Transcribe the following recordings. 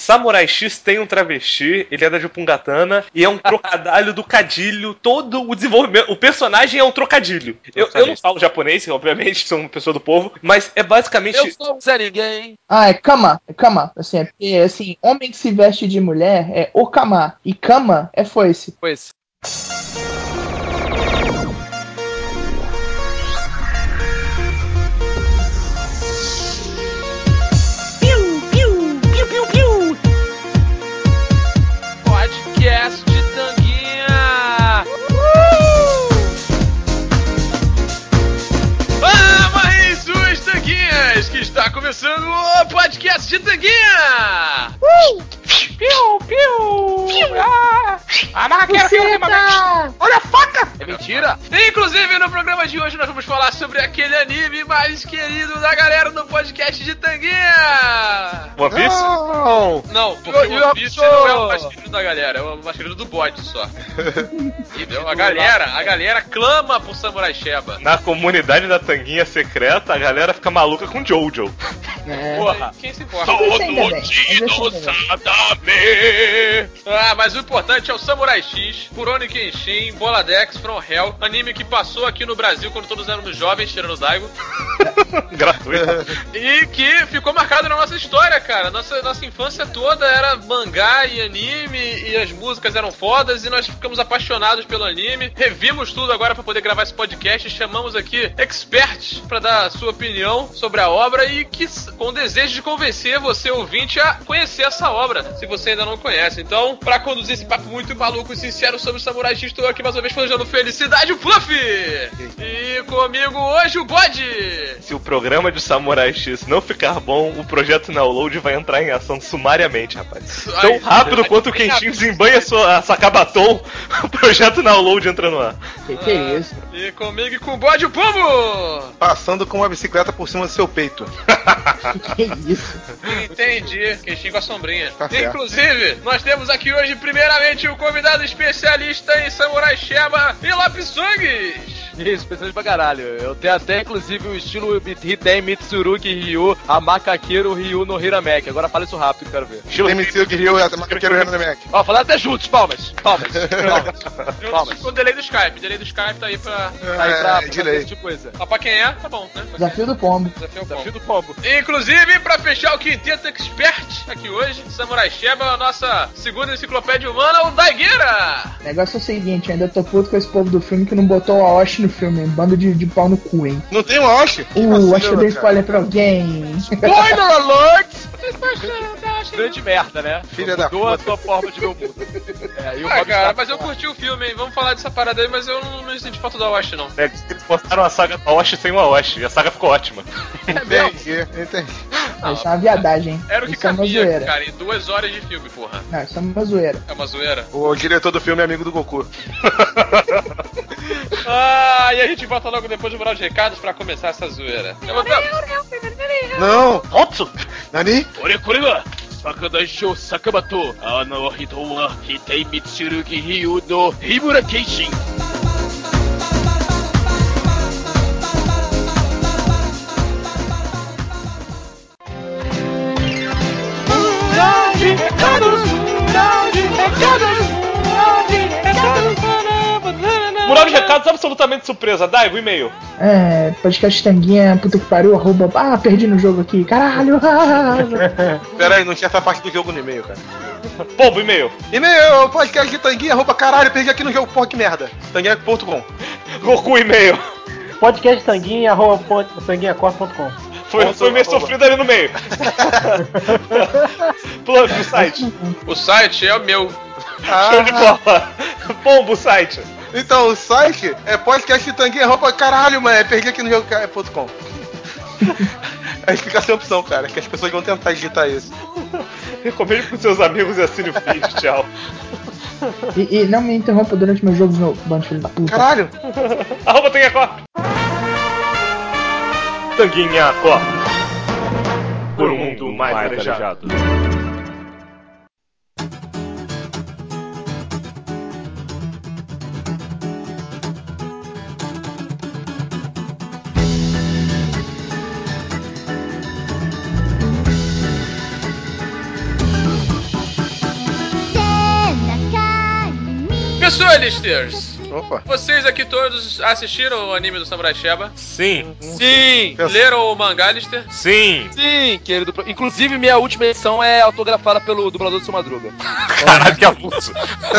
Samurai X tem um travesti, ele é da Jupungatana, e é um trocadilho do cadilho, todo o desenvolvimento. O personagem é um trocadilho. Eu não falo japonês, obviamente, sou uma pessoa do povo, mas é basicamente... Eu sou um Zé Ninguém. É kama. Assim, assim, homem que se veste de mulher é okama, e kama é foice. Foice. Podcast de Tanguinha! Mas os Tanguinhas, que está começando o podcast de Tanguinha! Piu, piu! A máquina olha a faca! É mentira! Inclusive, no programa de hoje nós vamos falar sobre aquele anime mais querido da galera do podcast de Tanguinha! One Piece? Não, porque o One Piece não é o mais querido da galera, é o mais querido do bode só. Entendeu? A galera clama por Samurai Sheba. Na comunidade da Tanguinha Secreta, a galera fica maluca com Jojo. Porra, quem se importa? Mas o importante é o Samurai X, Rurouni Kenshin, Boladex, From Hell, anime que passou aqui no Brasil quando todos éramos jovens, tirando o Daigo. Gratuito. E que ficou marcado na nossa história, cara. Nossa infância toda era mangá e anime, e as músicas eram fodas, e nós ficamos apaixonados pelo anime. Revimos tudo agora pra poder gravar esse podcast, chamamos aqui experts pra dar a sua opinião sobre a obra e que com o desejo de convencer você, ouvinte, a conhecer essa obra, se você ainda não conhece. Então, pra conduzir esse papo muito maluco e sincero sobre o Samurai X, estou aqui mais uma vez planejando felicidade, o Fluffy! E comigo hoje o Bode! Se o programa de Samurai X não ficar bom, o projeto Download vai entrar em ação sumariamente, rapaz. Tão rápido quanto o Kenshin desembanha a Sakabaton, o projeto Download entra no ar. Que isso? E comigo e com o Bode, o Pombo! Passando com uma bicicleta por cima do seu peito. Que isso? Entendi, Kenshin com a sombrinha. Tá certo. Inclusive, nós temos aqui hoje, primeiramente, o convidado especialista em Samurai Sheba e Lapsangues. Isso, especialista pra caralho. Eu tenho até, inclusive, o estilo Hiten Mitsurugi Ryu, a Macaqueiro Ryu no Hirameki. Agora fala isso rápido, quero ver. Tem Mitsurugi Ryu e a Macaqueiro Hirameki. Ó, falaram até juntos, palmas. Juntos com o delay do Skype. Delay do Skype tá aí pra delay. esse tipo de coisa. Ó, pra quem é, tá bom, né? Desafio do pombo. Desafio do pombo. Inclusive, pra fechar o quinteto expert aqui hoje, Samurai Sheba, a nossa segunda enciclopédia humana, o Daigueira. O negócio é o seguinte, eu ainda tô puto com esse povo do filme que não botou o Aoshi no filme, hein? Bando de pau no cu, hein? Não tem um Aoshi? Acho que eu dei spoiler pra alguém. Spoiler alert! Grande merda, né? Filha da puta. puta. A tua forma de ver o mundo. Cara, mas eu curti o filme, hein? Vamos falar dessa parada aí, mas eu não senti falta do Aoshi, não. Eles postaram a saga do Aoshi sem o Aoshi, e a saga ficou ótima. Entendi. Isso é uma viadagem, hein? Era o que Isso é uma cabia, zoeira. cara, em 2 horas de filme, porra. Não, isso é uma zoeira. É uma zoeira? O diretor do filme é amigo do Goku. E a gente volta logo depois do mural de recados pra começar essa zoeira. Não! Otsu! Nani? Ore, Sakadaisho Sakabato, hito wa Hitei Mitsurugi Ryu no Himura Kenshin. Mural de recados absolutamente surpresa. Daigo, e-mail. Podcast Tanguinha, puta que pariu, @. Perdi no jogo aqui, caralho. Pera aí, não tinha essa parte do jogo no e-mail, cara. Pombo, e-mail. E-mail, podcast de Tanguinha, caralho, perdi aqui no jogo, porra, que merda. Tanguinha.com. Goku, e-mail. Podcast Tanguinha, @tanguinhacorp.com. Foi meio sofrido ali no meio. Plug, o site. O site é o meu. Show de bola. Pombo, o site. Então, o site é podcast de Tanguinha, caralho, mano, perdi aqui no jogo.com. A explicação é opção, cara, que as pessoas vão tentar digitar isso. Recomende pros seus amigos e assine o feed, tchau. E não me interrompa durante meus jogos no bando, filho da puta. Caralho! Tanguinha Corp. Tanguinha Corp. Por um mundo mais arejado. Pessoal, listers, Opa. vocês aqui todos assistiram o anime do Samurai Sheba? Sim. Sim! Leram o mangá, lister? Sim. Sim, querido. Inclusive, minha última edição é autografada pelo dublador do Seu Madruga. Caralho, que abuso.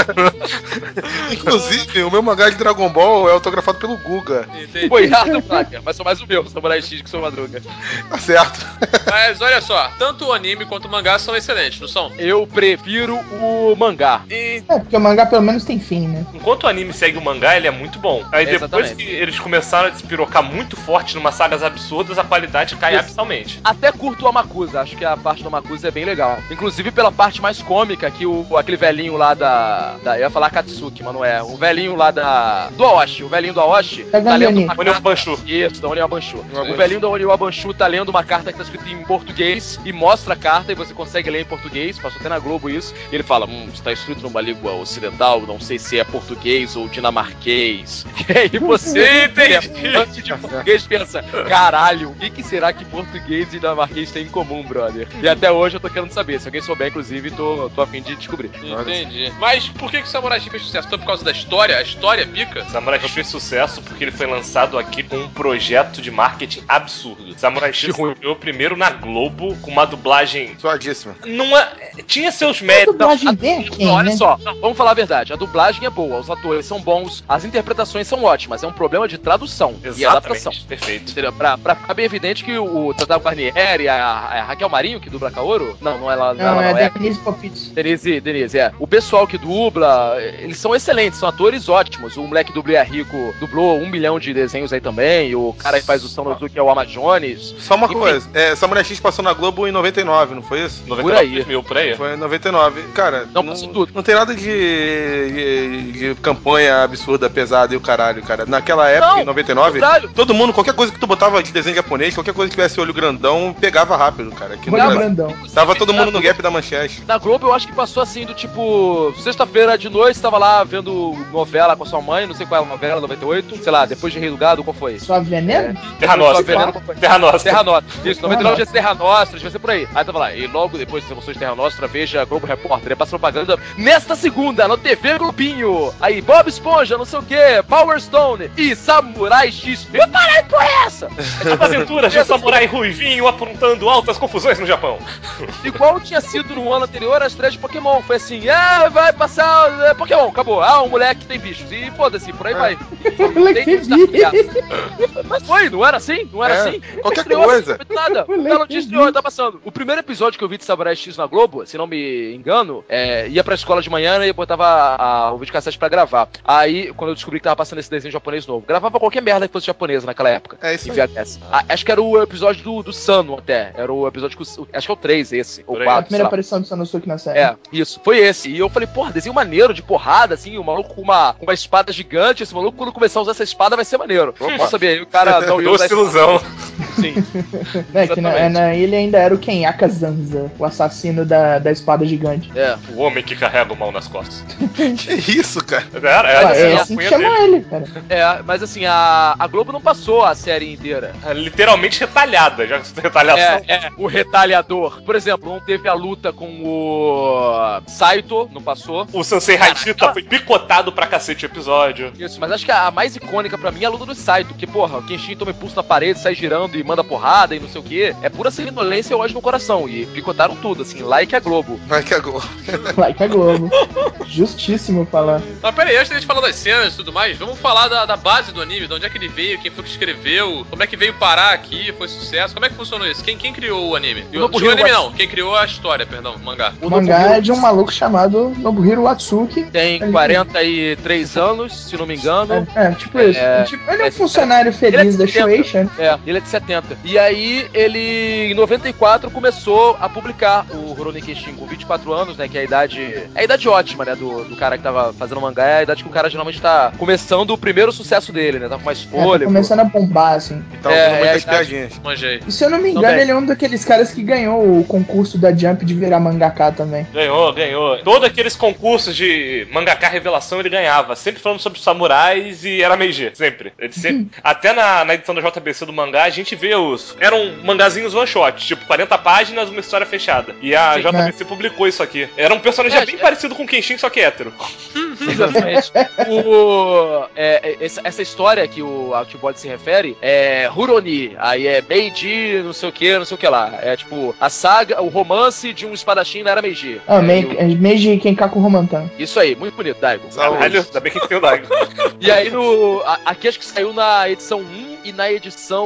Inclusive, o meu mangá de Dragon Ball é autografado pelo Guga. Entendi. Foi errado, Praga, mas sou mais o meu, Samurai X que Seu Madruga. Tá certo. Mas olha só, tanto o anime quanto o mangá são excelentes, não são? Eu prefiro o mangá. E Porque o mangá pelo menos tem fim, né? Enquanto o anime segue o mangá, ele é muito bom. Aí depois Exatamente. que eles começaram a se pirocar muito forte numa sagas absurdas, a qualidade cai abissalmente. Até curto o Amakusa, acho que a parte do Amakusa é bem legal. Inclusive pela parte mais cômica, que aquele velhinho lá eu ia falar Katsuki, mas não é. O velhinho lá do Aoshi, o velhinho do Aoshi, Da tá lendo Ganyoni. uma Olha o carta. Banchu. Isso, da Oni Abanshu. O velhinho da Oni Abanshu tá lendo uma carta que tá escrita em português e mostra a carta e você consegue ler em português, passou até na Globo isso. E ele fala, está escrito numa língua ocidental, não sei se é português ou dinamarquês. E aí você, antes de português, pensa, caralho, o que será que português e dinamarquês têm em comum, brother? E até hoje eu tô querendo saber. Se alguém souber, inclusive, tô a fim de descobrir. entendi. Mas por que o Samurai X fez sucesso? Foi por causa da história? A história pica? Samurai X fez sucesso porque ele foi lançado aqui com um projeto de marketing absurdo. Samurai X estreou primeiro na Globo com uma dublagem. Suadíssima. Não é... Tinha seus A méritos. dublagem dele é quem, Não, olha né? só, vamos falar a verdade. A dublagem é boa, os atores são bons, as interpretações são ótimas. É um problema de tradução e adaptação. Exatamente, perfeito. Entendeu? Pra ficar bem evidente que o Tadeu Guarnieri e a Raquel Marinho, que dubla a Kaoru, não é ela, Não, não é é. Denise Popitz. Denise, é. O pessoal que dubla, eles são excelentes, são atores ótimos. O moleque do Blia Rico dublou 1 milhão de desenhos aí também. O cara que faz o Sanosuke é o Amazones. Só uma Enfim. coisa, Samurai X passou na Globo em 99, não foi isso? 99 Por aí. 2000, por aí. Foi em 99. Cara, Não, passou tudo. não tem nada de campanha absurda, pesada e o caralho, cara. Naquela época, Não, em 99, contrário. todo mundo, qualquer coisa que tu botava de desenho japonês, qualquer coisa que tivesse olho grandão, pegava rápido, cara. Aqui no Olho Brasil. grandão. Tava todo mundo no gap da manchete. Na Globo eu acho que passou assim, do tipo, sexta-feira de noite, você tava lá vendo novela com a sua mãe, não sei qual é a novela, 98, sei lá, depois de Rei do Gado, qual foi? Só veneno? Terra Depois de Nostra. Sua Veneno, qual foi? Terra Nostra. Terra Nostra. Isso, 99 devia ser Terra Nostra, devia ser por aí. Aí tava lá, e logo depois das emoções de Terra Nostra, veja Globo Repórter, passa propaganda nesta segunda, no TV Globinho. Aí, Bob Esponja, não sei o que, Power Stone e Samurai X. E caralho, porra é essa? As aventuras de um samurai ruivinho aprontando altas confusões no Japão. Igual tinha sido no ano anterior a estreia de Pokémon. Foi assim, vai passar Pokémon, acabou. Um moleque que tem bichos. E foda-se, por aí vai. Moleque Tem tem Mas foi, não era assim? Não era assim? Qualquer Estreou, coisa. não foi nada. Moleque Ela tinha estreou, tá passando. O primeiro episódio que eu vi de Samurai X na Globo, se não me engano, ia pra escola de manhã e botava o videocassete pra gravar. Aí, quando eu descobri que tava passando esse desenho japonês novo, gravava qualquer merda que fosse japonesa naquela época. É isso em aí. VHS. Acho que era o episódio do Sano até. Era o episódio acho que é o 3 esse, ou Por aí. 4. A primeira aparição do Sanosuke na série. É, isso, foi esse. E eu falei, porra, desenho maneiro de porrada, assim, o maluco com uma espada gigante. Esse maluco, quando começar a usar essa espada, vai ser maneiro. Posso saber, aí o cara não ia usar Doce ilusão. Sim. Né, que Exatamente. na ilha ainda era o Kenyaka Zanza, o assassino da espada gigante. É. O homem que carrega o mal nas costas. Que isso, cara? É a assim que cunha chama dele. ele, cara. Mas assim, a Globo não passou a série inteira. Literalmente retalhada, já que retaliação. O retalhador. Por exemplo, não teve a luta com o Saito, não passou. O Sansei Hachita foi picotado pra cacete o episódio. Isso, mas acho que a mais icônica pra mim é a luta do Saito, que, porra, o Kenshin toma impulso na parede, sai girando e manda porrada e não sei o que. É pura sanguinolência e ódio no coração. E picotaram tudo, assim, like a Globo. Vai que agora. Like a Globo. Justíssimo falar. Mas peraí, antes de a gente falar das cenas e tudo mais, vamos falar da base do anime, de onde é que ele veio, quem foi que escreveu, como é que veio parar aqui, foi sucesso, como é que funcionou isso? Quem criou o anime? O Nobuhiro anime Watsuki. não, quem criou a história, perdão, o mangá. O mangá é de um maluco chamado Nobuhiro Watsuki. Tem 43 anos, se não me engano. Tipo isso. Ele é um funcionário feliz da Shueisha. Ele é de 70. E aí, ele, em 94, começou a publicar o Rurouni Kenshin com 24 anos, né? Que é a idade ótima, né? Do cara que tava fazendo mangá. É a idade que o cara geralmente tá começando o primeiro sucesso dele, né? Tá com mais Tá fôlego. começando a bombar, assim. Tá ouvindo muitas a idade. piadinhas. Manjei. E se eu não me engano, Também. ele é um daqueles caras que ganhou o concurso da Jump de virar mangaká também. Ganhou. Todos aqueles concursos de mangaka revelação ele ganhava. Sempre falando sobre samurais e era meio G, sempre. Ele sempre até na edição da JBC do mangá, a gente vê eram mangazinhos one shot, tipo 40 páginas, uma história fechada. E a JBC publicou isso aqui. Era um personagem bem parecido com o Kenshin, só que hétero. Exatamente. Essa história que o Bode se refere é Huroni, aí é Meiji, não sei o que lá. É tipo a saga, o romance de um espadachim na era Meiji. Meiji Kenkaku Romantan. Isso aí, muito bonito, Daigo. Caralho, ainda bem que tem o Daigo. E aí aqui acho que saiu na edição 1 e na edição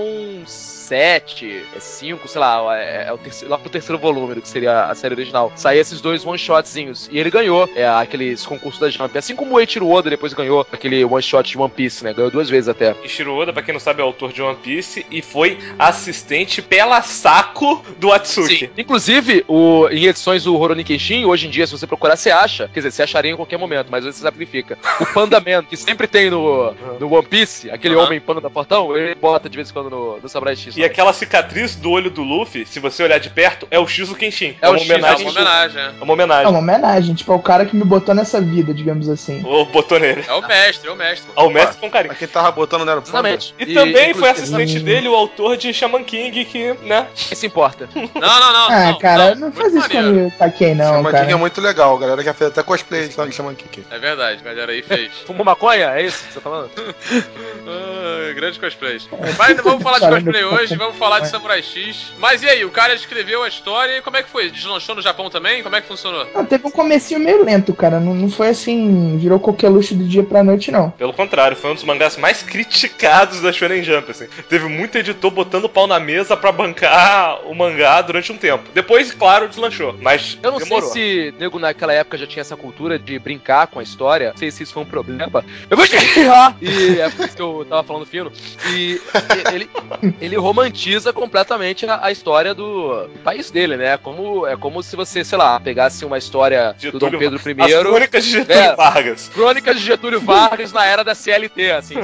7, 5, sei lá, lá pro terceiro volume do que seria a série original. Saía esses dois one-shotzinhos. E ele ganhou aqueles concursos da Jump. Assim como o Eiichiro Oda depois ganhou aquele one-shot de One Piece, né? Ganhou 2 vezes até. Eiichiro Oda, pra quem não sabe, é autor de One Piece e foi assistente pela saco do Atsuki. Sim. Inclusive, em edições do Rurouni Kenshin, hoje em dia, se você procurar, você acha. Quer dizer, você acharia em qualquer momento, mas hoje você sabe o que fica. O Panda Man, que sempre tem no One Piece, aquele homem panda da portão, ele bota de vez em quando no Samurai X. E aquela cicatriz do olho do Luffy, se você olhar de perto, é o X do Kenshin. É uma homenagem. É uma homenagem. Tipo, é o cara que me botou nessa vida, digamos assim. Ou botou nele. É o mestre. O mestre com carinho. Mas quem tava botando não era o Panda? Exatamente. E também foi assistente dele, o autor de Shaman King, que, né? Quem se importa? Não. Cara, não faz isso com o Takei, não, Shaman cara. King é muito legal, a galera já fez até cosplay de Shaman King. É verdade, a galera aí fez. Fumou maconha? É isso que você tá falando? Grande cosplays. Mas não vamos falar de cosplay hoje, vamos falar de Samurai X. Mas e aí, o cara escreveu a história e como é que foi? Deslanchou no Japão também? Como é que funcionou? Teve um comecinho meio lento, cara. Não foi assim, virou qualquer luxo do dia pra noite, não. Pelo contrário, foi um dos mangás mais criticados da Shonen Jump, assim. Teve muito editor botando pau na mesa pra bancar o mangá durante um tempo. Depois, claro, deslanchou, mas eu não demorou. sei se nego naquela época já tinha essa cultura de brincar com a história. Não sei se isso foi um problema. Eu vou errar! E é por isso que eu tava falando fino. E ele romantiza completamente a história do país dele, né? É como se você, sei lá, pegasse uma história do Dom Pedro I. As Crônicas de Getúlio Vargas. Crônicas de Getúlio Vargas na era da CLT, assim.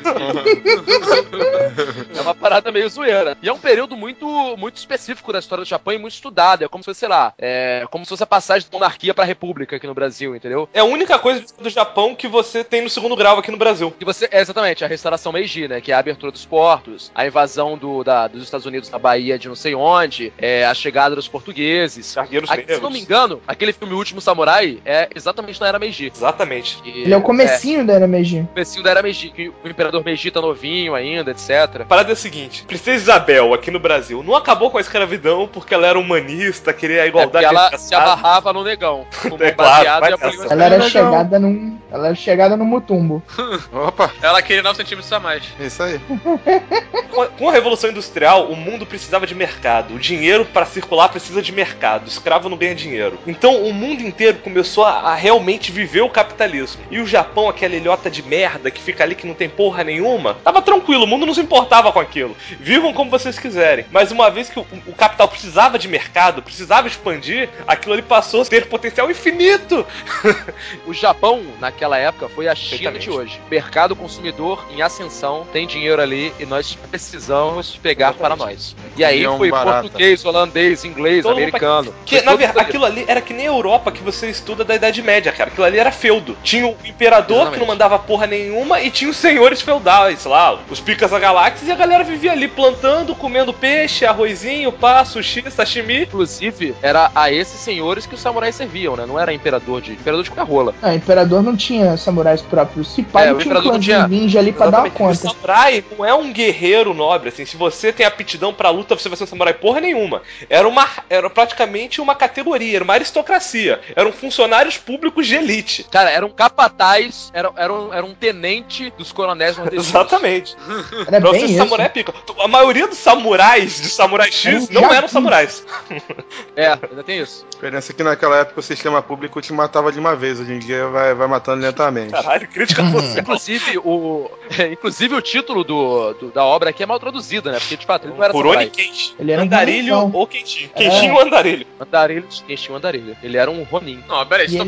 É uma parada meio zoeira. E é um período muito, muito específico da história do Japão e muito estudado. É como se fosse, sei lá, como se fosse a passagem da monarquia pra república aqui no Brasil, entendeu? É a única coisa do Japão que você tem no segundo grau aqui no Brasil. Exatamente, a restauração Meiji, né? Que é a abertura dos portos, a invasão dos Estados Unidos na Bahia de não sei onde, a chegada dos portugueses. Se não me engano, aquele filme O Último Samurai é exatamente na era Meiji. Exatamente. Ele é o comecinho da era Meiji. O comecinho da era Meiji, que o imperador Meiji tá novinho ainda, etc. A parada é a seguinte, Princesa Isabel, aqui no Brasil, não acabou com a escravidão porque ela era humanista, queria a igualdade. Ela se amarrava no negão. Ela era chegada no Mutumbo. Opa! Ela queria 9 centímetros a mais. Isso aí. Com a Revolução Industrial, o mundo precisava de mercado. O dinheiro, para circular, precisa de mercado. O escravo não ganha dinheiro. Então, o mundo inteiro começou a realmente viver o capitalismo. E o Japão, aquela ilhota de merda que fica ali que não tem porra nenhuma, tava tranquilo, o mundo não se importava com aquilo. Vivam como vocês quiserem. Mas uma vez que o capital precisava de mercado, precisava expandir, aquilo ali passou a ter potencial infinito. O Japão, naquela época, foi a China de hoje. Mercado consumidor em ascensão, tem dinheiro ali e nós precisamos pegar para nós. E aí foi português, holandês, inglês, todo americano. Na verdade, aquilo ali era que nem a Europa que você estuda da Idade Média, cara. Aquilo ali era feudo. Tinha o imperador que não mandava porra nenhuma e tinha os senhores feudais, lá, os picas da galáxia, e a galera vivia ali plantando, comendo peixe, arrozinho, pá, sushi, sashimi. Inclusive, era a esses senhores que os samurais serviam, né? Não era imperador de qualquer rola. Imperador não tinha samurais próprios. Se pai tinha um clã de ninja ali pra dar uma conta. O samurai não é um guerreiro nobre, assim. Se você tem aptidão pra luta, você vai ser um samurai porra nenhuma. Era praticamente uma categoria, era uma aristocracia. Eram funcionários públicos de elite. Cara, era um capataz, era um tenente dos coronéis nordestinos. Exatamente. Era pra bem você isso. samurai pica. A maioria dos samurais de Samurai X não eram samurais. Ainda tem isso. A diferença é que naquela época o sistema público te matava de uma vez, hoje em dia vai matando lentamente. Caralho, crítica social. Inclusive o título da obra aqui é mal traduzido, né? Porque de fato ele não era samurai. Ele era Andarilho um ou Kenshin. Kenshin ou Andarilho? Kenshin ou Andarilho. Ele era um Ronin. Não, peraí, e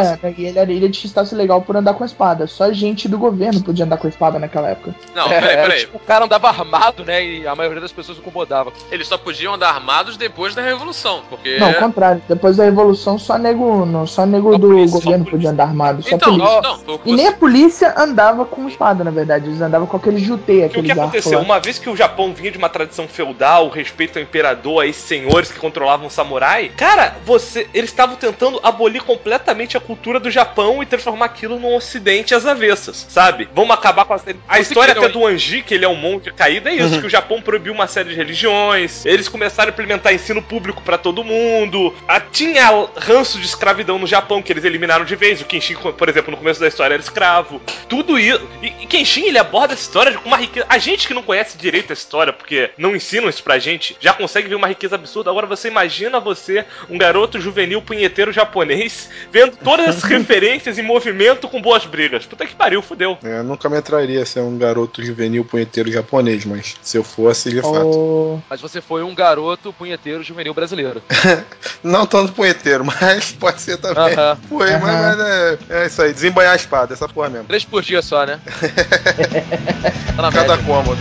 ele tinha status legal por andar com espada. Só gente do governo podia andar com espada naquela época. Não, peraí. Tipo, o cara andava armado, né? E a maioria das pessoas incomodava. Eles só podiam andar armados depois da Revolução, porque... Não, ao contrário. Depois da Revolução, só nego do governo podia andar armado. Só polícia. E nem a polícia andava com espada, na verdade. Eles andavam com aqueles jutei, aqueles O que aconteceu? Uma vez que o Japão vinha de uma tradição feudal, respeito ao imperador, a esses senhores que controlavam o samurai. Cara, eles estavam tentando abolir completamente a cultura do Japão e transformar aquilo num ocidente às avessas, sabe? Vamos acabar com a história até do Anji, que ele é um monge caído, é isso, que o Japão proibiu uma série de religiões, eles começaram a implementar ensino público pra todo mundo, tinha ranço de escravidão no Japão, que eles eliminaram de vez, o Kenshin, por exemplo, no começo da história era escravo, tudo isso, e Kenshin, ele aborda essa história com uma riqueza, a gente que não conhece direito a história, porque não ensinam isso pra gente, já consegue ver uma riqueza absurda. Agora você imagina um garoto juvenil punheteiro japonês, vendo todas as referências em movimento com boas brigas. Puta que pariu, fudeu. Eu nunca me atrairia a ser um garoto juvenil punheteiro japonês, mas se eu fosse, de fato. Mas você foi um garoto punheteiro juvenil brasileiro. Não tanto punheteiro, mas pode ser também. Foi, mas é isso aí, desembanhar a espada, essa porra mesmo. 3 por dia só, né? Tá na cada cômodo.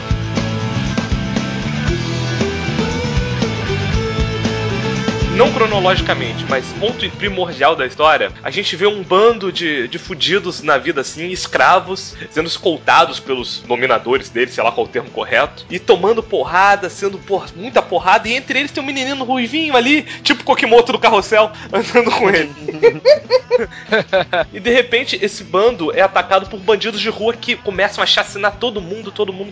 Não cronologicamente, mas ponto primordial da história, a gente vê um bando de fudidos na vida assim, escravos, sendo escoltados pelos dominadores deles, sei lá qual é o termo correto, e tomando porrada, sendo muita porrada, e entre eles tem um menininho ruivinho ali, tipo Kokimoto do Carrossel, andando com ele. E de repente esse bando é atacado por bandidos de rua que começam a chacinar todo mundo,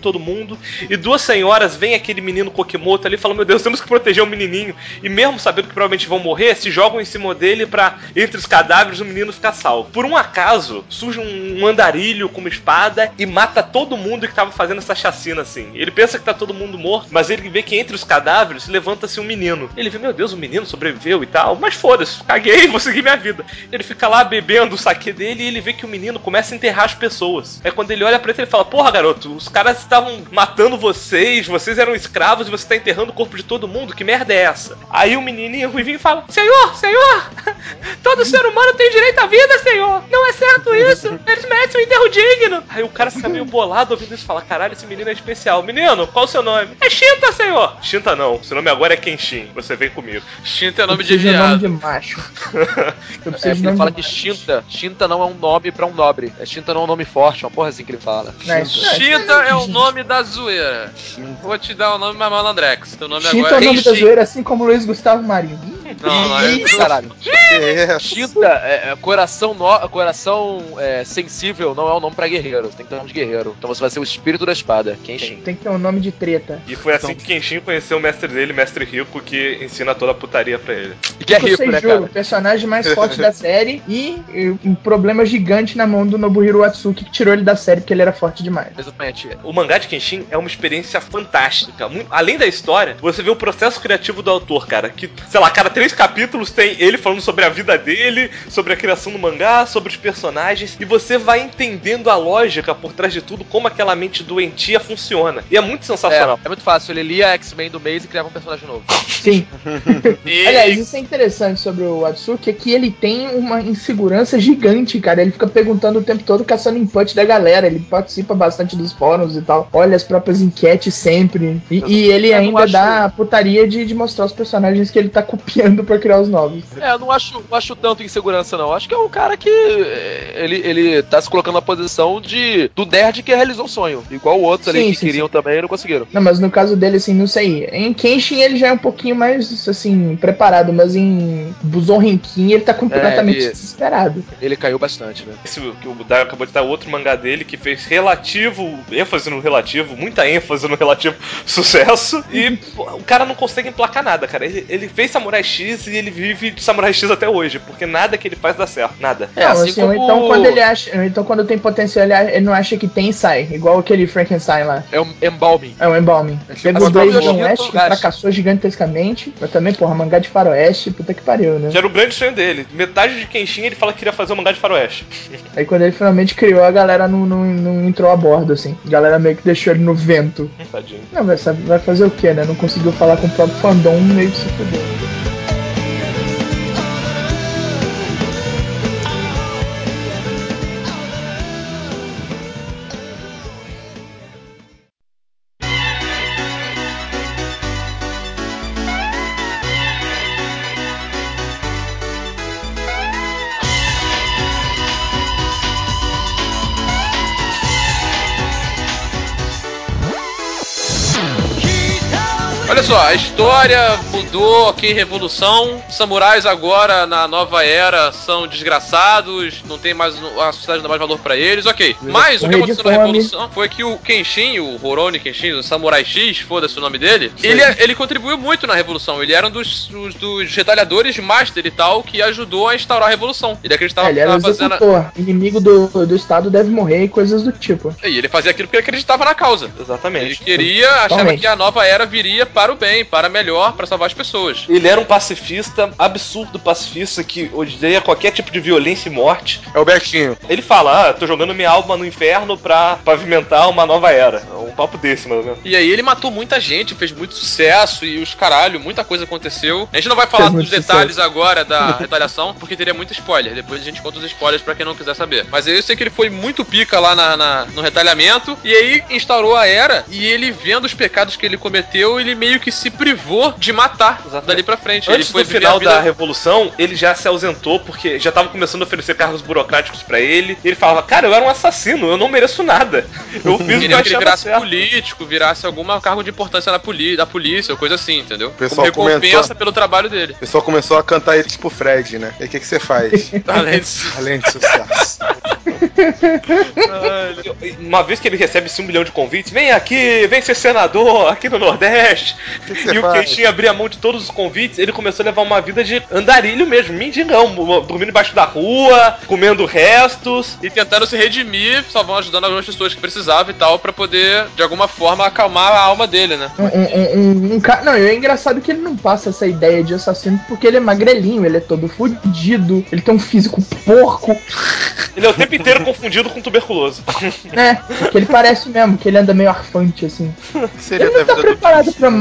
e 2 senhoras veem aquele menino Kokimoto ali e falam, meu Deus, temos que proteger o menininho, e mesmo sabendo que provavelmente vão morrer, se jogam em cima dele pra, entre os cadáveres, o menino ficar salvo. Por um acaso, surge um andarilho com uma espada e mata todo mundo que tava fazendo essa chacina, assim. Ele pensa que tá todo mundo morto, mas ele vê que entre os cadáveres levanta-se um menino. Ele vê, meu Deus, o menino sobreviveu e tal, mas foda-se, caguei, vou seguir minha vida. Ele fica lá bebendo o saque dele e ele vê que o menino começa a enterrar as pessoas. É quando ele olha pra ele e fala, porra, garoto, os caras estavam matando vocês eram escravos e você tá enterrando o corpo de todo mundo, que merda é essa? Aí o menininho ruivinho fala, Senhor, todo ser humano tem direito à vida, Senhor, não é certo isso, eles merecem um enterro digno. Aí o cara fica meio bolado ouvindo isso e fala, caralho, esse menino é especial. Menino, qual o seu nome? É Shinta, Senhor. Shinta não, seu nome agora é Kenshin, você vem comigo. Shinta é nome de viado. nome de macho. Ele fala que Shinta não é um nome pra um nobre, Shinta não é um nome forte, uma porra assim que ele fala. Shinta é o nome da zoeira. Vou te dar o nome mais malandrex. Teu nome Shinta agora é o nome da zoeira, assim como Luiz Gustavo Marinho. Não é isso. Caralho. Shinta, coração sensível não é um nome pra guerreiro. Tem que ter um nome de guerreiro. Então você vai ser o espírito da espada, Kenshin. Tem que ter um nome de treta. E foi assim que Kenshin conheceu o mestre dele, mestre Rico, que ensina toda a putaria pra ele. E que é rico, né, cara? O personagem mais forte da série e um problema gigante na mão do Nobuhiro Watsuki, que tirou ele da série porque ele era forte demais. Exatamente. O mangá de Kenshin é uma experiência fantástica. Além da história, você vê o processo criativo do autor, cara. Que, sei lá, cada 3 capítulos tem ele falando sobre a vida dele, sobre a criação do mangá, sobre os personagens, e você vai entendendo a lógica por trás de tudo, como aquela mente doentia funciona. E é muito sensacional. É muito fácil. Ele lia X-Men do mês e criava um personagem novo. Sim. Aliás, isso é interessante sobre o Watsuki, é que ele tem uma insegurança gigante, cara. Ele fica perguntando o tempo todo, caçando input da galera. Ele participa bastante dos fóruns e tal. Olha as próprias enquetes sempre. E ele ainda dá a putaria de mostrar os personagens que ele tá copiando pra criar os novos. Eu não acho tanto insegurança, não. Acho que é um cara que ele tá se colocando na posição do nerd que realizou o sonho. Igual o outro ali que queriam também e não conseguiram. Não, mas no caso dele, assim, não sei. Em Kenshin ele já é um pouquinho mais, assim, preparado, mas em Buson Renkin ele tá completamente desesperado. Ele caiu bastante, né? Esse que o Daio acabou de dar outro mangá dele que fez muita ênfase no relativo sucesso, e o cara não consegue emplacar nada, cara. Ele fez Samurai X e ele vive de Samurai X até hoje, porque nada que ele faz dá certo, nada. Assim como... então quando tem potencial, ele não acha que tem e sai, igual aquele Frankenstein lá. É um embalming. É um embalming. Pega o Blaze West, que fracassou gigantescamente, mas também, porra, mangá de faroeste, puta que pariu, né? Que era o grande sonho dele. Metade de Kenshin ele fala que queria fazer um mangá de faroeste. Aí quando ele finalmente criou, a galera não entrou a bordo, assim. A galera meio que deixou ele no vento. Tadinho. Não, mas vai fazer o quê, né? Não conseguiu falar com o próprio fandom, meio que se fudeu. Olha só, a história mudou, ok, revolução. Samurais agora, na nova era, são desgraçados, não tem mais, a sociedade não dá mais valor pra eles, ok. Mas o que aconteceu na revolução foi que o Kenshin, o Rurouni Kenshin, o Samurai X, foda-se o nome dele, ele contribuiu muito na revolução. Ele era um dos retalhadores master e tal, que ajudou a instaurar a revolução. Ele acreditava que era fazendo... Inimigo do Estado deve morrer e coisas do tipo. E ele fazia aquilo porque ele acreditava na causa. Exatamente. Ele queria, achava que a nova era viria para o bem, para melhor, para salvar as pessoas. Ele era um pacifista, absurdo pacifista, que odeia qualquer tipo de violência e morte. É o Betinho. Ele fala, tô jogando minha alma no inferno pra pavimentar uma nova era. É um papo desse, mais ou menos. E aí ele matou muita gente, fez muito sucesso e os caralho, muita coisa aconteceu. A gente não vai falar dos detalhes agora da retaliação, porque teria muito spoiler. Depois a gente conta os spoilers pra quem não quiser saber. Mas eu sei que ele foi muito pica lá no retalhamento, e aí instaurou a era, e ele vendo os pecados que ele cometeu, ele meio que se privou de matar dali pra frente. Antes ele foi do final da revolução, ele já se ausentou, porque já tava começando a oferecer cargos burocráticos pra ele. E ele falava, cara, eu era um assassino, eu não mereço nada. Eu fiz o que eu achava certo. Ele virasse político, virasse algum cargo de importância da polícia, ou coisa assim, entendeu? Como recompensa pelo trabalho dele. O pessoal começou a cantar ele tipo Fred, né? E o que você faz? Além de sucesso. Uma vez que ele recebe 1 milhão de convites, vem aqui, vem ser senador aqui no Nordeste. E o Kenshin abria mão de todos os convites, ele começou a levar uma vida de andarilho mesmo, mendigão, dormindo embaixo da rua, comendo restos. E tentando se redimir, só vão ajudando algumas pessoas que precisavam e tal, pra poder, de alguma forma, acalmar a alma dele, né? Não, é engraçado que ele não passa essa ideia de assassino porque ele é magrelinho, ele é todo fudido, ele tem um físico porco. Ele é o tempo inteiro confundido com tuberculoso. É, porque ele parece mesmo, que ele anda meio arfante, assim. Seria ele não tá preparado pra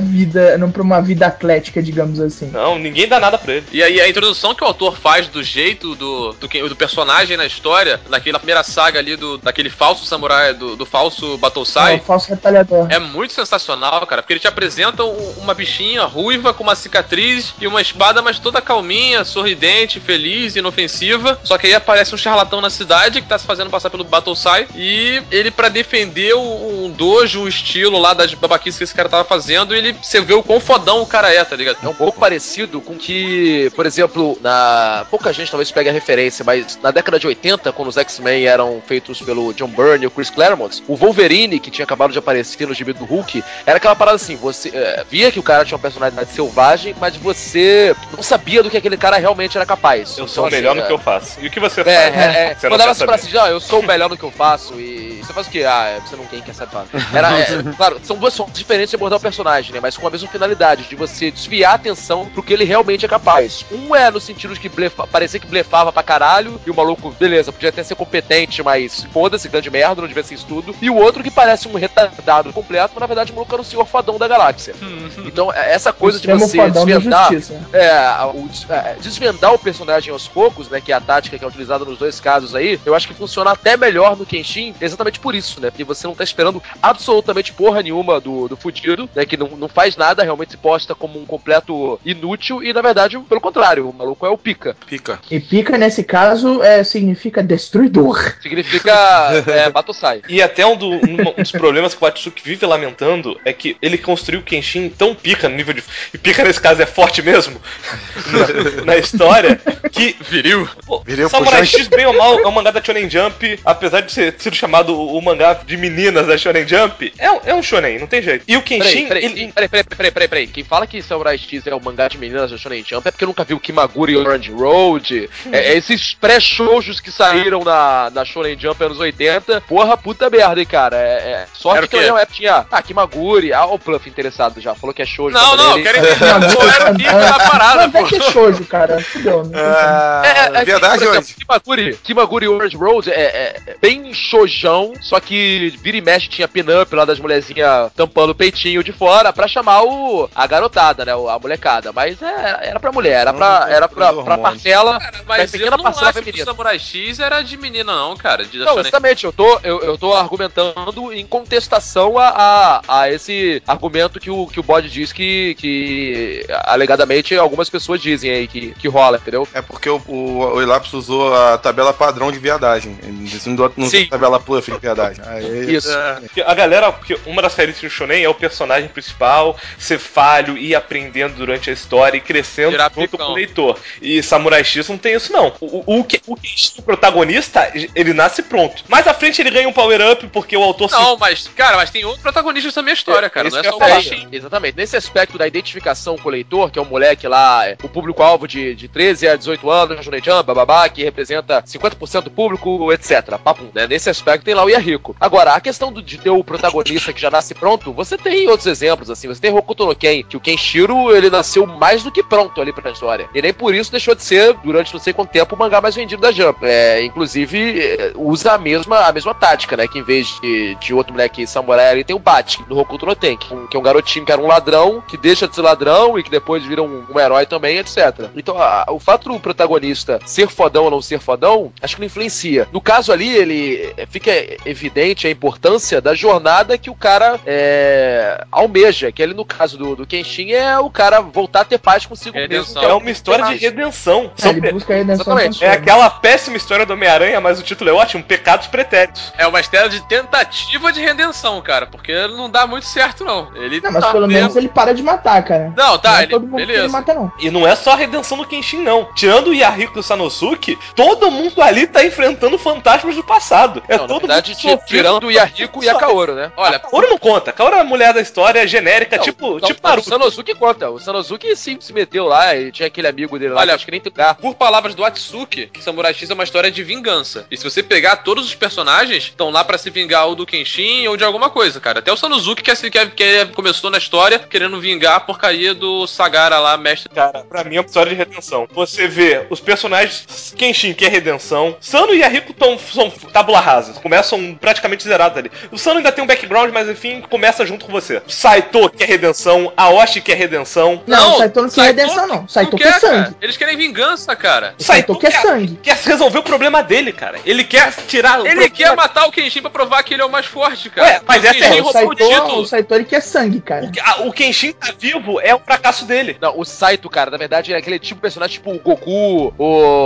uma vida atlética, digamos assim. Não, ninguém dá nada pra ele. E aí a introdução que o autor faz do jeito do personagem na história, naquela primeira saga ali daquele falso samurai, do falso Battlesai. O falso retalhador. É muito sensacional, cara, porque ele te apresenta uma bichinha ruiva com uma cicatriz e uma espada, mas toda calminha, sorridente, feliz, inofensiva. Só que aí aparece um charlatão na cidade que tá se fazendo passar pelo Battlesai, e ele, pra defender um dojo, um estilo lá das babaquices que esse cara tava fazendo, você vê o quão fodão o cara tá ligado? É um pouco parecido com que, por exemplo, pouca gente talvez pegue a referência, mas na década de 80, quando os X-Men eram feitos pelo John Byrne e o Chris Claremont, o Wolverine, que tinha acabado de aparecer no gibi do Hulk, era aquela parada assim, você via que o cara tinha uma personalidade selvagem, mas você não sabia do que aquele cara realmente era capaz. Eu sou o melhor no que eu faço. E o que você faz? Quando ela se fala assim, eu sou o melhor no que eu faço, e você faz o quê? Você não quer saber. Claro, são duas formas diferentes de abordar o personagem, né? Mas com a mesma finalidade, de você desviar a atenção pro que ele realmente é capaz. Um é no sentido de que parecia que blefava pra caralho, e o maluco, beleza, podia até ser competente, mas foda-se, grande merda, não devia ser isso tudo. E o outro que parece um retardado completo, mas na verdade o maluco era o senhor fodão da galáxia. Então, essa coisa de você desvendar... desvendar o personagem aos poucos, né? Que é a tática que é utilizada nos dois casos aí, eu acho que funciona até melhor no Kenshin, exatamente por isso, né? Porque você não tá esperando absolutamente porra nenhuma do fudido, né? Que não faz nada, realmente se posta como um completo inútil, e na verdade, pelo contrário, o maluco é o pica. E pica, nesse caso, significa destruidor. Significa Battlesai. E até um dos problemas que o Atsuki vive lamentando é que ele construiu o Kenshin tão pica no nível de... E pica nesse caso é forte mesmo, na história, que... Viril. Samurai X, bem ou mal, é um mangá da Shonen Jump, apesar de ser sido chamado o mangá de meninas da Shonen Jump, é um shonen, não tem jeito. E o Kenshin... Peraí. Quem fala que Samurai X é o mangá de meninas da Shonen Jump é porque nunca viu Kimaguri e Orange Road, esses pré-shoujos que saíram na Shonen Jump anos 80, porra, puta merda, hein, cara. Sorte que na época tinha Kimaguri, o Pluff interessado já, falou que é shoujo. Não, quero entender qual era o nível da parada, pô. Não é shoujo, cara. Fudeu, verdade, hoje. Kimaguri e Orange Road é bem shoujão, só que vira e mexe tinha pin-up lá das mulherzinhas tampando o peitinho de fora pra chamar a garotada, né, a molecada, mas era pra mulher, era pra parcela, cara, mas pequena parcela feminina. O Samurai X era de menina não, cara. Não, exatamente, eu tô argumentando em contestação a esse argumento que o Bode diz que alegadamente algumas pessoas dizem aí que rola, entendeu? É porque o Elapis usou a tabela padrão de viadagem. Ele não usou a tabela Pluff. Verdade. Isso. A galera, porque uma das características do Shonen é o personagem principal ser falho e ir aprendendo durante a história e crescendo junto com o leitor. E Samurai X não tem isso, não. O protagonista, ele nasce pronto. Mais à frente ele ganha um power-up porque o autor... Não, mas tem outros protagonistas também a história, cara. Não é só o Kenshin. Exatamente. Nesse aspecto da identificação com o leitor, que é um moleque lá, o público-alvo de 13 a 18 anos, Shonen Jump, bababá, que representa 50% do público, etc. Papum, né? Nesse aspecto tem lá o Yahiko. Agora, a questão de ter o protagonista que já nasce pronto, você tem outros exemplos, assim. Você tem Hokuto no Ken, que o Kenshiro, ele nasceu mais do que pronto ali pra história. E nem por isso deixou de ser, durante não sei quanto tempo, o mangá mais vendido da Jump. Inclusive, usa a mesma tática, né? Que em vez de outro moleque samurai ali, tem o Bat, do Hokuto no Ken, que é um garotinho que era um ladrão, que deixa de ser ladrão e que depois vira um herói também, etc. Então, o fato do protagonista ser fodão ou não ser fodão, acho que não influencia. No caso ali, ele fica evidente a importância da jornada que o cara almeja, que ali no caso do Kenshin é o cara voltar a ter paz consigo mesmo. É uma história de redenção. Ele busca a redenção. É aquela péssima história do Homem-Aranha, mas o título é ótimo, Pecados Pretéritos. É uma história de tentativa de redenção, cara, porque não dá muito certo, não. Mas pelo menos ele para de matar, cara. Não, tá, é todo mundo beleza. Que ele mata, não. E não é só a redenção do Kenshin, não. Tirando o Yahiko e o Sanosuke, todo mundo ali tá enfrentando fantasmas do passado. Não, todo na verdade, mundo tirando o Yahiko e a Kaoru, né? Olha, a Kaoru não conta. A Kaoru é a mulher da história genérica, tipo Naruto. O Sanosuke conta. O Sanosuke sim se meteu lá e tinha aquele amigo dele lá. Olha, acho que nem tocar. Por palavras do Atsuki, que Samurai X é uma história de vingança. E se você pegar todos os personagens, estão lá pra se vingar ou do Kenshin ou de alguma coisa, cara. Até o Sanosuke que começou na história querendo vingar a porcaria do Sagara lá, mestre. Cara, pra mim é uma história de redenção. Você vê os personagens Kenshin, que é redenção. Sano e Yahiko são tábula rasa. Começam praticamente zerados ali. O Sano ainda tem um background, mas enfim, começa junto com você. Saito, que é redenção. Aoshi, que é redenção. Não, Saito não quer redenção, não. Saito quer sangue. Cara. Eles querem vingança, cara. Saito quer sangue. Quer resolver o problema dele, cara. Ele quer tirar... Ele quer matar o Kenshin pra provar que ele é o mais forte, cara. Ué, mas essa é o Saito, ele quer sangue, cara. O Kenshin tá vivo, é o fracasso dele. Não, o Saito, cara, na verdade é aquele tipo de personagem tipo o Goku,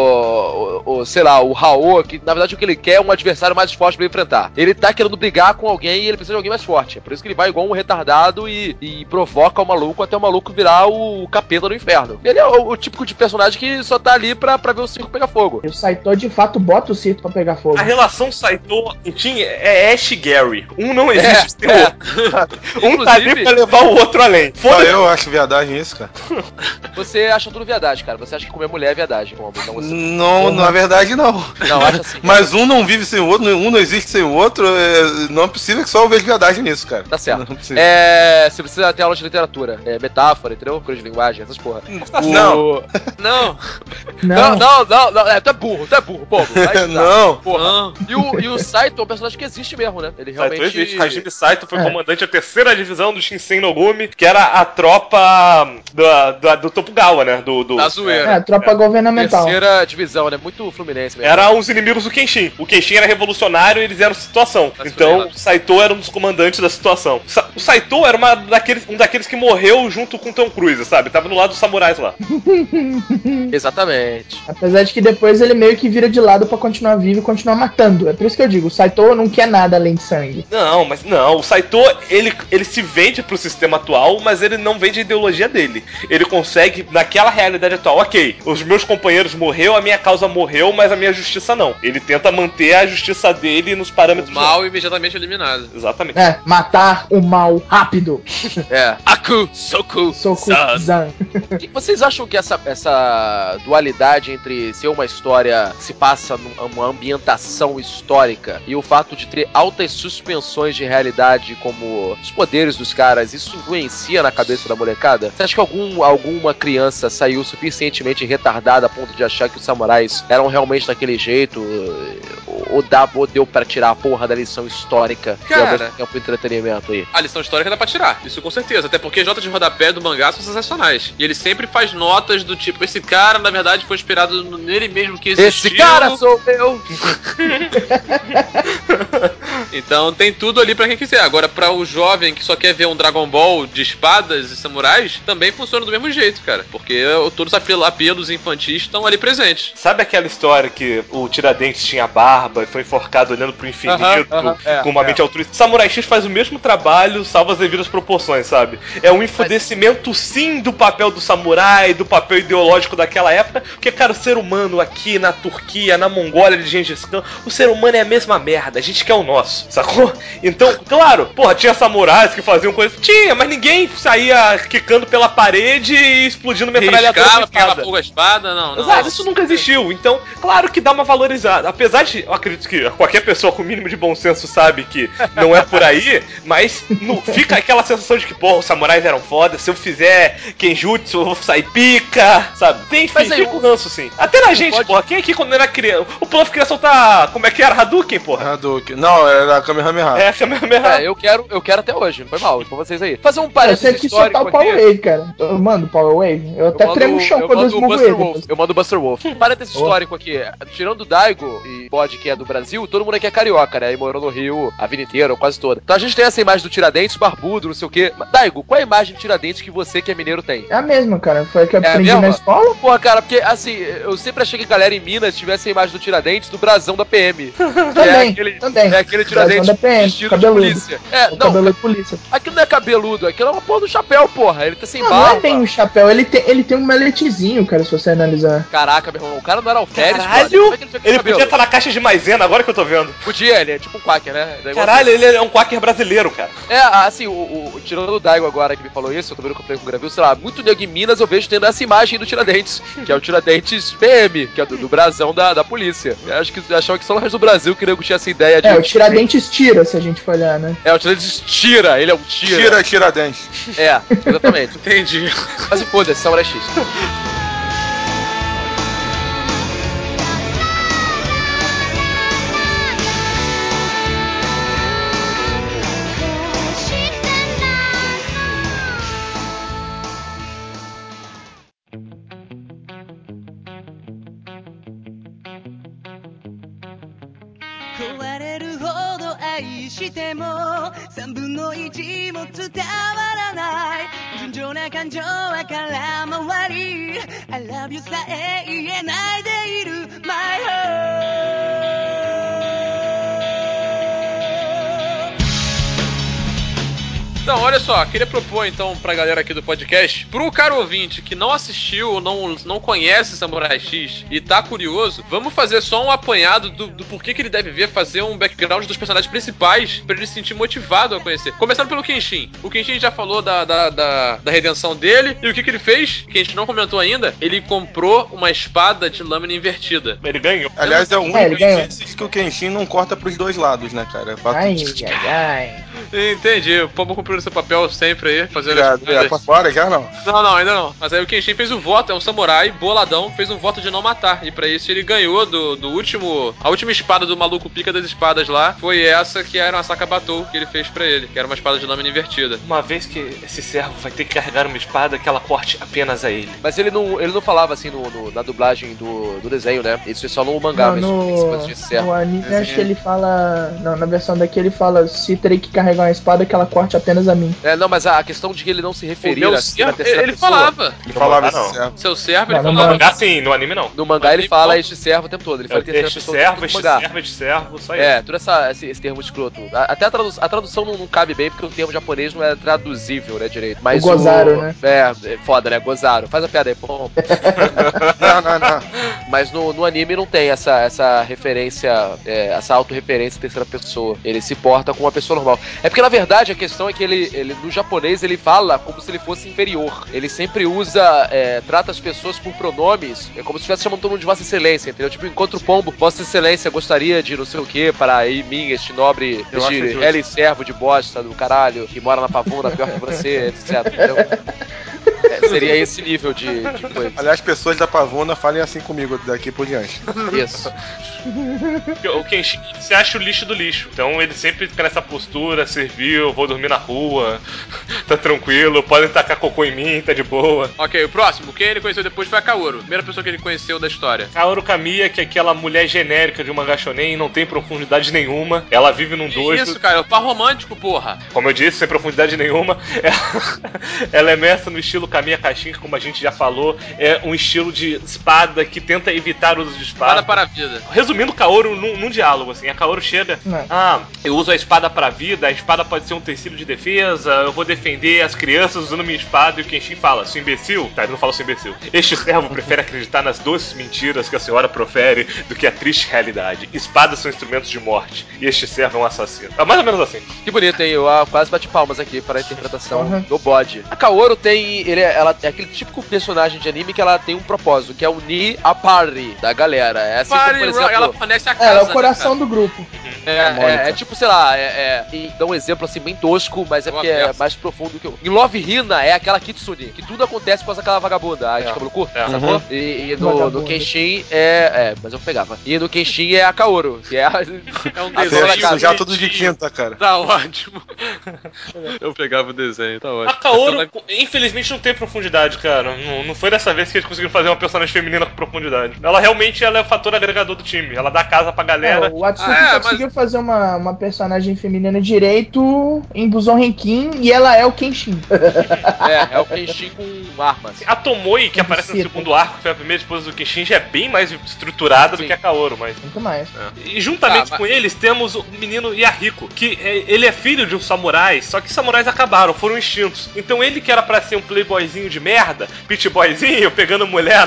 sei lá, o Hao, que na verdade o que ele quer é um adversário mais forte pra ele enfrentar. Ele tá querendo brigar com alguém e ele precisa de alguém mais forte. É por isso que ele vai igual um retardado e provoca o maluco até o maluco virar o capeta do inferno. Ele é o típico de personagem que só tá ali pra ver o circo pegar fogo. E o Saito de fato bota o circo pra pegar fogo. A relação Saito-Kenshin é Ash e Gary. Um não existe sem o outro. Um tá ali pra levar o outro além. Só eu acho viadagem isso, cara. Você acha tudo viadagem, cara. Você acha que comer mulher é viadagem. Então você... Não, na verdade não. Não, acho assim. Mas um não vive sem o outro, um não existe sem o outro. Não é possível que só eu vejo viadagem nisso, cara. Tá certo. Você precisa ter aula de literatura. Metáfora, entendeu? Coisa de linguagem, essas porra. Não. Tu é burro, bobo. Não. Porra. E o Saito é um personagem que existe mesmo, né? Ele realmente... Saito existe. Hajime Saito foi comandante da 3ª divisão do Shinsei Nogumi, que era a tropa do Tokugawa, né? Da zoeira. A tropa governamental. 3ª divisão, né? Muito Fluminense mesmo. Era os inimigos do Kenshin. O Kenshin era revolucionário e eles eram situação. Então, o Saito era um dos comandantes da situação. O Saito era um daqueles que morreu junto com o Tom Cruise, sabe? Tava no lado dos samurais lá. Exatamente. Apesar de que depois ele meio que vira de lado pra continuar vivo e continuar matando. É por isso que eu digo, o Saito não quer nada além de sangue. Não, o Saito, ele se vende pro sistema atual, mas ele não vende a ideologia dele. Ele consegue, naquela realidade atual, ok, os meus companheiros morreram, a minha causa morreu, mas a minha justiça não. Ele tenta manter a justiça dele nos parâmetros... O mal imediatamente eliminado. Exatamente. Matar o mal rápido. Aku, Soku, Zan. O que vocês acham que essa dualidade entre ser uma história que se passa numa ambientação histórica e o fato de ter altas suspensões de realidade como os poderes dos caras, isso influencia na cabeça da molecada? Você acha que alguma criança saiu suficientemente retardada a ponto de achar que os samurais eram realmente daquele jeito? Ou deu pra tirar a porra da lição histórica? Cara, que é um entretenimento aí? A lição histórica dá pra tirar, isso com certeza. Até porque as notas de rodapé do mangá são sensacionais. E ele sempre faz notas do tipo, esse cara, na verdade, foi inspirado nele mesmo que existiu. Esse cara sou eu! Então tem tudo ali pra quem quiser. Agora, pra o jovem que só quer ver um Dragon Ball de espadas e samurais, também funciona do mesmo jeito, cara. Porque todos os apelos infantis estão ali presentes. Sabe aquela história que o Tiradentes tinha barba e foi enforcado olhando pro infinito com uma mente altruísta? Samurai X faz o mesmo trabalho, salva as devidas proporções, sabe? É um enfudecimento, sim, do papel do samurai, do papel ideológico daquela época, porque, cara, o ser humano aqui na Turquia, na Mongólia de Gengis Khan, o ser humano é a mesma merda, a gente quer o nosso, sacou? Então, claro, porra, tinha samurais que faziam coisas, tinha, mas ninguém saía quicando pela parede e explodindo metralhadora com espada. Fogo a espada, não. Exato, isso nunca existiu, então, claro que dá uma valorizada, apesar de, eu acredito que qualquer pessoa com o mínimo de bom senso sabe que não é por aí, mas fica aquela sensação de que, porra, os samurais eram foda, se eu fizer Kenjutsu eu vou sair pica, sabe? Fica um ranço, sim. Até na gente, porra, quem aqui quando era criança, o Puff queria soltar, como é que era? Hadouken, porra? Hadouken. Não, era Kamehameha. É, Kamehameha. Eu quero até hoje, não foi mal, com vocês aí. Fazer um parênteses histórico aqui. Eu sempre quis soltar o Power Wave, cara. Eu mando o Power Wave. Eu até tremo o chão quando eu esmurro ele. Eu mando o Buster Wolf. Parênteses histórico aqui. Tirando o Daigo e Bode, que é do Brasil, todo mundo aqui é carioca, né? E morou no Rio a vida inteira, ou quase toda. Então a gente tem essa imagem do Tiradentes, barbudo, não sei o quê. Daigo, qual é a imagem do Tiradentes que você, que é mineiro, tem? É a mesma, cara. Foi a que eu aprendi na escola. Pô, cara, porque, assim, eu sempre achei que a galera em Minas tivesse a imagem do Tiradentes do brasão da PM. Também. É aquele Tiradentes da PM, vestido cabeludo. de polícia. Cabelo de polícia. Aquilo não é cabeludo, aquilo é uma porra do chapéu, porra. Ele tá sem barba. Não é bem um chapéu, ele tem um meletezinho, cara, se você analisar. Caraca, meu irmão, o cara não era alferes, caralho! Como é que ele podia estar na caixa de maisena, agora que eu tô vendo. Podia, ele é tipo um quacker, né? Caralho, ele é um quacker brasileiro, cara. É, assim, tirando o Daigo agora que me falou isso, eu tô vendo que eu falei com o Gravil, sei lá, muito nego em Minas eu vejo tendo essa imagem do Tiradentes, que é o Tiradentes PM, que é do brasão da polícia. Eu acho que achava que só no resto do Brasil que o nego tinha essa ideia de... o Tiradentes tira, se a gente for olhar, né? O Tiradentes tira, ele é um tira. Tiradentes. É, exatamente. Entendi. Mas foda-se, Samurai X. I love you さえ言えないでいる My heart. Então, olha só, queria propor então pra galera aqui do podcast, pro cara ouvinte que não assistiu ou não conhece Samurai X e tá curioso, vamos fazer só um apanhado do porquê que ele deve ver, fazer um background dos personagens principais pra ele se sentir motivado a conhecer. Começando pelo Kenshin. O Kenshin já falou da redenção dele, e o que ele fez, que a gente não comentou ainda, ele comprou uma espada de lâmina invertida. Ele ganhou. Aliás, é o único que o Kenshin não corta pros dois lados, né, cara? Ai. Entendi, o Pombo cumpriu seu papel sempre aí, fazendo... Pra fora já não? Não, ainda não. Mas aí o Kenshin fez o voto, é um samurai boladão, fez um voto de não matar. E pra isso ele ganhou do último... A última espada do maluco pica das espadas lá, foi essa que era uma Sakabatou que ele fez pra ele, que era uma espada de lâmina invertida. Uma vez que esse servo vai ter que carregar uma espada que ela corte apenas a ele. Mas ele não falava assim na dublagem do desenho, né? Isso é só no mangá mesmo. No anime, acho que ele fala... Não, na versão daqui ele fala, se terei que carregar uma espada que ela corte apenas a mim. Não, mas a questão de que ele não se referia assim na terceira pessoa. Falava. Ele falava não. servo. Seu servo, ele falava. No mangá sim, no anime não. No mangá ele fala este servo o tempo todo. Ele fala terceira pessoa este servo, só isso. Todo esse termo escroto. Até a tradução não cabe bem, porque o termo japonês não é traduzível, né, direito. Mas o Gozaro, né? É foda, né? Gozaro. Faz a piada aí, pô. Não. Mas no anime não tem essa referência, essa autorreferência em terceira pessoa. Ele se porta como uma pessoa normal. É porque, na verdade, a questão é que ele no japonês, ele fala como se ele fosse inferior. Ele sempre trata as pessoas por pronomes, é como se estivesse chamando todo mundo de Vossa Excelência, entendeu? Tipo, enquanto o pombo, Vossa Excelência gostaria de não sei o que para ir mim, este nobre, este servo de bosta do caralho, que mora na pavuna, pior que você, etc. Entendeu? Seria esse nível de coisa. Aliás, pessoas da Pavuna falem assim comigo daqui por diante. Isso. O Kenshin se acha o lixo do lixo. Então ele sempre fica nessa postura, serviu, vou dormir na rua, tá tranquilo, podem tacar cocô em mim, tá de boa. Ok, o próximo, quem ele conheceu depois foi a Kaoru. Primeira pessoa que ele conheceu da história. Kaoru Kamiya, que é aquela mulher genérica de uma mangá shonen, não tem profundidade nenhuma. Ela vive num dojo. Isso, cara, é o par romântico, porra. Como eu disse, sem profundidade nenhuma. Ela é mestra no estilo Kamiya Kashin, que como a gente já falou, é um estilo de espada que tenta evitar o uso de espada. Espada para a vida. Resumindo, Kaoru num diálogo, assim, a Kaoru chega, eu uso a espada pra vida, a espada pode ser um utensílio de defesa, eu vou defender as crianças usando minha espada, e o Kenshin fala, seu imbecil, tá, ele não fala seu imbecil, este servo prefere acreditar nas doces mentiras que a senhora profere do que a triste realidade. Espadas são instrumentos de morte, e este servo é um assassino. É mais ou menos assim. Que bonito, hein? Eu quase bati palmas aqui para a interpretação do bode. A Kaoru tem, ela é aquele típico personagem de anime que ela tem um propósito, que é unir a party da galera. É assim como, por exemplo, ela fornece a casa. Ela é o coração do grupo. É tipo, sei lá, e dá um exemplo assim bem tosco, mas é porque é mais profundo que eu. Em Love Hina é aquela Kitsune, que tudo acontece por causa daquela vagabunda, a de cabelo curto, sacou? E no Kenshin mas eu pegava. E no Kenshin é a Kaoru, que é um desenho já tudo de quinta, cara. Tá ótimo. Eu pegava o desenho, tá ótimo. A Kaoru, infelizmente, não tem profundidade, cara. Não foi dessa vez que eles conseguiram fazer uma personagem feminina com profundidade. Ela realmente é o fator agregador do time. Ela dá casa pra galera. O Atsuki conseguiu fazer uma personagem feminina direito em Buson Renkin e ela é o Kenshin. É o Kenshin com armas. A Tomoe, que aparece no segundo arco, que foi a primeira esposa do Kenshin, já é bem mais estruturada do que a Kaoru, mas... Muito mais. E juntamente com eles temos o menino Yahiko, que ele é filho de um samurai, só que samurais acabaram, foram extintos. Então ele que era pra ser um playboyzinho de merda, pit boyzinho, pegando mulher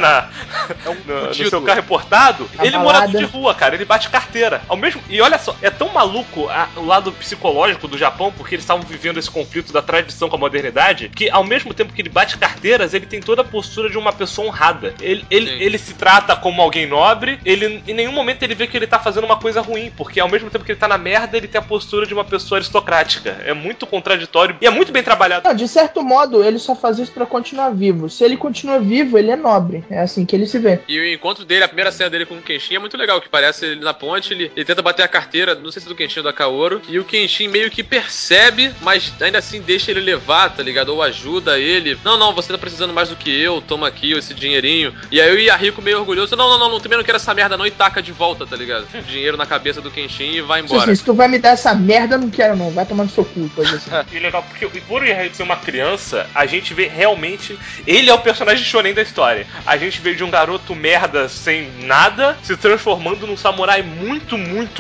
no seu carro importado, ele morador de rua, cara, ele bate carteira. E olha só, é tão maluco o lado psicológico do Japão, porque eles estavam vivendo esse conflito da tradição com a modernidade, que ao mesmo tempo que ele bate carteiras, ele tem toda a postura de uma pessoa honrada. Ele se trata como alguém nobre, em nenhum momento ele vê que ele tá fazendo uma coisa ruim, porque ao mesmo tempo que ele tá na merda, ele tem a postura de uma pessoa aristocrática. É muito contraditório e é muito bem trabalhado. Não, de certo modo, ele só faz isso pra continuar vivo. Se ele continua vivo, ele é nobre. É assim que ele se vê. E o encontro dele, a primeira cena dele com o Kenshin é muito legal, que parece ele na ponte, ele tenta bater a carteira, não sei se é do Kenshin ou da Kaoru, e o Kenshin meio que percebe, mas ainda assim deixa ele levar, tá ligado? Ou ajuda ele. Não, você tá precisando mais do que eu, toma aqui esse dinheirinho. E aí o Yahiko meio orgulhoso, não, também não quero essa merda não, e taca de volta, tá ligado? Dinheiro na cabeça do Kenshin e vai embora. Se tu vai me dar essa merda, eu não quero não, vai tomando seu cu, coisa assim. E legal, porque por Yahiko ser uma criança, a gente vê realmente, ele é o personagem shonen da história. A gente vê de um garoto merda sem nada, se transformando num samurai muito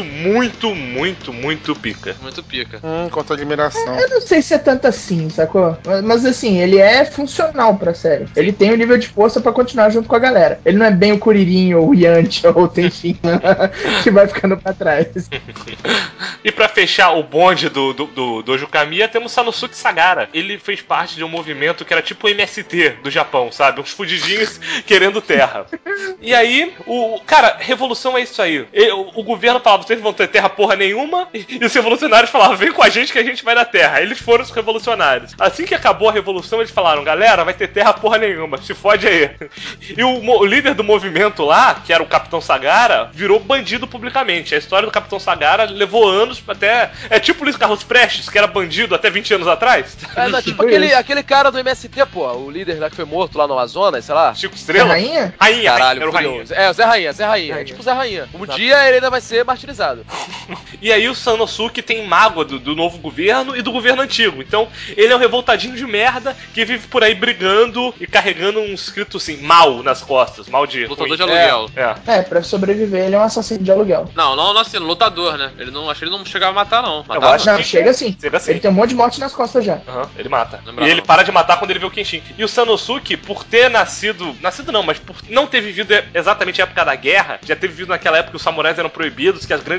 pica. Muito pica. Quanto admiração. Eu não sei se é tanto assim, sacou? Mas assim, ele é funcional pra série. Sim. Ele tem o nível de força pra continuar junto com a galera. Ele não é bem o Kuririn ou o Yantia ou o Tenshin que vai ficando pra trás. E pra fechar o bonde do Dojo Kamiya, temos Sanosuke Sagara. Ele fez parte de um movimento que era tipo o MST do Japão, sabe? Uns fudidinhos querendo terra. E aí, cara, revolução é isso aí. O governo falava, vocês vão ter terra porra nenhuma, e os revolucionários falavam, vem com a gente que a gente vai dar terra. Eles foram os revolucionários. Assim que acabou a revolução, eles falaram, galera, vai ter terra porra nenhuma, se fode aí. E o líder do movimento lá, que era o Capitão Sagara, virou bandido publicamente. A história do Capitão Sagara levou anos até... É tipo o Luiz Carlos Prestes, que era bandido até 20 anos atrás. Tipo aquele cara do MST, pô, o líder lá que foi morto lá no Amazonas, sei lá. Chico Estrela? Rainha? Rainha, caralho, era o Rainha. O Zé Rainha. É tipo o Zé Rainha. Um dia ele ainda vai ser martirizado. E aí o Sanosuke tem mágoa do novo governo e do governo antigo. Então, ele é um revoltadinho de merda que vive por aí brigando e carregando um escrito assim, mal nas costas. Mal de... Lutador de aluguel. Pra sobreviver, ele é um assassino de aluguel. Não assim, lutador, né? Acho que ele não chegava a matar, não. Chega assim. Ele tem um monte de morte nas costas já. Ele mata. E ele para de matar quando ele vê o Kenshin. E o Sanosuke, por ter nascido não, mas por não ter vivido exatamente a época da guerra, já ter vivido naquela época que os samurais eram proibidos, que as grandes batalhas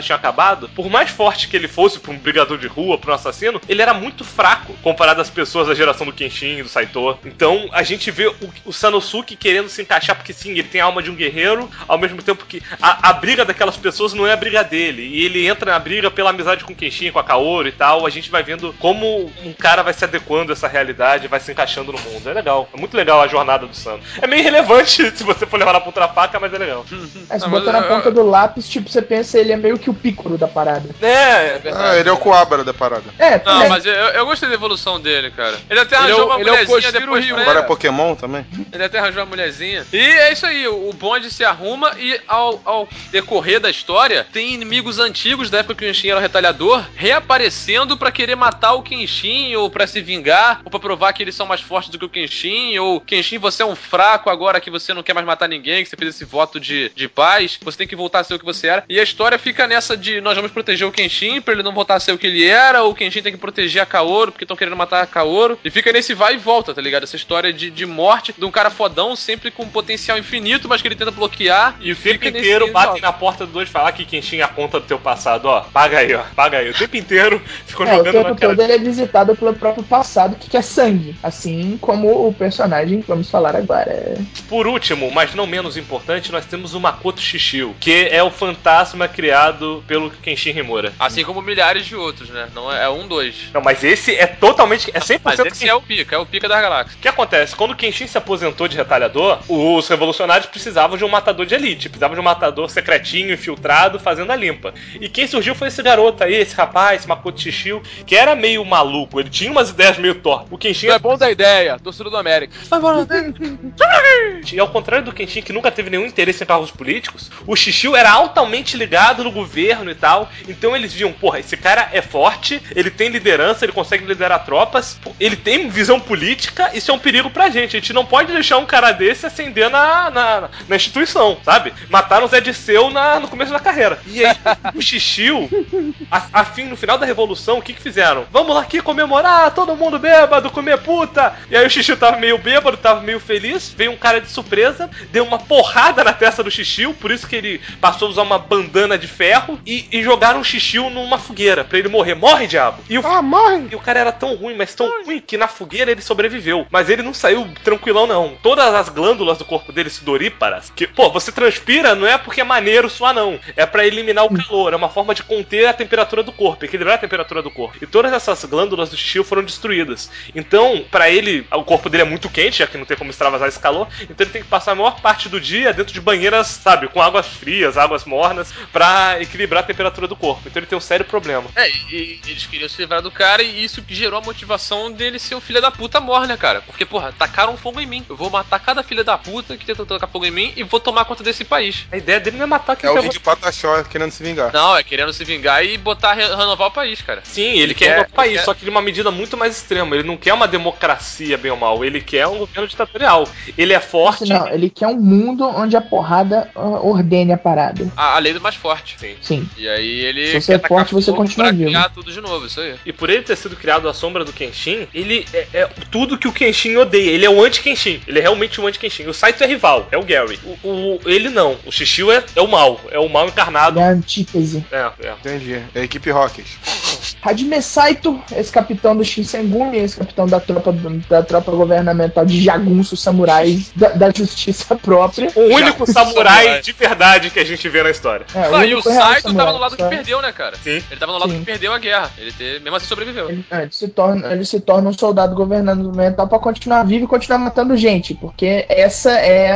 personagens tinham acabado, por mais forte que ele fosse pra um brigador de rua, pra um assassino, ele era muito fraco comparado às pessoas da geração do Kenshin e do Saito. Então a gente vê o Sanosuke querendo se encaixar, porque sim, ele tem a alma de um guerreiro, ao mesmo tempo que a briga daquelas pessoas não é a briga dele, e ele entra na briga pela amizade com o Kenshin, com a Kaoru e tal. A gente vai vendo como um cara vai se adequando a essa realidade, vai se encaixando no mundo. É legal, é muito legal a jornada do Sano. É meio irrelevante se você for levar na ponta da faca, mas é legal. Se botar na ponta do lápis, tipo, você pensa, ele é meio que o Piccolo da parada. É verdade. Ele é o Coabra da parada. Não, mas eu gostei da evolução dele, cara. Ele até arranjou uma mulherzinha depois. Agora é Pokémon também? Ele até arranjou uma mulherzinha. E é isso aí, o bonde se arruma e ao decorrer da história, tem inimigos antigos da época que o Kenshin era o retalhador, reaparecendo pra querer matar o Kenshin, ou pra se vingar, ou pra provar que eles são mais fortes do que o Kenshin, ou Kenshin, você é um fraco agora que você não quer mais matar ninguém, que você fez esse voto de paz, você tem que voltar a ser o que você era. E a história fica nessa de nós vamos proteger o Kenshin pra ele não voltar a ser o que ele era, ou o Kenshin tem que proteger a Kaoru porque estão querendo matar a Kaoru. E fica nesse vai e volta, tá ligado? Essa história de morte de um cara fodão, sempre com potencial infinito, mas que ele tenta bloquear. E o tempo inteiro batem na porta do dois e falar que Kenshin é a conta do teu passado, ó. Paga aí, ó. Paga aí. O tempo inteiro ficou jogando na cara. O tempo todo ele é visitado pelo próprio passado, que é sangue. Assim como o personagem que vamos falar agora. Por último, mas não menos importante, nós temos o Makoto Shishio, que é o fantasma criado pelo Kenshin Himura. Assim como milhares de outros, né? Não é dois. Não, mas esse é totalmente... É 100% mas esse é o pica das galáxias. O que acontece? Quando o Kenshin se aposentou de retalhador, os revolucionários precisavam de um matador de elite, precisavam de um matador secretinho, infiltrado, fazendo a limpa. E quem surgiu foi esse garoto aí, esse rapaz, esse Makoto Shishio, que era meio maluco, ele tinha umas ideias meio tortas. O Kenshin... Não é bom da ideia, torcedor do América. E ao contrário do Kenshin, que nunca teve nenhum interesse em cargos políticos, o Shishio era altamente ligado no governo e tal, então eles viam, porra, esse cara é forte, ele tem liderança, ele consegue liderar tropas, ele tem visão política, isso é um perigo pra gente. A gente não pode deixar um cara desse ascender na instituição, sabe? Mataram o Zé Disseu no começo da carreira. E aí, o Shishio, no final da Revolução, o que fizeram? Vamos lá aqui comemorar, todo mundo bêbado, comer puta! E aí o Shishio tava meio bêbado, tava meio feliz, veio um cara de surpresa, deu uma porrada na testa do Shishio, por isso que ele passou a usar uma bandana de ferro, e jogaram o Shishio numa fogueira, pra ele morrer. Morre, diabo! Morre! E o cara era tão ruim, mas tão ruim, que na fogueira ele sobreviveu. Mas ele não saiu tranquilão, não. Todas as glândulas do corpo dele sudoríparas, que, pô, você transpira, não é porque é maneiro suar, não. É pra eliminar o calor, é uma forma de conter a temperatura do corpo, equilibrar a temperatura do corpo. E todas essas glândulas do Shishio foram destruídas. Então, pra ele, o corpo dele é muito quente, já que não tem como extravasar esse calor, então ele tem que passar a maior parte do dia dentro de banheiras, sabe, com águas frias, águas mornas, pra equilibrar a temperatura do corpo. Então ele tem um sério problema. E eles queriam se livrar do cara, e isso que gerou a motivação dele ser um filho da puta mor, né, cara? Porque, porra, tacaram fogo em mim. Eu vou matar cada filha da puta que tenta tacar fogo em mim e vou tomar conta desse país. A ideia dele não é matar quem é o de Pataxó querendo se vingar. Não, é querendo se vingar e renovar o país, cara. Sim, ele quer renovar o país, só que de uma medida muito mais extrema. Ele não quer uma democracia, bem ou mal. Ele quer um governo ditatorial. Ele é forte. Não, ele quer um mundo onde a porrada ordene a parada. A lei do mais forte. Sim. E aí ele... Se você é forte, você continua vivo. Criar tudo de novo, isso aí. E por ele ter sido criado à sombra do Kenshin, ele é tudo que o Kenshin odeia. Ele é o anti-Kenshin. Ele é realmente o anti-Kenshin. O Saito é rival, é o Gary. Ele não. O Shishio é o mal. É o mal encarnado. É a antítese. Entendi. É a equipe Rocket. Hajime Saito, esse capitão do Shinsengumi, esse capitão da tropa governamental de jagunços samurais da justiça própria. O único samurai de verdade que a gente vê na história. E o Saito tava no lado que perdeu, né, cara? Sim. Ele tava no lado que perdeu a guerra. Mesmo assim sobreviveu. Ele se torna um soldado governamental pra continuar vivo e continuar matando gente, porque essa é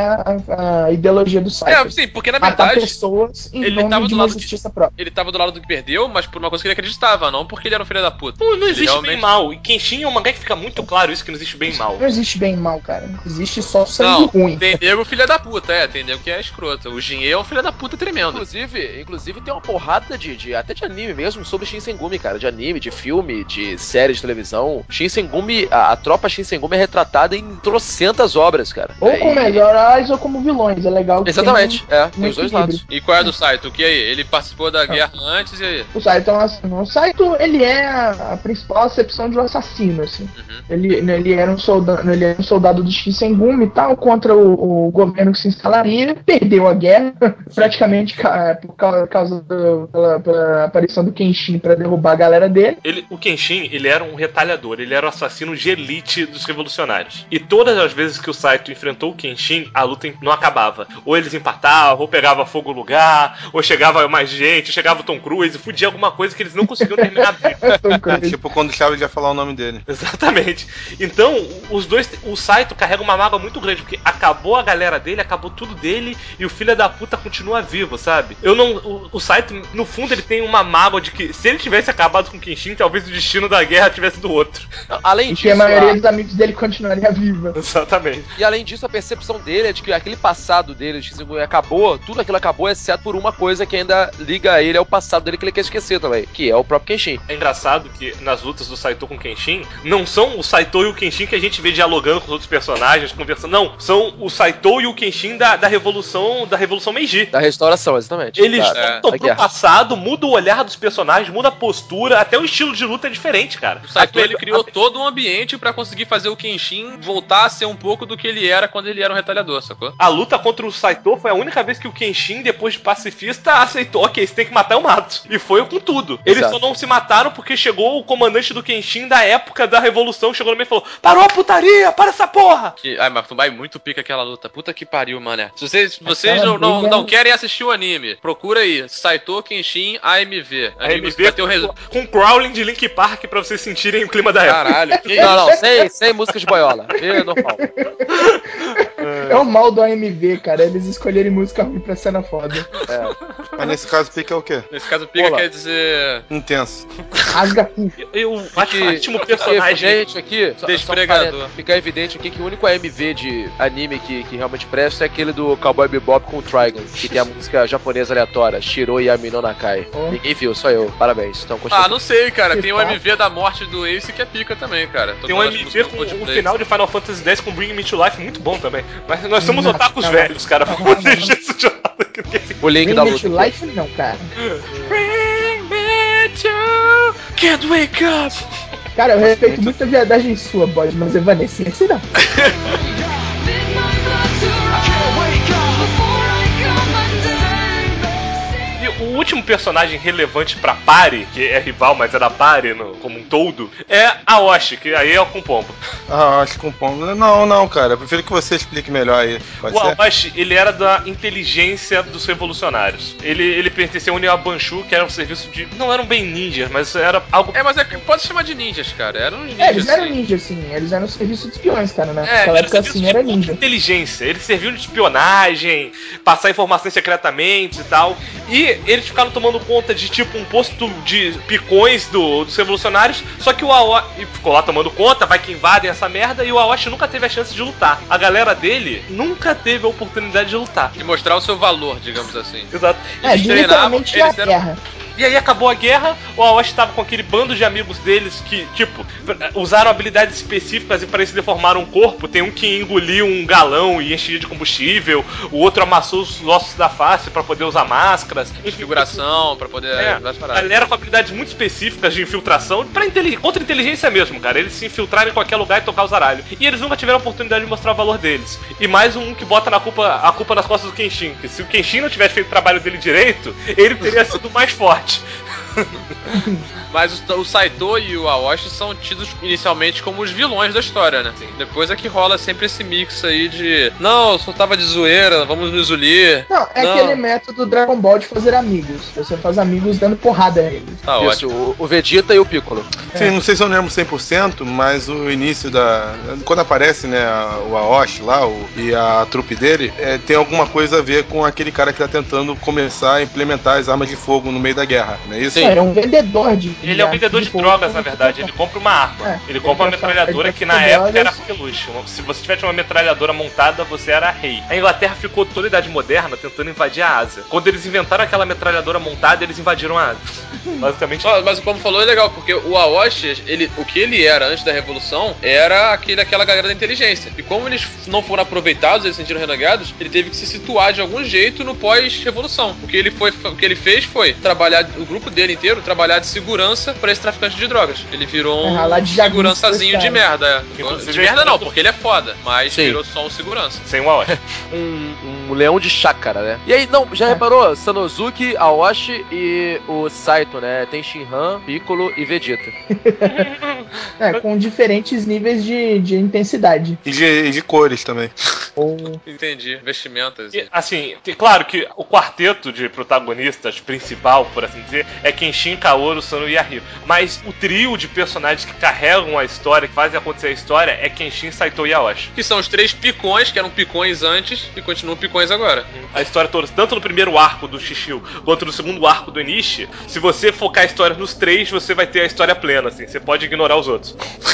a ideologia do Saito. Sim, porque na verdade matar pessoas em nome de uma justiça própria. Ele tava do lado do que perdeu, mas por uma coisa que ele acreditava, não porque ele era um filho da puta. Não existe realmente... bem e mal. E Kenshin é um mangá que fica muito claro isso, que não existe bem e mal. Não existe bem e mal, cara. Existe só sangue ruim. Tem nego filho da puta, tem nego que é escroto. O Jinhei é um filho da puta tremendo. Inclusive tem uma porrada até de anime mesmo sobre Shinsengumi, cara. De anime, de filme, de série de televisão. Shinsengumi, a tropa Shinsengumi é retratada em trocentas obras, cara. Ou como heróis ou como vilões, é legal. Exatamente, tem os dois lados. E qual é a do Saito? O que aí? Ele participou da guerra antes e aí? O Saito Saito, ele é a principal acepção de um assassino, assim. Ele era um soldado do Shinsengumi e tal, contra o governo que se instalaria, perdeu a guerra, praticamente por causa pela aparição do Kenshin pra derrubar a galera dele. O Kenshin, ele era um retalhador, ele era o assassino de elite dos revolucionários. E todas as vezes que o Saito enfrentou o Kenshin, a luta não acabava. Ou eles empatavam, ou pegava fogo no lugar, ou chegava mais gente, chegava o Tom Cruise, e fudia alguma coisa que eles não conseguiam terminar bem. Tipo quando o Charles ia falar o nome dele. Exatamente. Então, os dois, o Saito carrega uma mágoa muito grande, porque acabou a galera dele, acabou tudo dele, e o filho da puta continua vivo, sabe? O Saito, no fundo, ele tem uma mágoa de que se ele tivesse acabado com o Kenshin, talvez o destino da guerra tivesse do outro. Além disso, que a maioria dos amigos dele continuaria viva. Exatamente. E além disso, a percepção dele é de que aquele passado dele, de que acabou, tudo aquilo acabou, exceto por uma coisa que ainda liga ele ao passado dele que ele quer esquecer também, que é o próprio Kenshin. É engraçado que nas lutas do Saito com o Kenshin, não são o Saito e o Kenshin que a gente vê dialogando com os outros personagens, conversando, não, são o Saito e o Kenshin da Revolução Meiji. Da restauração, exatamente. Eles voltam pro passado, muda o olhar dos personagens, muda a postura, até o estilo de luta é diferente, cara. O Saito, ele criou todo um ambiente pra conseguir fazer o Kenshin voltar a ser um pouco do que ele era quando ele era um retalhador, sacou? A luta contra o Saito foi a única vez que o Kenshin, depois de pacifista, aceitou, ok, se tem que matar, eu mato. E foi com tudo. Eles só não se mataram porque chegou o comandante do Kenshin da época da Revolução, chegou no meio e falou, parou a putaria, para essa porra! Mas vai muito pica aquela luta. Puta que pariu, mané. Se vocês não querem assistir o anime, procura aí, Saito Kenshin AMV. AMV vai ter com crawling de Link Park pra vocês sentirem o clima da época. Caralho, que não, sem música de boiola. É normal. É o mal do AMV, cara. Eles escolherem música ruim pra cena foda. Mas nesse caso, pica é o quê? Nesse caso, pica quer dizer... intenso. Rasga cu. Eu acho que o último personagem... aqui, fica evidente aqui que o único AMV de anime que realmente presta é aquele do Cowboy Bebop com o Trigon, que tem a música japonesa aleatória, Shiro Yami no Nakai. Ninguém viu, só eu. Parabéns. Então, não sei, cara. Tem um MV da morte do Ace que é pica também, cara. Tem um MV com o final de Final Fantasy X com Bring Me to Life muito bom também. Mas nós somos otakus velhos, cara. Vamos deixar isso de lado. O link da luta. Bring Me to Life não, cara. Bring me to... Can't wake up. Cara, eu respeito muito a viadagem sua, bode, mas Evanescence não. O último personagem relevante pra Pari, que é rival, mas é da Pari como um todo, é a Oshi, que aí é o com pombo. Acho com pombo. Não, cara. Eu prefiro que você explique melhor aí. O Oshi, ele era da inteligência dos revolucionários. Ele pertencia ao Uniwabanshu, que era um serviço de... Não eram bem ninjas, mas era algo... pode chamar de ninjas, cara. Eram ninjas. Eles eram ninjas, sim. Eles eram serviço de espiões, cara, né? Naquela época, assim, era ninja. Inteligência. Eles serviam de espionagem, passar informações secretamente e tal. E eles ficaram tomando conta de tipo um posto de picões dos revolucionários, só que o Aoshi ficou lá tomando conta, vai que invadem essa merda, e o Aoshi nunca teve a chance de lutar. A galera dele nunca teve a oportunidade de lutar. E mostrar o seu valor, digamos assim. Exato. Eles literalmente a guerra. E aí acabou a guerra, o Aoshi tava com aquele bando de amigos deles que, tipo, usaram habilidades específicas e para isso deformaram um corpo. Tem um que engoliu um galão e enchia de combustível, o outro amassou os ossos da face para poder usar máscaras. Configuração, para poder... Galera com habilidades muito específicas de infiltração, contra inteligência mesmo, cara. Eles se infiltrarem em qualquer lugar e tocar os aralhos. E eles nunca tiveram a oportunidade de mostrar o valor deles. E mais um que bota a culpa nas costas do Kenshin, que se o Kenshin não tivesse feito o trabalho dele direito, ele teria sido mais forte. Mas o Saito e o Aoshi são tidos inicialmente como os vilões da história, né? Sim. Depois é que rola sempre esse mix aí de... Não, eu só tava de zoeira, vamos nos unir. Não, aquele método Dragon Ball de fazer amigos. Você faz amigos dando porrada neles. Tá ótimo. O Vegeta e o Piccolo. Sim, não sei se eu lembro 100%, mas o início quando aparece, né, o Aoshi lá, e a trupe dele, tem alguma coisa a ver com aquele cara que tá tentando começar a implementar as armas de fogo no meio da guerra, não é isso? Sim. É um vendedor de... Ele é um vendedor de drogas, na verdade. Ele compra uma arma. Ele compra uma metralhadora que na época era peluche. Se você tivesse uma metralhadora montada, você era rei. A Inglaterra ficou toda a Idade Moderna tentando invadir a Ásia. Quando eles inventaram aquela metralhadora montada, eles invadiram a Ásia. Basicamente. Mas como falou, é legal, porque o Aoshi, o que ele era antes da Revolução, era aquela galera da inteligência. E como eles não foram aproveitados, eles se sentiram renegados, ele teve que se situar de algum jeito no pós-revolução. O que ele fez foi trabalhar, o grupo dele dele inteiro trabalhar de segurança pra esse traficante de drogas. Ele virou um de segurançazinho de merda. Inclusive, de merda não, porque ele é foda, mas Sim. virou só um segurança. Sem o Aoshi. Um leão de chácara, né? E aí, não, já reparou? Sanosuke, Aoshi e o Saito, né? Tem Shinran, Piccolo e Vegeta. Com diferentes níveis de intensidade. E de cores também. Entendi. Vestimentas. E, assim, claro que o quarteto de protagonistas principal, por assim dizer, é Kenshin, Kaoru, Sano e Yahiro. Mas o trio de personagens que carregam a história, que fazem acontecer a história, é Kenshin, Saito e Aoshi. Que são os 3 picões, que eram picões antes e continuam picões agora. A história toda, tanto no primeiro arco do Shishio quanto no segundo arco do Enishi, se você focar a história nos 3, você vai ter a história plena, assim. Você pode ignorar os outros.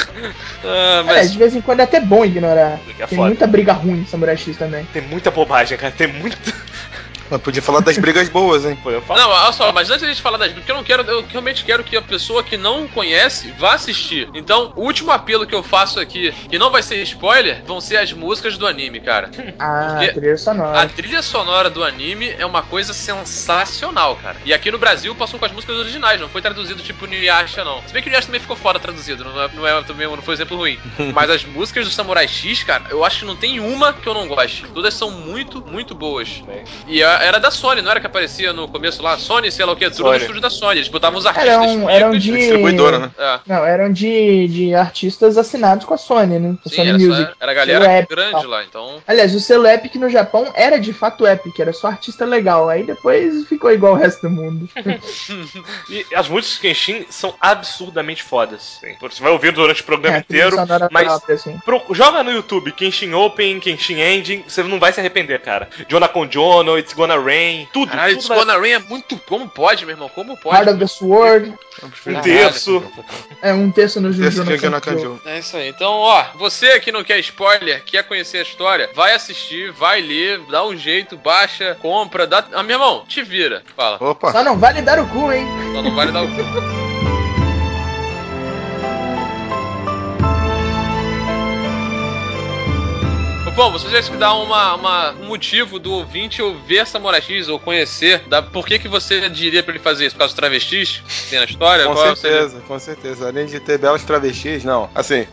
Mas de vez em quando é até bom ignorar. É Tem foda. muita briga ruim em Samurai X também. Tem muita bobagem, cara. Tem muita... Mas podia falar das brigas boas, hein? Podemos falar? Não, olha só, mas antes de a gente falar das brigas, porque eu realmente quero que a pessoa que não conhece vá assistir. Então, o último apelo que eu faço aqui, que não vai ser spoiler, vão ser as músicas do anime, cara. A trilha sonora. A trilha sonora do anime é uma coisa sensacional, cara. E aqui no Brasil passou com as músicas originais, não foi traduzido tipo Nuyasha, não. Se bem que o Nuyasha também ficou foda traduzido, não foi exemplo ruim. Mas as músicas do Samurai X, cara, eu acho que não tem uma que eu não goste. Todas são muito, muito boas. E era da Sony, não era que aparecia no começo lá? Sony, sei lá o que, tudo no estúdio da Sony. Eles botavam os artistas eram de distribuidora, né? Não, eram de artistas assinados com a Sony, né? A Sim, Sony Music. era a galera Selo Epic, grande tal. lá, então... Aliás, o selo Epic no Japão era de fato Epic, era só artista legal. Aí depois ficou igual o resto do mundo. E as músicas de Kenshin são absurdamente fodas. Sim. Você vai ouvir durante o programa inteiro, mas própria, assim. Joga no YouTube Kenshin Open, Kenshin Ending, você não vai se arrepender, cara. Jonah com Jono, It's Gonna Rain, tudo. Caralho, tudo It's Gonna Rain é muito... Como pode, meu irmão? Como pode? Heart of the Sword. Um terço. Um terço no Juju no Kanjo. É isso aí. Então, ó, você que não quer spoiler, quer conhecer a história, vai assistir, vai ler, dá um jeito, baixa, compra, dá... Ah, meu irmão, te vira. Fala. Opa. Só não vale dar o cu, hein? Só não vale dar o cu. Bom, você já que dá um motivo do ouvinte ouvir Samurai X ou conhecer, por que você diria pra ele fazer isso? Por causa dos travestis que tem na história? Com certeza. Além de ter belos travestis, não. Assim,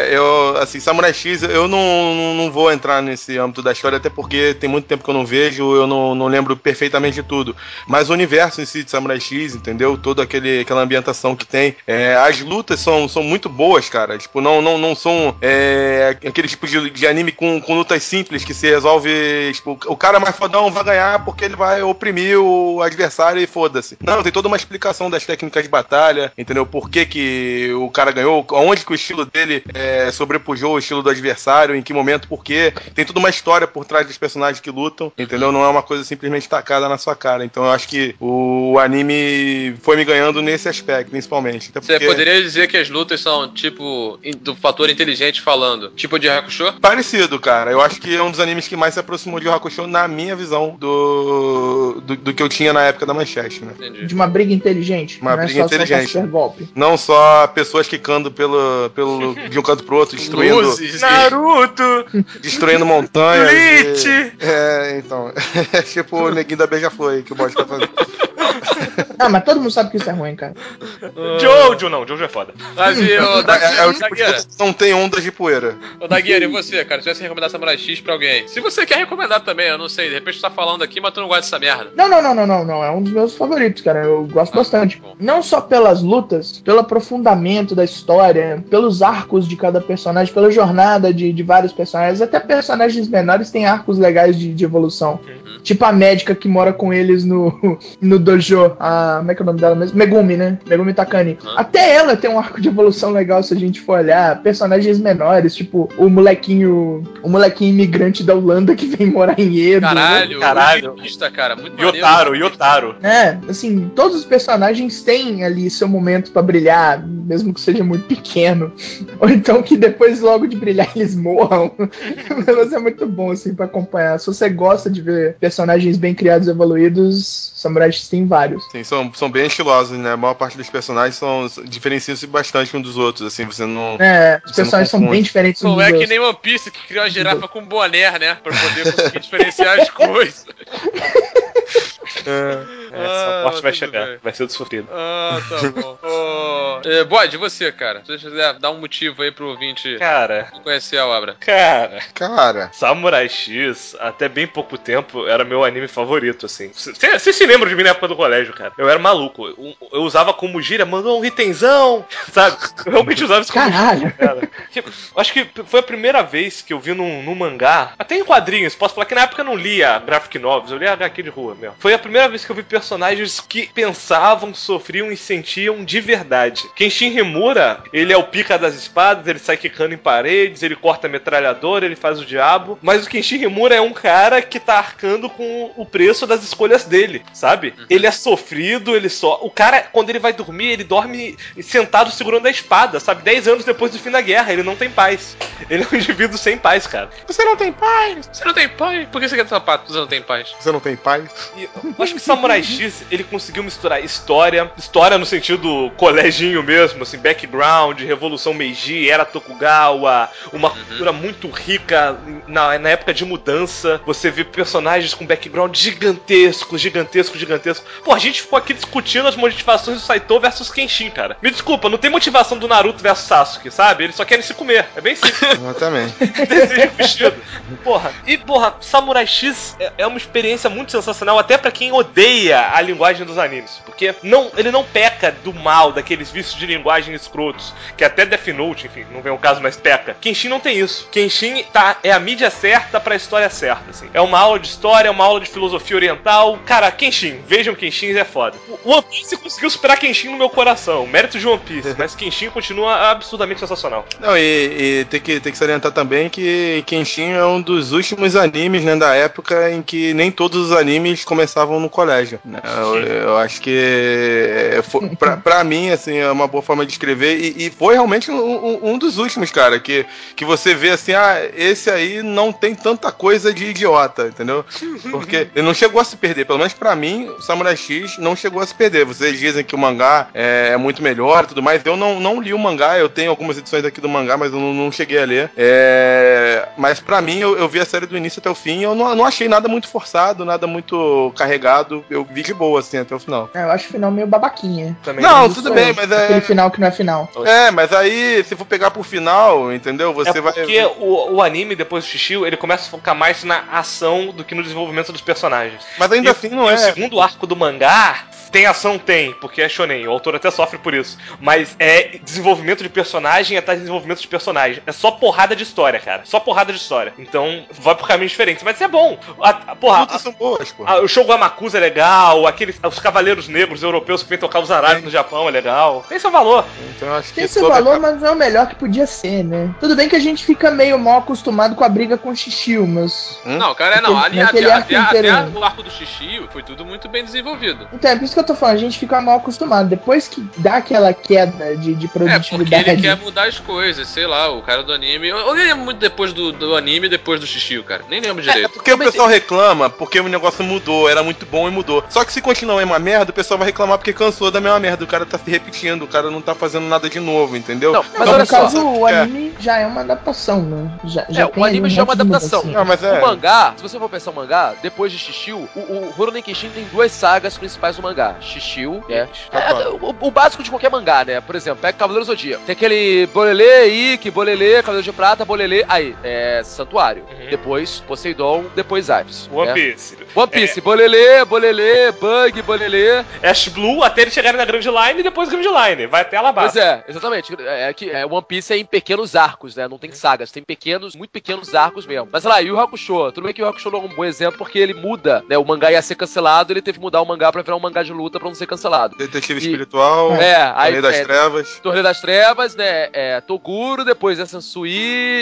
Samurai X, eu não vou entrar nesse âmbito da história, até porque tem muito tempo que eu não vejo, eu não lembro perfeitamente de tudo. Mas o universo em si de Samurai X, entendeu? Toda aquela ambientação que tem. As lutas são muito boas, cara. Tipo, não são aquele tipo de anime com lutas simples que se resolve, tipo, o cara mais fodão vai ganhar porque ele vai oprimir o adversário e foda-se. Não, tem toda uma explicação das técnicas de batalha, entendeu? Por que o cara ganhou, aonde que o estilo dele sobrepujou o estilo do adversário, em que momento, por quê. Tem toda uma história por trás dos personagens que lutam, entendeu? Não é uma coisa simplesmente tacada na sua cara. Então eu acho que o anime foi me ganhando nesse aspecto, principalmente. Até porque... Você poderia dizer que as lutas são, tipo, do fator inteligente falando, tipo de Hakusho? Parecido, cara. Eu acho que é um dos animes que mais se aproximou de Hakusho na minha visão do que eu tinha na época da Manchete, né? Entendi. De uma briga inteligente. Uma briga inteligente. Super golpe. Não só pessoas quicando de um canto pro outro, destruindo... Luzes, Naruto! Destruindo montanhas. Bleach! Então. É tipo o neguinho da Beija-Flor que o bode tá fazendo. Mas todo mundo sabe que isso é ruim, cara. Jojo é foda. Mas o tipo de coisa que não tem ondas de poeira. Ô, Dagueira, e você, cara? Se tivesse recomendar Samurai X pra alguém. Se você quer recomendar também, eu não sei. De repente tu tá falando aqui, mas tu não gosta dessa merda. Não. É um dos meus favoritos, cara. Eu gosto bastante. Bom. Não só pelas lutas, pelo aprofundamento da história, pelos arcos de cada personagem, pela jornada de vários personagens. Até personagens menores têm arcos legais de evolução. Tipo a médica que mora com eles no dojo. Como é que é o nome dela mesmo? Megumi, né? Megumi Takani. Até ela tem um arco de evolução legal se a gente for olhar. Personagens menores, tipo o molequinho imigrante da Holanda que vem morar em Edo. Caralho. Cara, muito maneiro. Yotaro. Assim, todos os personagens têm ali seu momento pra brilhar, mesmo que seja muito pequeno. Ou então que depois logo de brilhar eles morram. Mas é muito bom, assim, pra acompanhar. Se você gosta de ver personagens bem criados e evoluídos, Samurai X tem vários. Sim, são bem estilosos, né? A maior parte dos personagens diferenciam-se bastante uns dos outros, assim, você não... Os personagens são bem diferentes uns dos outros. Não é que nem One Piece que criou a girafa com boné, né? Pra poder conseguir diferenciar as coisas. Essa morte vai chegar, bem. Vai ser do sofrido. Tá bom. Bode, você, cara? Se você quiser dar um motivo aí pro ouvinte conhecer a obra. Cara. Samurai X, até bem pouco tempo, era meu anime favorito, assim. Vocês se lembram de mim na época do colégio, cara? Eu era maluco. Eu usava como gíria, mandou um itenzão, sabe? Eu realmente usava isso como gíria, cara. Acho que foi a primeira vez que eu vi num mangá, até em quadrinhos, posso falar que na época eu não lia graphic novels, eu lia HQ de rua mesmo. Foi a primeira vez que eu vi personagens que pensavam, sofriam e sentiam de verdade. Kenshin Himura, ele é o pica das espadas, ele sai quicando em paredes, ele corta a metralhadora, ele faz o diabo, mas o Kenshin Himura é um cara que tá arcando com o preço das escolhas dele, sabe? Ele é sofrido, o cara, quando ele vai dormir, ele dorme sentado segurando a espada, sabe? 10 anos depois do fim da guerra, ele não tem paz. Ele é um indivíduo sem paz, cara. Você não tem paz? Você não tem paz? Por que você quer sapato? Você não tem paz? Você não tem paz? E eu acho que Samurai X, ele conseguiu misturar história no sentido coleginho mesmo, assim, background, Revolução Meiji, era Tokugawa, uma cultura muito rica na época de mudança. Você vê personagens com background gigantesco. Pô, a gente ficou aqui discutindo as motivações do Saito versus Kenshin, cara. Me desculpa, não tem motivação do Naruto versus Sasuke, sabe? Eles só querem se comer. É bem simples. Exatamente. Desejo vestido. Porra, Samurai X é uma experiência muito sensacional, até pra quem odeia a linguagem dos animes. Porque ele não peca do mal, daqueles vícios de linguagem escrotos, que até Death Note, enfim, não vem o caso, mas peca. Kenshin não tem isso. Kenshin é a mídia certa pra história certa, assim. É uma aula de história, é uma aula de filosofia oriental. Cara, Kenshin, vejam Kenshin, é foda. O One Piece conseguiu superar Kenshin no meu coração. Mérito de One Piece, mas Kenshin continua absurdamente sensacional. Não, e tem que salientar também que Kenshin é um dos últimos animes, né, da época em que nem todos os animes começavam no colégio. Né? Eu acho que pra mim, assim, é uma boa forma de escrever e foi realmente um dos últimos, cara, que você vê assim, esse aí não tem tanta coisa de idiota, entendeu? Porque ele não chegou a se perder, pelo menos pra mim, o Samurai X não chegou a se perder. Vocês dizem que o mangá é muito melhor e tudo mais, eu não li o mangá, eu tenho algumas edições aqui do mangá, mas eu não cheguei a ler. Mas pra mim, eu vi a série do início até o fim, eu não achei nada muito forçado, nada muito carregado, eu vi de boa, assim, até o final. Eu acho o final meio babaquinha. Também não, tudo bem, mas aquele final que não é final. Mas aí, se for pegar pro final, entendeu? Você vai... Porque o anime, depois do Shishio, ele começa a focar mais na ação do que no desenvolvimento dos personagens. Mas ainda assim não é. O segundo arco do mangá... Tem ação? Tem, porque é shonen. O autor até sofre por isso. Mas é desenvolvimento de personagem atrás de desenvolvimento de personagem. É só porrada de história, cara. Só porrada de história. Então, vai por caminhos diferentes. Mas é bom. Lutas são boas, pô. O Shogun Amakusa é legal. Os Cavaleiros Negros europeus que vêm tocar os aralhos no Japão é legal. Tem seu valor. Então, eu acho que tem seu valor, mas não é o melhor que podia ser, né? Tudo bem que a gente fica meio mal acostumado com a briga com o Shishio, mas... Não, cara, não. Até o arco do Shishio foi tudo muito bem desenvolvido. Então, é por isso que eu tô falando, a gente fica mal acostumado. Depois que dá aquela queda de produtividade... porque ele quer mudar as coisas, sei lá, o cara do anime... Eu nem lembro muito depois do anime e depois do Shishio, cara. Nem lembro direito. Porque o pessoal reclama, porque o negócio mudou, era muito bom e mudou. Só que se continuar a mesma merda, o pessoal vai reclamar porque cansou da mesma merda. O cara tá se repetindo, o cara não tá fazendo nada de novo, entendeu? Não, mas no caso, o anime já é uma adaptação, né? O anime já é uma adaptação. Assim. Não, mas o mangá, se você for pensar o mangá, depois de Shishio, o Rurouni Kenshin tem duas sagas principais do mangá. Shishio, o básico de qualquer mangá, né? Por exemplo, pega Cavaleiro Zodíaco. Tem aquele Bolelê, Ikki, Bolelê, Cavaleiro de Prata, Bolelê, aí, Santuário. Depois Poseidon, depois Ares. One Piece. One Piece, Bolelê, Bug, Bolelê. Ash Blue até eles chegarem na Grand Line e depois Grand Line. Vai até Alabasta. Pois é, exatamente. One Piece é em pequenos arcos, né? Não tem sagas, tem muito pequenos arcos mesmo. Mas sei lá, Yu Hakusho. Tudo bem que o Yu Hakusho não é um bom exemplo porque ele muda, né? O mangá ia ser cancelado, ele teve que mudar o mangá pra virar um mangá de luta pra não ser cancelado. Detetive Espiritual, Torneio das Trevas. Torneio das Trevas, né? Toguro, depois Sansui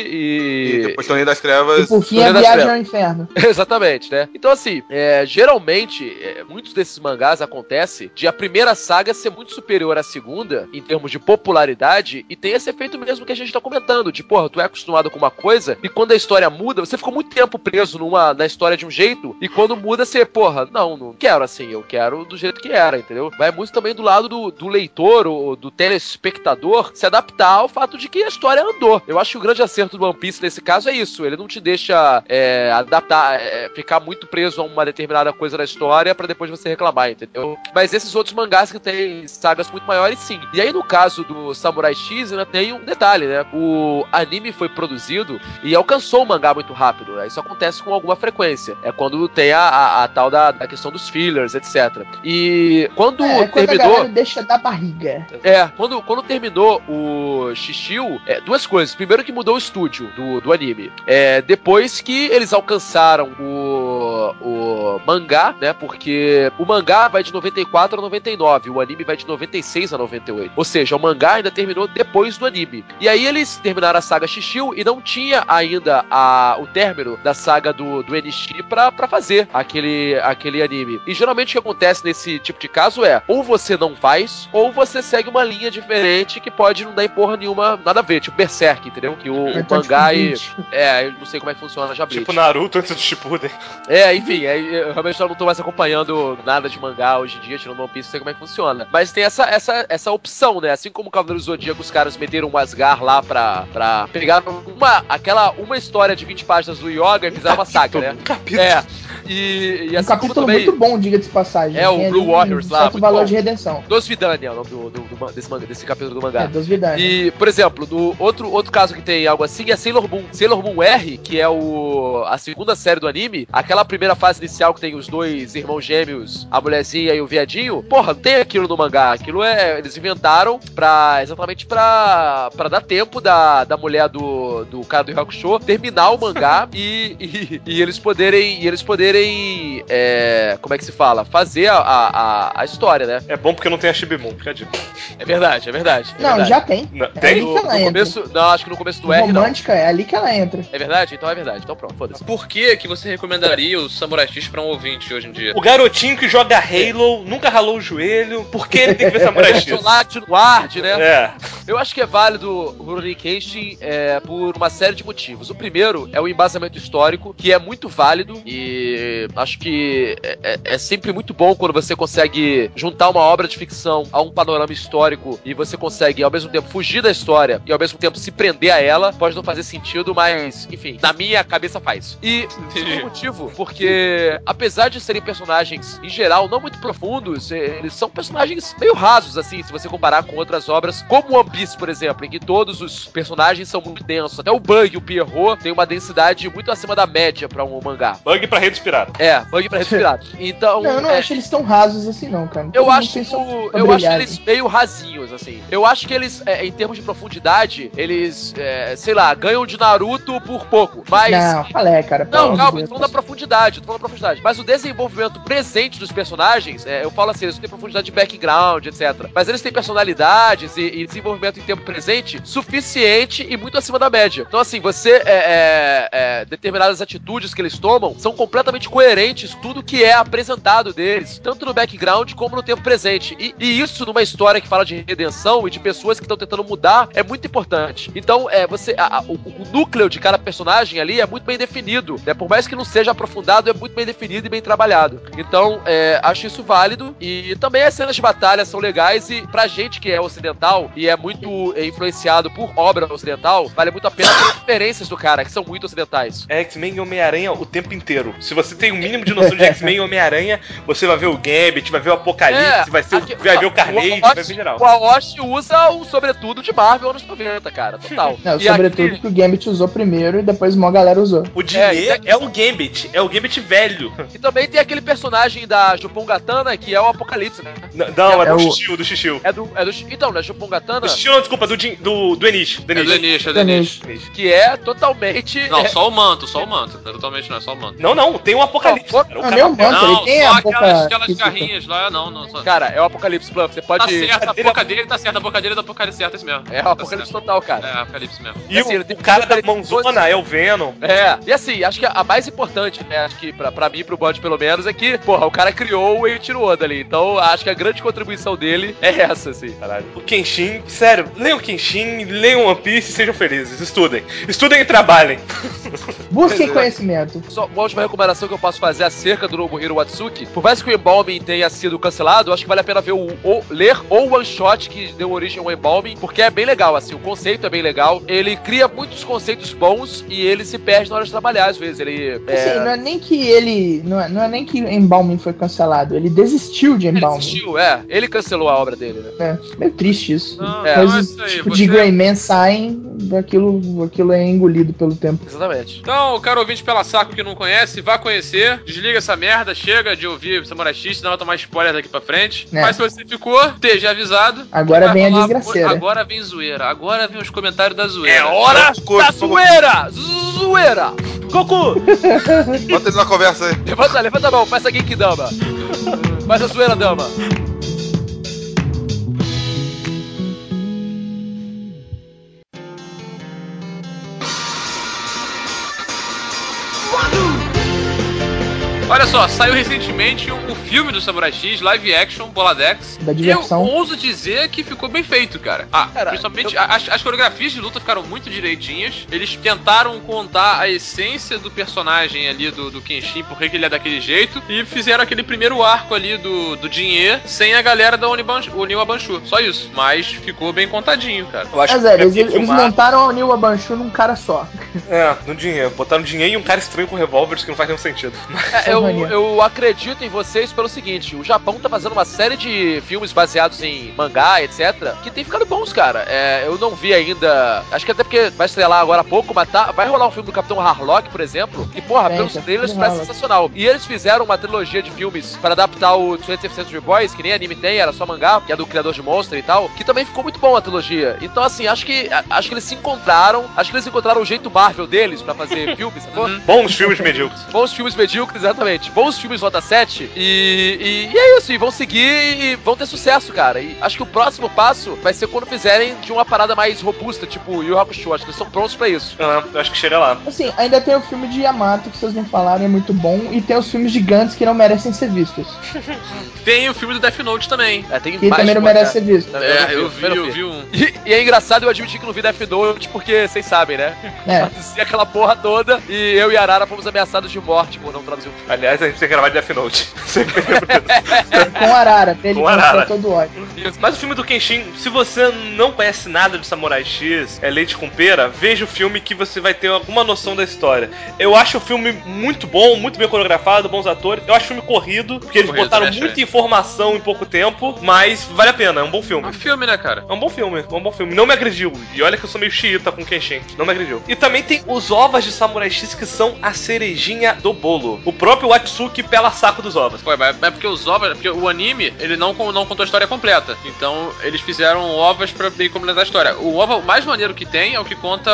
e depois Torneio das Trevas. E por fim a Viagem ao Inferno. Exatamente, né? Então assim, geralmente, muitos desses mangás acontece de a primeira saga ser muito superior à segunda, em termos de popularidade, e tem esse efeito mesmo que a gente tá comentando, de porra, tu é acostumado com uma coisa, e quando a história muda, você ficou muito tempo preso na história de um jeito, e quando muda, você, porra, não quero assim, eu quero do jeito que era, entendeu? Vai muito também do lado do leitor, ou do telespectador, se adaptar ao fato de que a história andou. Eu acho que o grande acerto do One Piece nesse caso é isso. Ele não te deixa adaptar, ficar muito preso a uma determinada coisa da história pra depois você reclamar, entendeu? Mas esses outros mangás que tem sagas muito maiores, sim. E aí, no caso do Samurai X, né, tem um detalhe, né? O anime foi produzido e alcançou o mangá muito rápido, né? Isso acontece com alguma frequência. É quando tem a tal da questão dos fillers, etc. E quando terminou... a deixa da barriga. Quando terminou o Shishio, duas coisas. Primeiro que mudou o estúdio do anime. Depois que eles alcançaram o mangá, né? Porque o mangá vai de 94 a 99, o anime vai de 96 a 98. Ou seja, o mangá ainda terminou depois do anime. E aí eles terminaram a saga Shishio e não tinha ainda o término da saga do Enishi pra fazer aquele anime. E geralmente o que acontece nesse tipo de caso ou você não faz, ou você segue uma linha diferente que pode não dar em porra nenhuma, nada a ver, tipo Berserk, entendeu? Que o mangá eu não sei como é que funciona já Bleach. Tipo Naruto antes do Shippuden. Enfim, eu realmente não tô mais acompanhando nada de mangá hoje em dia, tirando One Piece, não sei como é que funciona. Mas tem essa opção, né? Assim como o Cavaleiro do Zodíaco, os caras meteram um Asgar lá pra pegar uma história de 20 páginas do Yoga e fizeram uma saga, né? E assim, um capítulo também, muito bom, diga de passagem. O Blue Warriors lá. Certo valor de redenção. Dos Vidania é o nome desse capítulo do mangá. Dos Vidania. E, por exemplo, do outro caso que tem algo assim é Sailor Moon. Sailor Moon R, que é a segunda série do anime, aquela primeira fase inicial que tem os dois irmãos gêmeos, a mulherzinha e o viadinho, porra, não tem aquilo no mangá. Aquilo eles inventaram exatamente pra dar tempo da mulher do cara do Hakusho terminar o mangá e eles poderem como é que se fala? Fazer a história, né? É bom porque não tem a Shibimon, fica a dica. É verdade. Não, já tem. Tem? No começo, não, acho que no começo do R, romântica, é ali que ela entra. É verdade? Então é verdade. Então pronto, foda-se. Por que você recomendaria o Samurai X pra um ouvinte hoje em dia? O garotinho que joga Halo, nunca ralou o joelho, por que ele tem que ver Samurai X? Personagem no Ward, né? Eu acho que é válido o Rurouni Kenshin por uma série de motivos. O primeiro é o embasamento histórico, que é muito válido e acho que é sempre muito bom quando você consegue juntar uma obra de ficção a um panorama histórico e você consegue, ao mesmo tempo, fugir da história e, ao mesmo tempo, se prender a ela. Pode não fazer sentido, mas, enfim, na minha cabeça faz. E, segundo motivo, porque, apesar de serem personagens, em geral, não muito profundos, eles são personagens meio rasos, assim, se você comparar com outras obras, como One Piece, por exemplo, em que todos os personagens são muito densos. Até o Bug, o Pierrot, tem uma densidade muito acima da média pra um mangá. Bug pra redes piratas. Bug pra redes piratas. Então, eu não acho eles tão rasos assim, não, cara. Eu acho eles meio rasinhos, assim. Eu acho que eles, em termos de profundidade, eles, sei lá, ganham de Naruto por pouco. Mas. Não, cara. Não, calma, eu tô falando da profundidade, Mas o desenvolvimento presente dos personagens, eu falo assim, eles não têm profundidade de background, etc. Mas eles têm personalidades e desenvolvimento em tempo presente suficiente e muito acima da média. Então, assim, determinadas atitudes que eles tomam são completamente coerentes com tudo que é apresentado deles, tanto no background como no tempo presente. E isso, numa história que fala de redenção e de pessoas que estão tentando mudar, é muito importante. Então, o núcleo de cada personagem ali é muito bem definido, né? Por mais que não seja aprofundado, é muito bem definido e bem trabalhado. Então, acho isso válido. E também as cenas de batalha são legais e pra gente que é ocidental e é muito influenciado por obra ocidental, vale muito a pena ter referências do cara, que são muito ocidentais. X-Men e Homem-Aranha o tempo inteiro. Se você tem um mínimo de noção de X-Men e Homem-Aranha, você vai ver o Gambit, vai ver o Apocalipse, vai ver o Carnage, vai ver geral. O Aoshi usa o sobretudo de Marvel anos 90, cara, total. O sobretudo que o Gambit usou primeiro e depois uma galera usou. O Dinê é o Gambit velho. E também tem aquele personagem da Jupongatana que é o Apocalipse, né? Não, é do Shishio. Então, não é Jupongatana? Do Shishio não, desculpa, do Enishi. É do Enishi. Que é totalmente... Não, só o manto. Totalmente não, é só o manto. Não, tem um Apocalipse. Não, nem o manto, ele tem a boca... aquelas garrinhas lá, não. Cara, é o Apocalipse Plan, você pode... Tá certo, a boca dele tá certa, a boca dele é do Apocalipse certo, isso mesmo. É o Apocalipse total, cara. É, o Apocalipse mesmo. E assim, o cara da mãozona é o Venom. E assim, acho que a mais importante, né, acho que pra mim e pro Bode pelo menos, é que, porra, o cara criou o Eiichiro Oda ali, então acho que a grande contribuição dele é essa, assim. Caralho. O Kenshin, sério, leiam o Kenshin, leiam One Piece e sejam felizes, estudem e trabalhem. Busquem conhecimento. Só uma última recomendação recomendação que eu posso fazer acerca do Nobuhiro Watsuki, por mais que o Embalming tenha sido cancelado, eu acho que vale a pena ver ler o one shot que deu origem ao Embalming, porque é bem legal, assim, o conceito é bem legal, ele cria muitos conceitos bons e ele se perde na hora de trabalhar, às vezes, ele... Assim, não é nem que ele, não é nem que Embalming foi cancelado, ele desistiu de Embalming. Ele desistiu, ele cancelou a obra dele, né? É, meio triste isso. Não, Coisas não é isso aí, tipo de Grey Man saem, aquilo é engolido pelo tempo. Exatamente. Então, o cara ouvinte pela saco que não conhece, vá conhecer, desliga essa merda, chega de ouvir Samurai X, senão vai tomar spoiler daqui pra frente. É. Mas se você ficou, esteja avisado. Agora vem a desgraceira. Agora vem zoeira, agora vem os comentários da zoeira. É hora da zoeira! Zoeira! Goku! Bota ele na conversa aí. Levanta a mão, faz a Genkidama. Faz a zoeira, dama. Olha só, saiu recentemente um filme do Samurai X, live action, Boladex. Da diversão. Eu ouso dizer que ficou bem feito, cara. Principalmente as coreografias de luta ficaram muito direitinhas. Eles tentaram contar a essência do personagem ali, do Kenshin, por que ele é daquele jeito. E fizeram aquele primeiro arco ali do Jin'e sem a galera da Oniwa Banshu. Só isso. Mas ficou bem contadinho, cara. Eu acho eles montaram a Oniwa Banshu num cara só. No dinheiro. Botaram dinheiro e um cara estranho com revólveres que não faz nenhum sentido. Eu acredito em vocês pelo seguinte, o Japão tá fazendo uma série de filmes baseados em mangá, etc, que tem ficado bons, cara. Eu não vi ainda, acho que até porque vai estrelar agora há pouco, mas vai rolar um filme do Capitão Harlock, por exemplo, e porra, pelos trailers parece sensacional. E eles fizeram uma trilogia de filmes para adaptar o 20th Century Boys, que nem anime tem, era só mangá, que é do criador de Monster e tal, que também ficou muito bom a trilogia. Então assim, acho que eles se encontraram, o jeito Marvel deles pra fazer filmes, sacou? Bons filmes medíocres. Bons filmes medíocres, exatamente. Bons filmes nota 7 e é isso, e vão seguir e vão ter sucesso, cara. E acho que o próximo passo vai ser quando fizerem de uma parada mais robusta, tipo Yu Yu Hakusho. Acho que eles estão prontos pra isso. Eu acho que chega lá. Assim, ainda tem o filme de Yamato, que vocês não falaram, é muito bom, e tem os filmes gigantes que não merecem ser vistos. Tem o filme do Death Note também. Tem que também não merece ser visto. Eu vi um. E é engraçado eu admitir que não vi Death Note, porque vocês sabem, né? Fazia aquela porra toda e eu e Arara fomos ameaçados de morte por não traduzir o filme. Aliás, a gente tem que gravar de Death Note. Sempre lembro disso. Com Arara, ele mostrou todo ódio. Mas o filme do Kenshin, se você não conhece nada de Samurai X, é leite com pera, veja o filme que você vai ter alguma noção da história. Eu acho o filme muito bom, muito bem coreografado, bons atores. Eu acho o filme corrido, porque eles botaram muita informação em pouco tempo, mas vale a pena, é um bom filme. É um filme, né, cara? É um bom filme. Não me agrediu. E olha que eu sou meio xiita com Kenshin. Não me agrediu. E também tem os ovos de Samurai X, que são a cerejinha do bolo. O próprio Watsuki pela saco dos ovos. Pô, mas é porque os ovos, porque o anime, ele não contou a história completa. Então, eles fizeram ovos pra bem completar a história. O ovo mais maneiro que tem é o que conta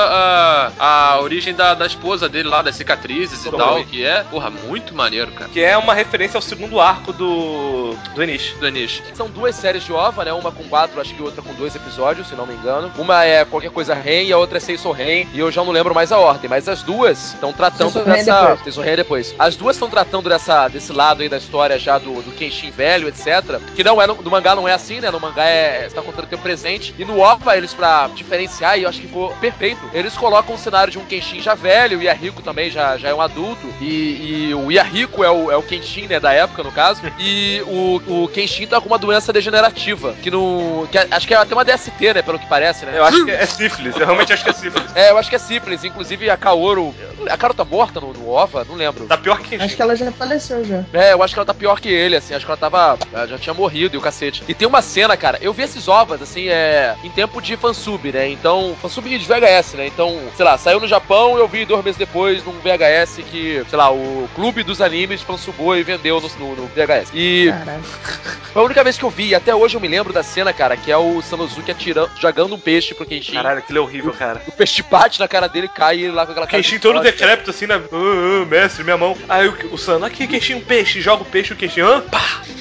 a origem da esposa dele lá, das cicatrizes e tal, que é, porra, muito maneiro, cara. Que é uma referência ao segundo arco do Enishi. São duas séries de OVA, né? Uma com 4, acho que outra com 2 episódios, se não me engano. Uma é qualquer coisa Ren e a outra é Seiso Ren. E eu já não lembro mais a ordem, mas as duas estão tratando dessa... Seiso Ren depois. As duas estão tratando desse lado aí da história já do Kenshin velho, etc. Que não é no mangá não é assim, né? No mangá você tá contando o teu presente. E no OVA, eles pra diferenciar, e eu acho que ficou perfeito, eles colocam um cenário de um Kenshin já velho, o Yahiko também já é um adulto. E o Yahiko é o Kenshin, né? Da época, no caso. E o Kenshin tá com uma doença degenerativa. Que acho que é até uma DST, né? Pelo que parece, né? Eu acho que é sífilis. Eu realmente acho que é sífilis. Eu acho que é sífilis. Inclusive a Kaoru. A Kaoru tá morta no OVA? Não lembro. Tá pior que Kenshin. Acho que ela já faleceu já. Eu acho que ela tá pior que ele, assim. Acho que ela já tinha morrido e o cacete. E tem uma cena, cara. Eu vi esses ovas, assim, em tempo de fansub, né? Então, fansub de VHS, né? Então, sei lá, saiu no Japão, eu vi 2 meses depois num VHS que, sei lá, o Clube dos Animes fansubou e vendeu no VHS. E Caralho. foi a única vez que eu vi, e até hoje eu me lembro da cena, cara, que é o Sanosuke jogando um peixe pro Kenshin. Caralho, aquilo é horrível, cara. O peixe bate na cara dele, cai e ele lá com aquela cara. Kenshin todo decrépito, assim, né? Mestre, minha mão. Aí o Sano, aqui, Kenshin, um peixe. Joga o peixe, o Kenshin, pá!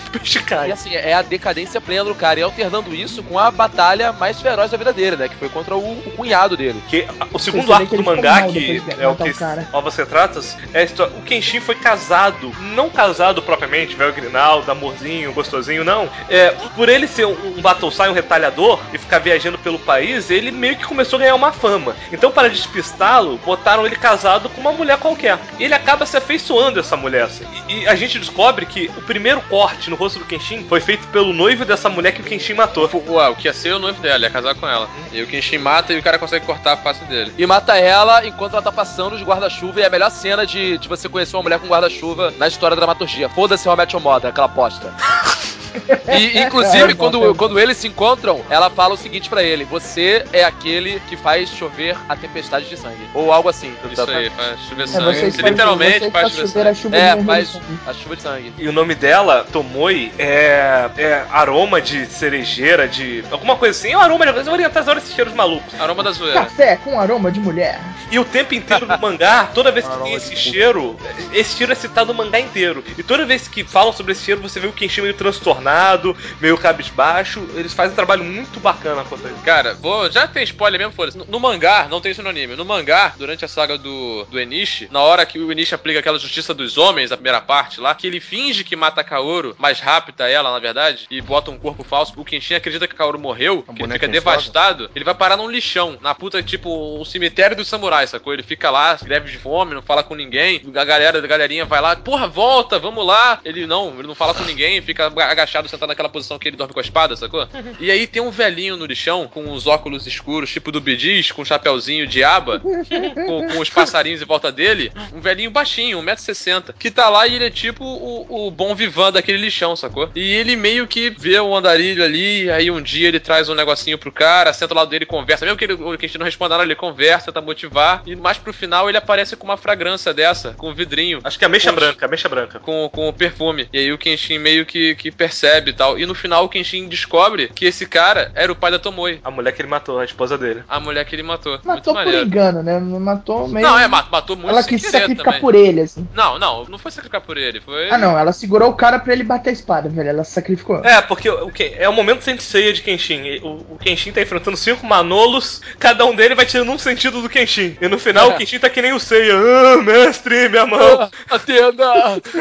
o peixe cai. E assim, é a decadência plena do cara. E alternando isso com a batalha mais feroz da vida dele, né? Que foi contra o cunhado dele. Que o segundo arco do mangá, que é o que Novas Retratas, é a história. O Kenshin foi casado, não casado propriamente, velho Grinaldo, amorzinho, gostosinho, não. Por ele ser um Battlesai, um retalhador, e ficar viajando pelo país, ele meio que começou a ganhar uma fama. Então, para despistá-lo, botaram ele casado com uma mulher qualquer. E ele acaba se afeiçoando a essa mulher. Assim. E a gente descobre que o primeiro corte no rosto do Kenshin foi feito pelo noivo dessa mulher que o Kenshin matou. Uau, o que ia ser o noivo dela, ia casar com ela. E o Kenshin mata e o cara consegue cortar a face dele. E mata ela enquanto ela tá passando de guarda-chuva. E é a melhor cena de você conhecer uma mulher com guarda-chuva na história da dramaturgia. Foda-se How I Met Your Mother, aquela aposta. E, inclusive, quando eles se encontram, ela fala o seguinte pra ele: você é aquele que faz chover a tempestade de sangue. Ou algo assim. Isso aí, faz chover sangue. Literalmente faz chover sangue. Faz a chuva de sangue. E o nome dela, Tomoe, é aroma de cerejeira, de alguma coisa assim. É um aroma de orientação desses cheiros malucos. Aroma da zoeira. Café com aroma de mulher. E o tempo inteiro no mangá, toda vez que tem esse cheiro é citado no mangá inteiro. E toda vez que falam sobre esse cheiro, você vê o Kenshin meio transtornado, meio cabisbaixo. Eles fazem um trabalho muito bacana quanto a isso. Cara, já tem spoiler mesmo, foda-se. No mangá, não tem isso no anime. No mangá, durante a saga do Enishi, na hora que o Enishi aplica aquela justiça dos homens, a primeira parte lá, que ele finge que mata a Kaoru, mas rapta ela, na verdade, e bota um corpo falso, o Kenshin acredita que a Kaoru morreu, que ele fica devastado, ele vai parar num lixão, na puta, tipo, um cemitério dos samurais, sacou? Ele fica lá, greve de fome, não fala com ninguém, a galerinha vai lá, porra, volta, vamos lá. Ele não fala com ninguém, fica agachado, sentado naquela posição que ele dorme com a espada, sacou? E aí tem um velhinho no lixão, com os óculos escuros, tipo do Bidis, com um chapeuzinho de aba, com os passarinhos em volta dele, um velhinho baixinho, 1,60m, que tá lá e ele é tipo o bom vivan daquele lixão, sacou? E ele meio que vê o andarilho ali, aí um dia ele traz um negocinho pro cara, senta ao lado dele e conversa, mesmo que a gente não responda nada, ele conversa, tenta motivar, e mais pro final ele aparece com uma fragrância dessa, com um vidrinho. Acho que é ameixa branca. Com o perfume. E aí o Kenshin meio que percebe e tal. E no final o Kenshin descobre que esse cara era o pai da Tomoe. A mulher que ele matou, a esposa dele. A mulher que ele matou. Matou por engano, né? Matou meio... Não, matou muito. Ela quis sacrificar por ele, assim. Não foi sacrificar por ele, foi... Ah, não, ela segurou o cara pra ele bater a espada, velho. Ela se sacrificou. Porque é o momento Senseiya de Kenshin. O Kenshin tá enfrentando 5 Manolos, cada um deles vai tirando um sentido do Kenshin. E no final o Kenshin tá que nem o Seiya. Mestre, minha mão. Atenda!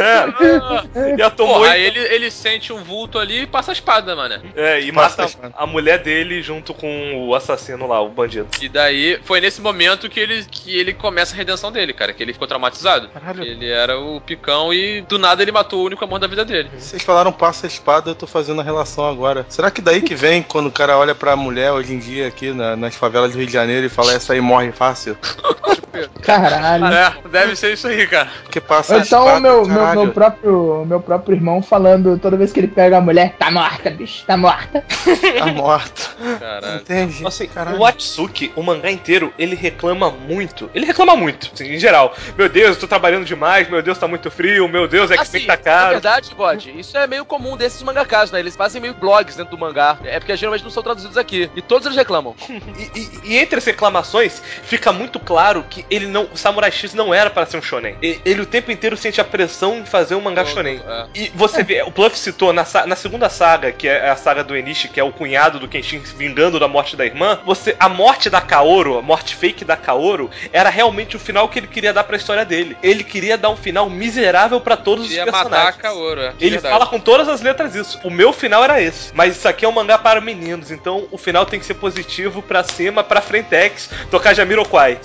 E a Tomoe... Porra, aí ele sente um vulto ali e passa a espada, mano. E mata a mulher dele junto com o assassino lá, o bandido. E daí, foi nesse momento que ele começa a redenção dele, cara. Que ele ficou traumatizado. Caralho. Ele era o picão e do nada ele matou o único amor da vida dele. Vocês falaram passa a espada, eu tô fazendo a relação agora. Será que daí que vem quando o cara olha pra mulher hoje em dia aqui nas favelas do Rio de Janeiro e fala essa aí morre fácil? Caralho. Deve ser isso aí, cara. Porque passa a então espada, meu próprio irmão falando toda vez que ele pega a mulher, tá morta, bicho, tá morta. Tá morta. Caralho. Entende? Assim, o Atsuki, o mangá inteiro, ele reclama muito. Assim, em geral. Meu Deus, eu tô trabalhando demais, meu Deus, tá muito frio, meu Deus, X-Men tá caro. Na verdade, Bode, isso é meio comum desses mangakas, né? Eles fazem meio blogs dentro do mangá. É porque geralmente não são traduzidos aqui. E todos eles reclamam. E entre as reclamações, fica muito claro que o Samurai X não era para ser um shonen. Ele o tempo inteiro sente a pressão em fazer um mangá shonen. E você vê, o Pluff citou na segunda saga, que é a saga do Enishi, que é o cunhado do Kenshin se vingando da morte da irmã, a morte da Kaoru, a morte fake da Kaoru, era realmente o final que ele queria dar pra história dele. Ele queria dar um final miserável pra todos os personagens. Matar a Kaoru, Ele fala com todas as letras isso. O meu final era esse. Mas isso aqui é um mangá para meninos, então o final tem que ser positivo pra cima, pra frentex, tocar Jamiroquai.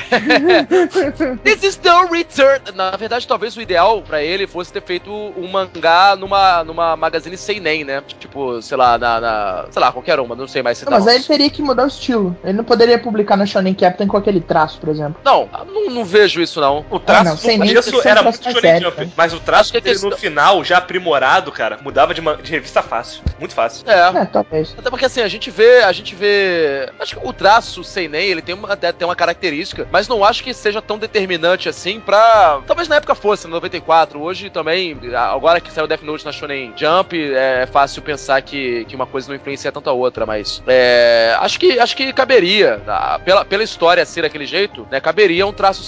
This is the return. Na verdade, talvez o ideal pra ele fosse ter feito um mangá numa magazine seinen, né? Tipo, sei lá, sei lá, qualquer uma, não sei mais se mas aí ele teria que mudar o estilo. Ele não poderia publicar na Shonen Captain com aquele traço, por exemplo. Não vejo isso, não. O traço no começo era muito Shonen Jump, mas o traço dele no final, já aprimorado, cara, mudava de revista fácil. Muito fácil. Talvez. Até porque assim, a gente vê. Acho que o traço seinen, ele tem uma característica, mas não não acho que seja tão determinante assim pra... Talvez na época fosse, no 94. Hoje também, agora que saiu Death Note na Shonen Jump, é fácil pensar que uma coisa não influencia tanto a outra, mas acho que caberia, pela história ser daquele jeito, né, caberia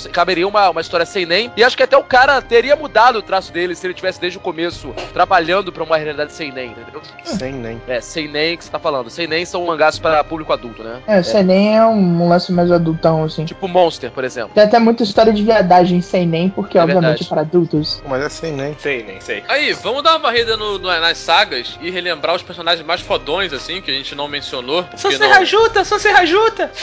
uma história seinen, e acho que até o cara teria mudado o traço dele se ele tivesse desde o começo trabalhando pra uma realidade seinen, entendeu? Seinen. Seinen que você tá falando. Seinen são mangás para público adulto, né? Seinen é um lance mais adultão, assim. Tipo Monster, por exemplo. Tem até muita história de viadagem seinen, porque obviamente é para adultos. Mas é seinen. Sei. Aí, vamos dar uma varrida nas sagas e relembrar os personagens mais fodões, assim, que a gente não mencionou. Sou Rajuta!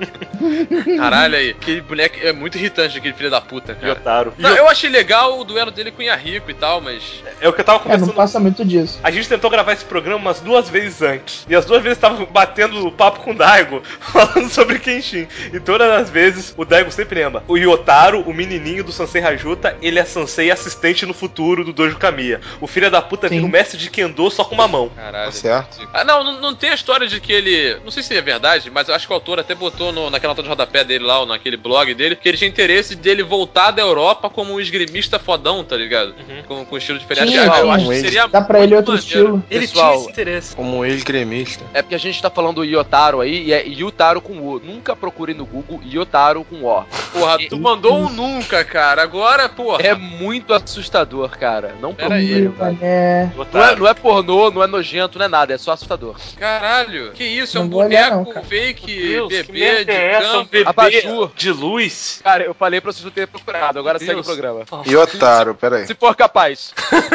Caralho, aí. Aquele boneco é muito irritante, aquele filho da puta, cara. Yotaro. Não, eu achei legal o duelo dele com o Yahiko e tal, mas... É o que eu tava conversando. Não passa muito disso. A gente tentou gravar esse programa umas 2 vezes antes. E as 2 vezes tava batendo papo com o Daigo, falando sobre Kenshin. E todas as vezes, o Daigo sempre lembra. O Yotaro, o menininho do Sansei Rajuta, ele é Sansei assistente no futuro do Dojo Kamiya. O filho da puta vira um mestre de Kendo só com uma mão. Caralho. Tá certo. Não tem a história de que ele... Não sei se é verdade, mas eu acho que o autor até botou naquela nota de rodapé dele lá, ou naquele blog dele, que ele tinha interesse dele voltar da Europa como um esgrimista fodão, tá ligado? Com estilo diferente. Eu acho que seria... Dá pra ele outro estilo. Ele tinha esse interesse. Como ex-gremista. É porque a gente tá falando do Yotaro aí, e é Yotaro com O. Nunca procure no Google Yotaro com O. Porra, tu mandou um nunca, cara. Agora, porra. É muito assustador, cara. Não procure, velho. Não é pornô, não é nojento, não é nada, é só assustador. Caralho. Que isso? É um Não vou olhar, boneco não, fake, Deus, bebê, de campo. bebê abajur de luz. Cara, eu falei pra vocês não terem procurado, agora segue o programa. Yotaro, peraí. Se for capaz.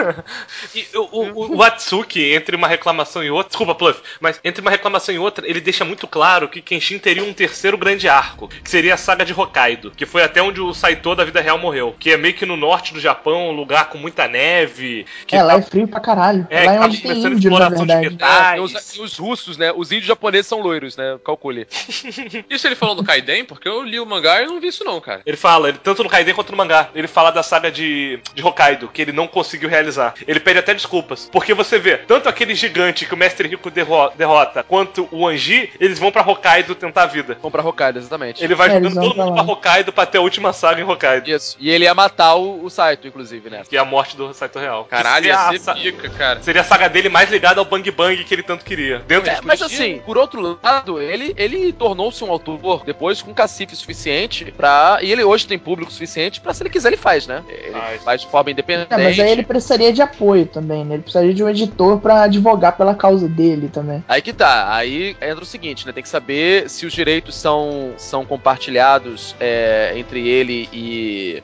E o Atsuki, entre uma reclamação e outra... Desculpa, Pluff, mas entre uma reclamação e outra, ele deixa muito claro que Kenshin teria um terceiro grande arco, que seria a saga de Hokkaido, que foi até onde o Saito da vida real morreu, que é meio que no norte do Japão, um lugar com muita neve. Que lá é frio pra caralho. Lá é onde tem índio, na verdade. Tem os russos, né? Os índios japoneses são loiros, né? Calcule. Isso ele falou no Kaiden? Porque eu li o mangá e não vi isso não, cara. Ele fala, tanto no Kaiden quanto no mangá, ele fala da saga de Hokkaido, que ele não conseguiu realizar. Ele pede até desculpas, porque você vê, tanto aquele gigante que o Mestre Rico derrota, quanto o Anji, eles vão pra Hokkaido tentar a vida. Vão pra Hokkaido, exatamente. Ele vai jogando todo mundo pra Hokkaido pra ter a última saga em Hokkaido. Isso. E ele ia matar o Saito, inclusive, né? Que é a morte do Saito real. Caralho, ia ser pica, cara. Seria a saga dele mais ligada ao Bang Bang que ele tanto queria. Mas assim, por outro lado, ele tornou-se um autor depois com cacife suficiente pra... E ele hoje tem público suficiente pra, se ele quiser, ele faz, né? Ele faz de forma independente. Mas aí ele precisaria de apoio também, né? Ele precisaria de um editor pra advogar pela causa dele também. Aí que tá. Aí entra o seguinte, né? Tem que saber se os direitos são compartilhados entre ele e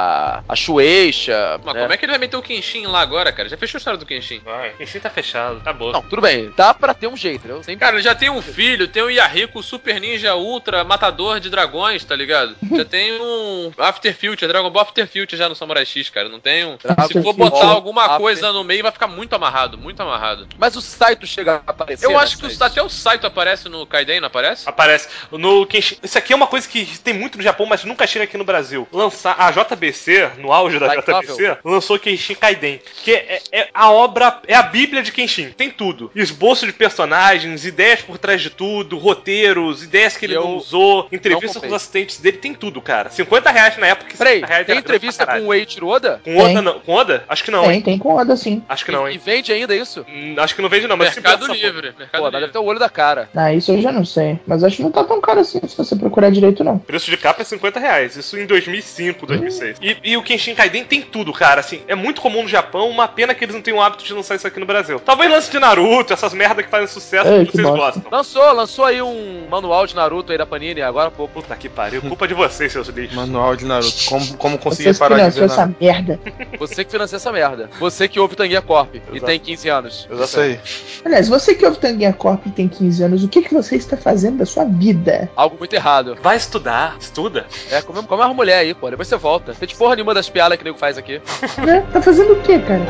a Shueisha. Mas como é que ele vai meter o Kenshin lá agora, cara? Já fechou a história do Kenshin? Vai, Kenshin tá fechado, acabou. Não, tudo bem. Dá pra ter um jeito, entendeu? Cara, ele já tem um filho, tem o Yahiko, Super Ninja Ultra, matador de dragões, tá ligado? Já tem um After Future, Dragon Ball After Future já no Samurai X, cara. Não tem um... Se for botar alguma coisa no meio, vai ficar muito amarrado, muito amarrado. Mas o Saito chega a aparecer. Eu acho que até o Saito aparece no Kaiden, não aparece? Aparece. No Kenshin... Isso aqui é uma coisa que tem muito no Japão, mas nunca chega aqui no Brasil. A JBC, no auge da JBC, lançou Kenshin Kaiden. Que é a obra, é a bíblia de Kenshin. Tem tudo. Esboço de personagens, ideias por trás de tudo, roteiros, ideias que ele não usou, entrevistas com os assistentes dele, tem tudo, cara. R$50 na época. Peraí, tem entrevista com o Eiichiro Oda? Com Oda não. Com Oda? Acho que não, hein? Tem com Oda, sim. Acho que não, hein? E vende ainda isso? Acho que não vende não, mas... Mercado Livre. Pô, deve ter o olho da cara. Isso eu já não sei. Mas acho que não tá tão caro assim, se você procurar direito, não. Preço de capa é R$50. Isso em 2005, 2006. E o Kenshin Kaiden tem tudo, cara. Assim, é muito comum no Japão. Uma pena que eles não tenham o hábito de lançar isso aqui no Brasil. Talvez lance de Naruto, essas merdas que fazem sucesso que vocês gostam. Lançou aí um manual de Naruto aí da Panini agora há pouco. Puta que pariu. Culpa de vocês, seus lixos. Manual de Naruto. Como conseguir parar de ver essa merda. Você que financia essa merda. Você que ouve Tanguinha Corp e tem 15 anos. Isso aí. Aliás, você que ouve Tanguinha Corp e tem 15 anos, o que você está fazendo da sua vida? Algo muito errado. Vai estudar. Estuda. Come uma mulher aí, pô. Depois você volta. Tem de porra nenhuma das piadas que o nego faz aqui. Tá fazendo o quê, cara?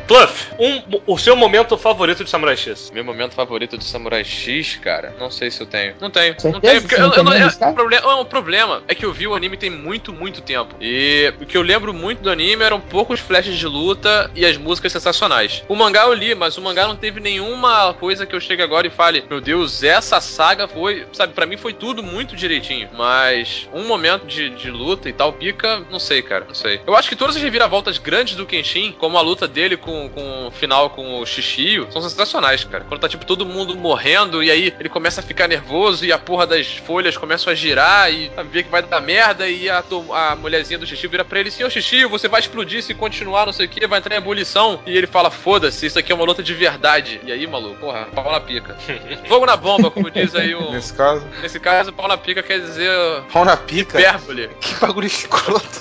Fluff, o seu momento favorito de Samurai X? Meu momento favorito de Samurai X, cara, não sei se eu tenho. Não tenho. Certeza? Não tenho, porque o problema é que eu vi o anime tem muito tempo. E o que eu lembro muito do anime eram poucos flashes de luta e as músicas sensacionais. O mangá eu li, mas o mangá não teve nenhuma coisa que eu chegue agora e fale, meu Deus, essa saga foi, sabe, pra mim foi tudo muito direitinho. Mas um momento de luta e tal, pica, não sei, cara, não sei. Eu acho que todas as reviravoltas grandes do Kenshin, como a luta dele com o final com o Shishio, são sensacionais, cara. Quando tá, tipo, todo mundo morrendo e aí ele começa a ficar nervoso e a porra das folhas começam a girar e vê que vai dar merda e a mulherzinha do Shishio vira pra ele, senhor Shishio, você vai explodir se continuar, não sei o que, vai entrar em ebulição. E ele fala, foda-se, isso aqui é uma luta de verdade. E aí, maluco, porra, pau na pica. Fogo na bomba, como diz aí o... Nesse caso, pau na pica quer dizer... Pau na pica? Hipérbole. Que bagulho escroto.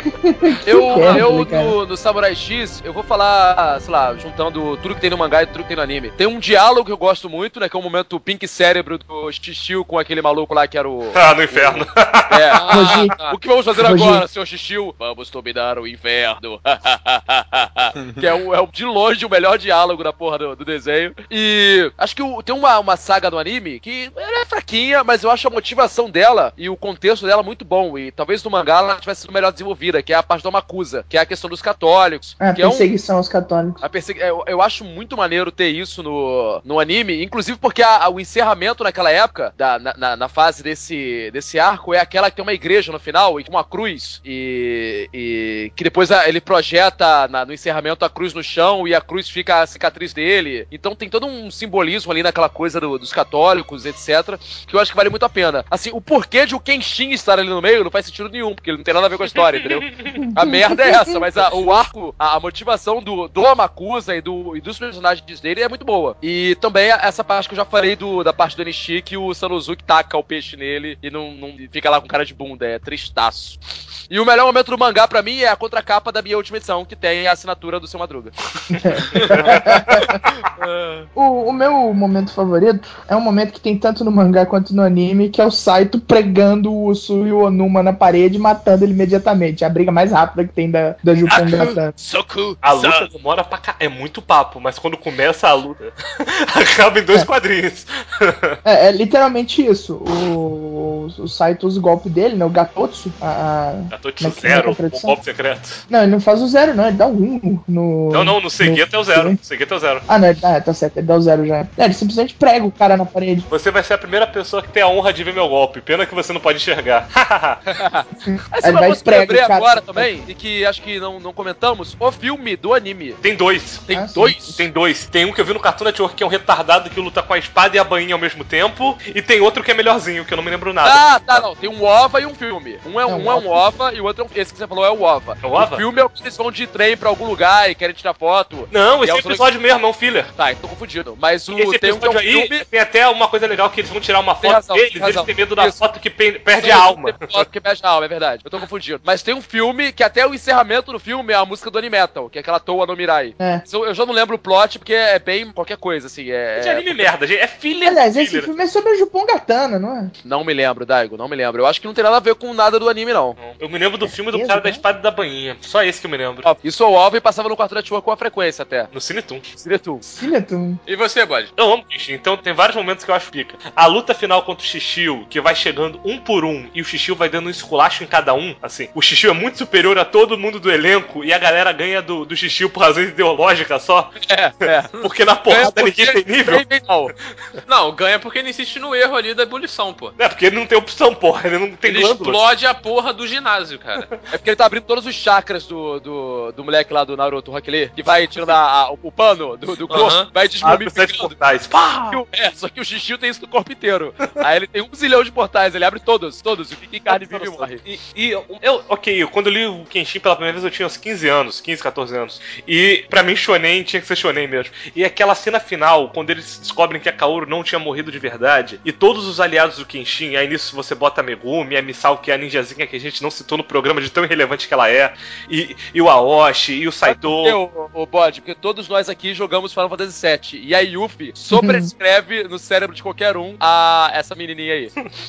No Samurai X, eu vou falar, sei lá, juntando tudo que tem no mangá e tudo que tem no anime. Tem um diálogo que eu gosto muito, né, que é o momento Pink Cérebro do Shishio com aquele maluco lá que era o... no inferno. O que vamos fazer agora, senhor Shishio? Vamos dominar o inferno. Que é de longe o melhor diálogo da porra do desenho. E acho que tem uma saga no anime que ela é fraquinha, mas eu acho a motivação dela e o contexto dela muito bom. E talvez no mangá ela tivesse sido melhor desenvolvida, que é a parte do Amakusa, que é a questão dos católicos. A perseguição aos católicos. Eu acho muito maneiro ter isso no anime, inclusive porque o encerramento naquela época, na fase desse arco, é aquela que tem uma igreja no final e uma cruz, e que depois ele projeta no encerramento a cruz no chão e a cruz fica a cicatriz dele. Então tem todo um simbolismo ali naquela coisa dos católicos, etc., que eu acho que vale muito a pena. Assim, o porquê de o Kenshin estar ali no meio não faz sentido nenhum, porque ele não tem nada a ver com a história, entendeu? A merda é essa, mas o arco, a motivação do Amakusa e dos personagens dele é muito boa. E também essa parte que eu já falei da parte do Enishi, que o Sanosuke taca o peixe nele e não fica lá com cara de bunda, é tristaço. E o melhor momento do mangá pra mim é a contracapa da minha última edição, que tem a assinatura do Seu Madruga. O meu momento favorito é um momento que tem tanto no mangá quanto no anime, que é o Saito pregando o Usu e o Onuma na parede e matando ele imediatamente. É a briga mais rápida que tem da Jupon Gatana. A luta demora pra cá. É muito papo, mas quando começa a luta, acaba em 2 quadrinhos. É literalmente isso. O Saito usa o golpe dele, né? O Gatotsu. Gatotsu zero, o golpe secreto. Não, ele não faz o zero, não. Ele dá um no... Não, no Segeta é o zero. Segeta é o zero. Não, tá certo. Ele dá o zero já. Ele simplesmente prega o cara na parede. Você vai ser a primeira pessoa que tem a honra de ver meu golpe. Pena que você não pode enxergar. Essa é uma coisa que eu lembrei agora também, e que acho que não comentamos, o filme do anime. Tem 2. Tem 2? Tem 2. Tem um que eu vi no Cartoon Network, que é um retardado que luta com a espada e a bainha ao mesmo tempo, e tem outro que é melhorzinho, que eu não me lembro nada. Não. Tem um OVA e um filme. Um é um OVA e o outro esse que você falou é o OVA. É o OVA? O filme é o que eles vão de trem pra algum lugar e querem tirar foto. Não, esse é episódio mesmo, é um filler. Tá, tô confundido. Mas esse episódio aí filme... tem até uma coisa legal que eles vão tirar uma foto deles, eles têm medo da foto que perde a alma. Foto que perde a alma, é verdade. Eu tô confundido. Mas tem um filme que até o encerramento do filme é a música do Animetal, que é aquela Toa no Mirai. Eu já não lembro o plot, porque é bem qualquer coisa, assim. É anime merda, gente. É filler. Aliás, esse filme é sobre a Jupon Gatana, não é? Não me lembro, Daigo, não me lembro. Eu acho que não tem nada a ver com nada do anime, não. Eu me lembro do filme do cara da espada e da bainha. Só esse que eu me lembro. Isso é o OVA e passava no Cartoon Network com a frequência até. No Cinetoon. Cinetoon. E você, Bud? Eu amo Kenshin, então tem vários momentos que eu acho pica. A luta final contra o Shishio, que vai chegando um por um, e o Shishio vai dando um esculacho em cada um, assim. O Shishio é muito superior a todo mundo do elenco, e a galera ganha do Shishio por razões ideológicas só. Porque na porrada ninguém tem nível. Não, ganha porque ele insiste no erro ali da ebulição, pô. Porque ele não tem opção, porra. Ele não tem Ele explode a porra do ginásio, cara. É porque ele tá abrindo todos os chakras do moleque lá do Naruto, o Rock Lee, que vai tirando o pano do corpo, vai desmobilificando. Só que o Shishio tem isso no corpo inteiro. Aí ele tem 1 zilhão de portais, ele abre todos, e fica em carne viva e morre. Quando eu li o Kenshin pela primeira vez eu tinha uns 15 anos, 15, 14 anos. E pra mim shonen tinha que ser shonen mesmo. E aquela cena final, quando eles descobrem que a Kaoru não tinha morrido de verdade, e todos os aliados do Kenshin, aí nisso você bota a Megumi, a Misao, que é a ninjazinha que a gente não citou participou no programa de tão irrelevante que ela é. E o Aoshi, e o Saito. O Bode, porque todos nós aqui jogamos Final Fantasy VII. E a Yuffie sobrescreve no cérebro de qualquer um essa menininha aí.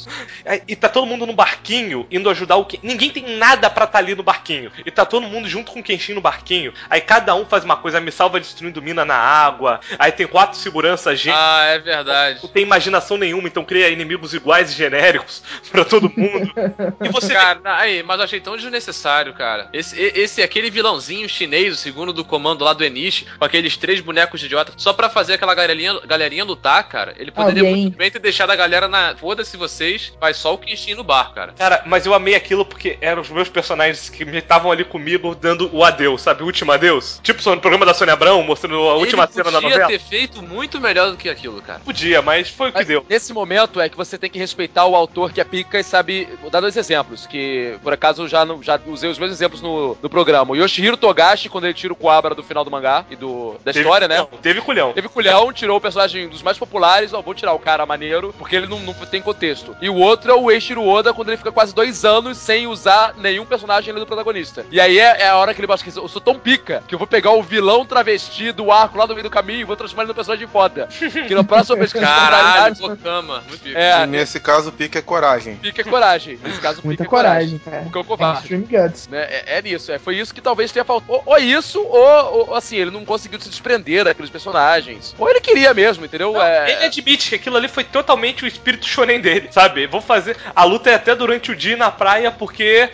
E tá todo mundo no barquinho, indo ajudar o Kenshin. Ninguém tem nada pra tá ali no barquinho. E tá todo mundo junto com o Kenshin no barquinho. Aí cada um faz uma coisa. A Missalva destruindo mina na água. Aí tem 4 seguranças, gente. É verdade. Não tem imaginação nenhuma, então cria inimigos iguais e genéricos pra todo mundo. E você... Cara, mas eu achei tão desnecessário, cara. Aquele vilãozinho chinês, o segundo do comando lá do Enishi, com aqueles 3 bonecos de idiota, só pra fazer aquela galerinha lutar, cara. Ele poderia muito bem ter deixado a galera na... Foda-se vocês, faz só o Kenshin no bar, cara. Cara, mas eu amei aquilo porque eram os meus personagens que estavam ali comigo dando o adeus, sabe? O último adeus. Tipo no programa da Sônia Abrão, mostrando a última cena da novela. Podia ter feito muito melhor do que aquilo, cara. Podia, mas foi o que deu. Nesse momento é que você tem que respeitar o autor que é pica e sabe... Vou dar 2 exemplos, que por acaso já usei os mesmos exemplos no programa. O Yoshihiro Togashi, quando ele tira o Kuwabara do final do mangá e da história, né? Teve culhão. Teve culhão, tirou o personagem dos mais populares, vou tirar o cara maneiro, porque ele não tem contexto. E o outro é o Eiichiro Oda, quando ele fica quase 2 anos sem usar nenhum personagem além do protagonista. E aí é a hora que ele acha que eu sou tão pica, que eu vou pegar o vilão travesti do arco lá no meio do caminho e vou transformar ele num personagem foda. Que na próxima vez que caralho, Pocama. Nesse caso, pica é coragem. Pica é coragem. Nesse caso, muita coragem, cara. Porque é o covarde. Extreme Guts. É nisso. Foi isso que talvez tenha faltado. Ou isso, ou assim, ele não conseguiu se desprender daqueles personagens. Ou ele queria mesmo, entendeu? Não, ele admite que aquilo ali foi totalmente o espírito shonen dele, sabe? Vou fazer... A luta é até durante o dia na praia, porque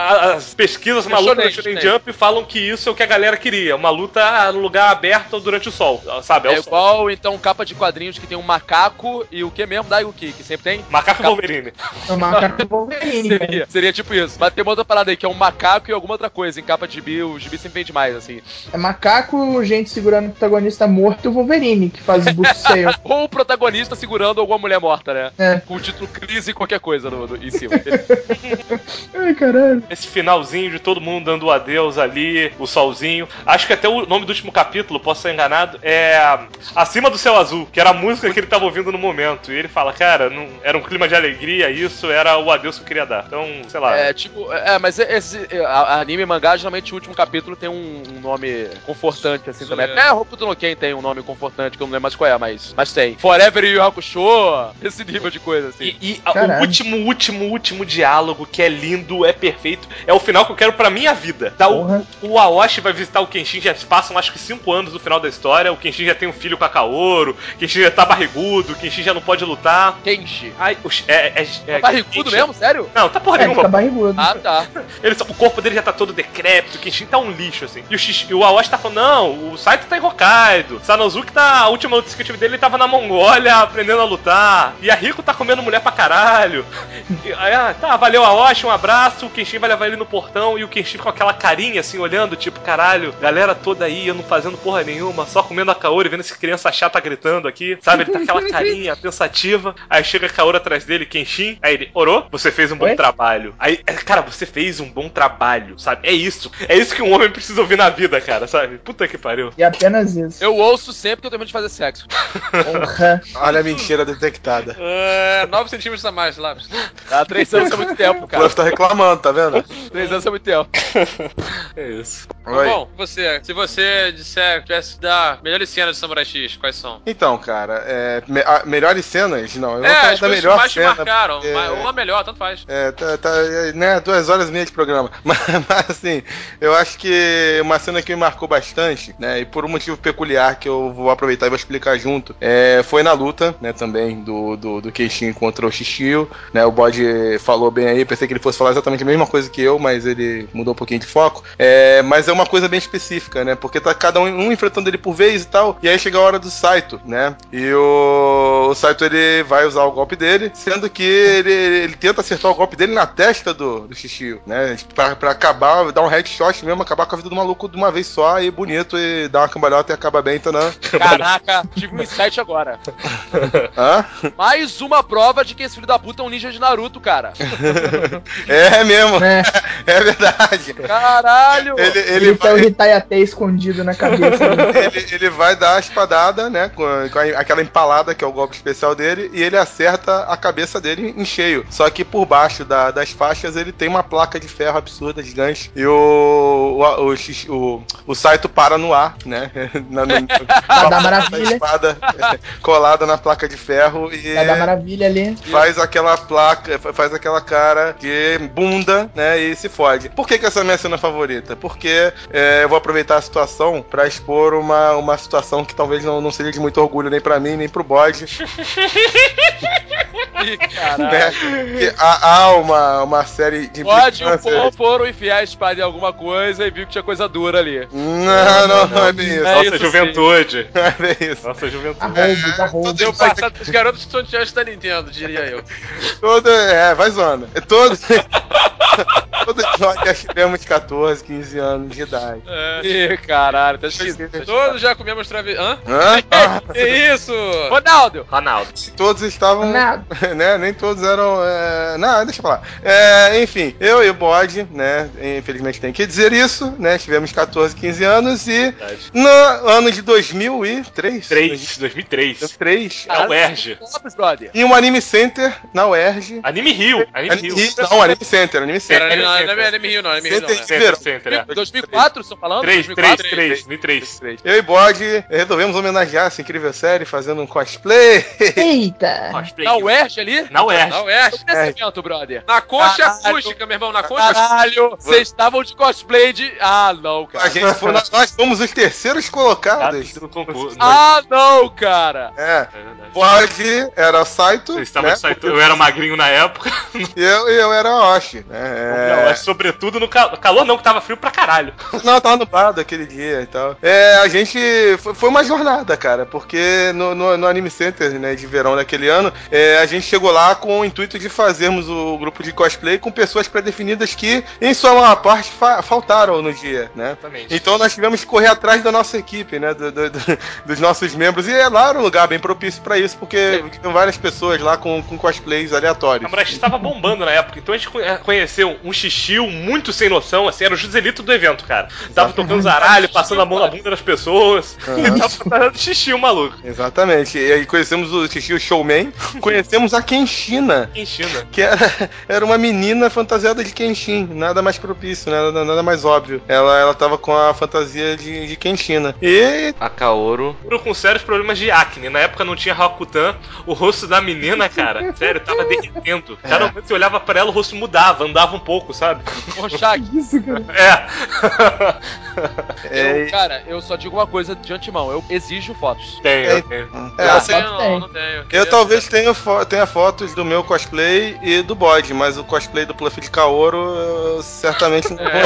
as pesquisas malucas do Shonen Jump falam que isso é o que a galera queria. Uma luta no lugar aberto durante o sol, sabe? É igual, então, capa de quadrinhos que tem um macaco e o que mesmo? Daiuki, que sempre tem? Macaco Wolverine. É o macaco Wolverine, seria tipo isso. Mas tem uma outra parada aí, que é um macaco e alguma outra coisa. Em capa de gibi, o gibi sempre vende mais, assim. É macaco, gente segurando o protagonista morto e o Wolverine, que faz o buceio. Ou o protagonista segurando alguma mulher morta, né? É. Com o título Crise qualquer coisa em cima. Ai, caralho. Esse finalzinho de todo mundo dando o adeus ali, o solzinho. Acho que até o nome do último capítulo, posso estar enganado, é Acima do Céu Azul, que era a música que ele tava ouvindo no momento. E ele fala, cara, não, era um clima de alegria, isso era o adeus que eu queria dar. Então, sei lá. Mas a anime e mangá, geralmente o último capítulo tem um nome confortante, assim, também. Até a Hokuto no Ken tem um nome confortante, que eu não lembro mais qual é, mas tem. Forever Yu Hakusho, esse nível de coisa, assim. E o último diálogo, que é lindo, é perfeito, é o final que eu quero pra minha vida. Tá? O Aoshi vai visitar o Kenshin, já passam acho que 5 anos do final da história, o Kenshin já tem um filho com a Kaoru, o Kenshin já tá barrigudo, o Kenshin já não pode lutar. Kenshi. Tá barrigudo mesmo? Sério? Não, tá porra nenhuma. Tá barrigudo. Ah, tá. O corpo dele já tá todo decrépito, o Kenshin tá um lixo, assim. E o Aoshi tá falando, não, o Saito tá em Hokkaido, Sanosuke tá, a última notícia que eu tive dele, ele tava na Mongólia aprendendo a lutar, e a Rico tá comendo mulher pra caralho. Tá, valeu Aoshi, um abraço, o Kenshin vai levar ele no portão, e o Kenshin com aquela carinha, assim, olhando, tipo, caralho, galera toda aí, eu não fazendo porra nenhuma, só comendo a Kaoru, vendo essa criança chata gritando aqui, sabe? Ele tá com aquela carinha pensativa, aí chega a Kaoru atrás dele, Kenshin, aí ele, Oro, você fez um bom trabalho. Aí, cara, você fez um bom trabalho, sabe? É isso que um homem precisa ouvir na vida, cara, sabe? Puta que pariu. E apenas isso. Eu ouço sempre que eu termino de fazer sexo. Olha a mentira detectada. 9 centímetros a mais, Lápis. 3 anos é muito tempo, O cara. Fluff tá reclamando, tá vendo? 3 anos é muito tempo. É isso. Bom, se você disser que tivesse dar melhores cenas de Samurai X, quais são? Então, cara, melhores cenas? Não, eu vou as falar da coisas melhor que mais cena. te marcaram, ou a melhor, tanto faz. Né, 2 horas e meia de programa. Mas assim, eu acho que uma cena que me marcou bastante, né, e por um motivo peculiar que eu vou aproveitar e vou explicar junto, foi na luta, né, também do Kenshin contra o Shishio, né, o Bode falou bem aí, pensei que ele fosse falar exatamente a mesma coisa que eu, mas ele mudou um pouquinho de foco, mas é uma coisa bem específica, né, porque tá cada um enfrentando ele por vez e tal, e aí chega a hora do Saito, né, e o Saito, ele vai usar o golpe dele, sendo que ele tenta acertar o golpe dele na testa do Shishio, né, pra acabar, dar um headshot mesmo, acabar com a vida do maluco de uma vez só, e bonito, e dar uma cambalhota e acaba bem, então não. Caraca, tive um insight agora. Hã? Mais uma prova de que esse filho da puta é um ninja de Naruto, cara. É mesmo. É verdade. Caralho. Ele tem o Hitayate escondido na cabeça. Ele vai dar a espadada, né, com aquela empalada, que é o golpe especial dele, e ele acerta a cabeça dele em cheio. Só que por baixo das faixas ele tem uma placa de ferro absurda, gigante, e o Saito para no ar, né? Da Maravilha. A espada colada na placa de ferro e Da Maravilha ali. faz aquela placa, faz aquela cara de bunda, né? E se fode. Por que essa é a minha cena favorita? Porque eu vou aproveitar a situação pra expor uma situação que talvez não seja de muito orgulho nem pra mim, nem pro bode. Né? Que há uma série de... Pode o povo foram enfiar a espada em alguma coisa e viu que tinha coisa dura ali. Não é bem isso. Nossa juventude. Não é bem isso. Nossa juventude. Arrombos. Deu passado dos garotos que são diante da Nintendo, diria eu. Vai zona. Todos nós já tivemos 14, 15 anos de idade. Ih, caralho, tá esquisito. Todos já comemos Hã? Que isso? Ronaldo! Todos estavam... né? Nem todos eram... Não, deixa eu falar. Enfim, eu e o bode, né? Infelizmente tem que dizer isso, né? Tivemos 14, 15 anos e... No ano de 2003... 2003. A UERJ. Em um Anime Center na UERJ. Anime Rio. Não, Anime Center. Não é Anime Rio, não. Center. 2004, estão falando? 2003. Eu e bode resolvemos homenagear essa incrível série fazendo um cosplay. Eita! Na UERJ ali? Na UERJ. Nesse evento, brother. Na concha acústica, meu irmão, na concha. Caralho, vocês estavam de cosplay de... Ah, não, cara. Nós fomos os terceiros colocados. Ah, não, cara. Bode era Saito. Né? Saito. Eu era magrinho na época. E eu era Oshi. Sobretudo no calor não, que tava frio pra caralho. Não, tava nublado aquele dia e tal. A gente... Foi uma jornada, cara, porque no Anime Center, né, de verão daquele ano, a gente chegou lá com o intuito de fazermos o grupo de cosplay com pessoas pré-definidas que, em sua maior parte, faltaram no dia, né? Exatamente. Então nós tivemos que correr atrás da nossa equipe, né, dos nossos membros, e lá era um lugar bem propício pra isso, porque tinham várias pessoas lá com cosplays aleatórios. A Murashi estava bombando na época, então a gente conheceu um Xixiu muito sem noção, assim, era o Joselito do evento, cara. Tava tocando zaralho, passando a mão na bunda das pessoas, e tava dando Xixiu, maluco. Exatamente, e aí conhecemos o Xixiu Showman, conhecemos a Kenshina, que era uma menina fantasiada de Kenshin, nada mais propício, nada mais óbvio. Ela tava com a fantasia de Kenshina. E a Kaoru com sérios problemas de acne. Na época não tinha Hakutan, o rosto da menina, cara, sério, tava derretendo. Cada momento você olhava pra ela, o rosto mudava, andava um pouco, sabe? Poxa, isso, cara. Cara, eu só digo uma coisa de antemão, eu exijo fotos. Tenho. Não tenho. Eu talvez tenha fotos do meu cosplay e do bode, mas o cosplay do Fluffy de Kaoru eu certamente não vou.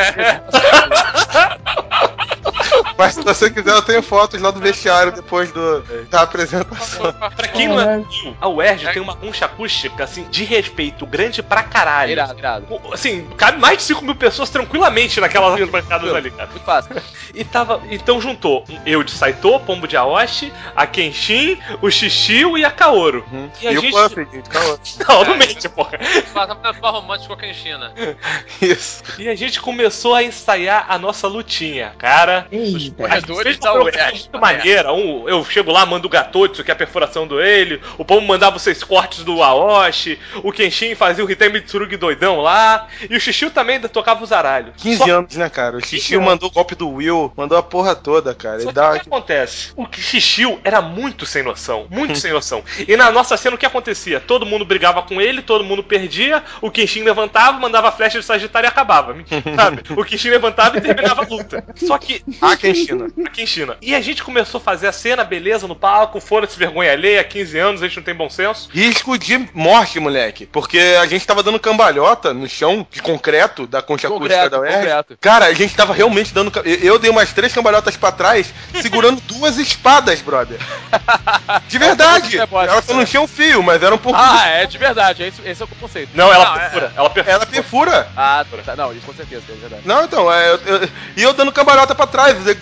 Mas se você quiser, eu tenho fotos lá do vestiário depois da apresentação. Pra quem não é viu, a UERJ tem uma concha acústica, assim, de respeito, grande pra caralho. Irado. Assim, cabe mais de 5 mil pessoas tranquilamente naquelas bancadas ali, cara. Muito fácil. Então juntou eu de Saito, Pombo de Aoshi, a Kenshin, o Xixiu e a Kaoru. E a gente... o Puffy de Kaoru. Não, não mente, porra. Tava romântico com a Kenshina. Isso. E a gente começou a ensaiar a nossa lutinha, cara. Os corredores da UERJ. Muito maneira. Eu chego lá, mando o Gatotsu, que é a perfuração do ele. O Pombo mandava os 6 cortes do Aoshi. O Kenshin fazia o Hitei Mitsurugi doidão lá. E o Xixiu também tocava o zaralho. 15 anos, né, cara? O Xixiu mandou o golpe do Will, mandou a porra toda, cara. Só que o que acontece? O Xixiu era muito sem noção. Muito sem noção. E na nossa cena, o que acontecia? Todo mundo brigava com ele, todo mundo perdia. O Kenshin levantava, mandava flecha de Sagitário e acabava. Sabe? O Kenshin levantava e terminava a luta. Só que... A Kenshina. E a gente começou a fazer a cena, beleza, no palco, foda-se vergonha alheia, 15 anos, a gente não tem bom senso. Risco de morte, moleque. Porque a gente tava dando cambalhota no chão de concreto da concha acústica da UERJ. Cara, a gente tava realmente dando... Eu dei umas 3 cambalhotas pra trás, segurando 2 espadas, brother. De verdade. Ela só não tinha um fio, mas era um pouco... É de verdade. Esse é o conceito. Não, ela perfura. Ela perfura. Tá. Não, isso com certeza, é verdade. Não, então, e eu dando cambalhota pra trás,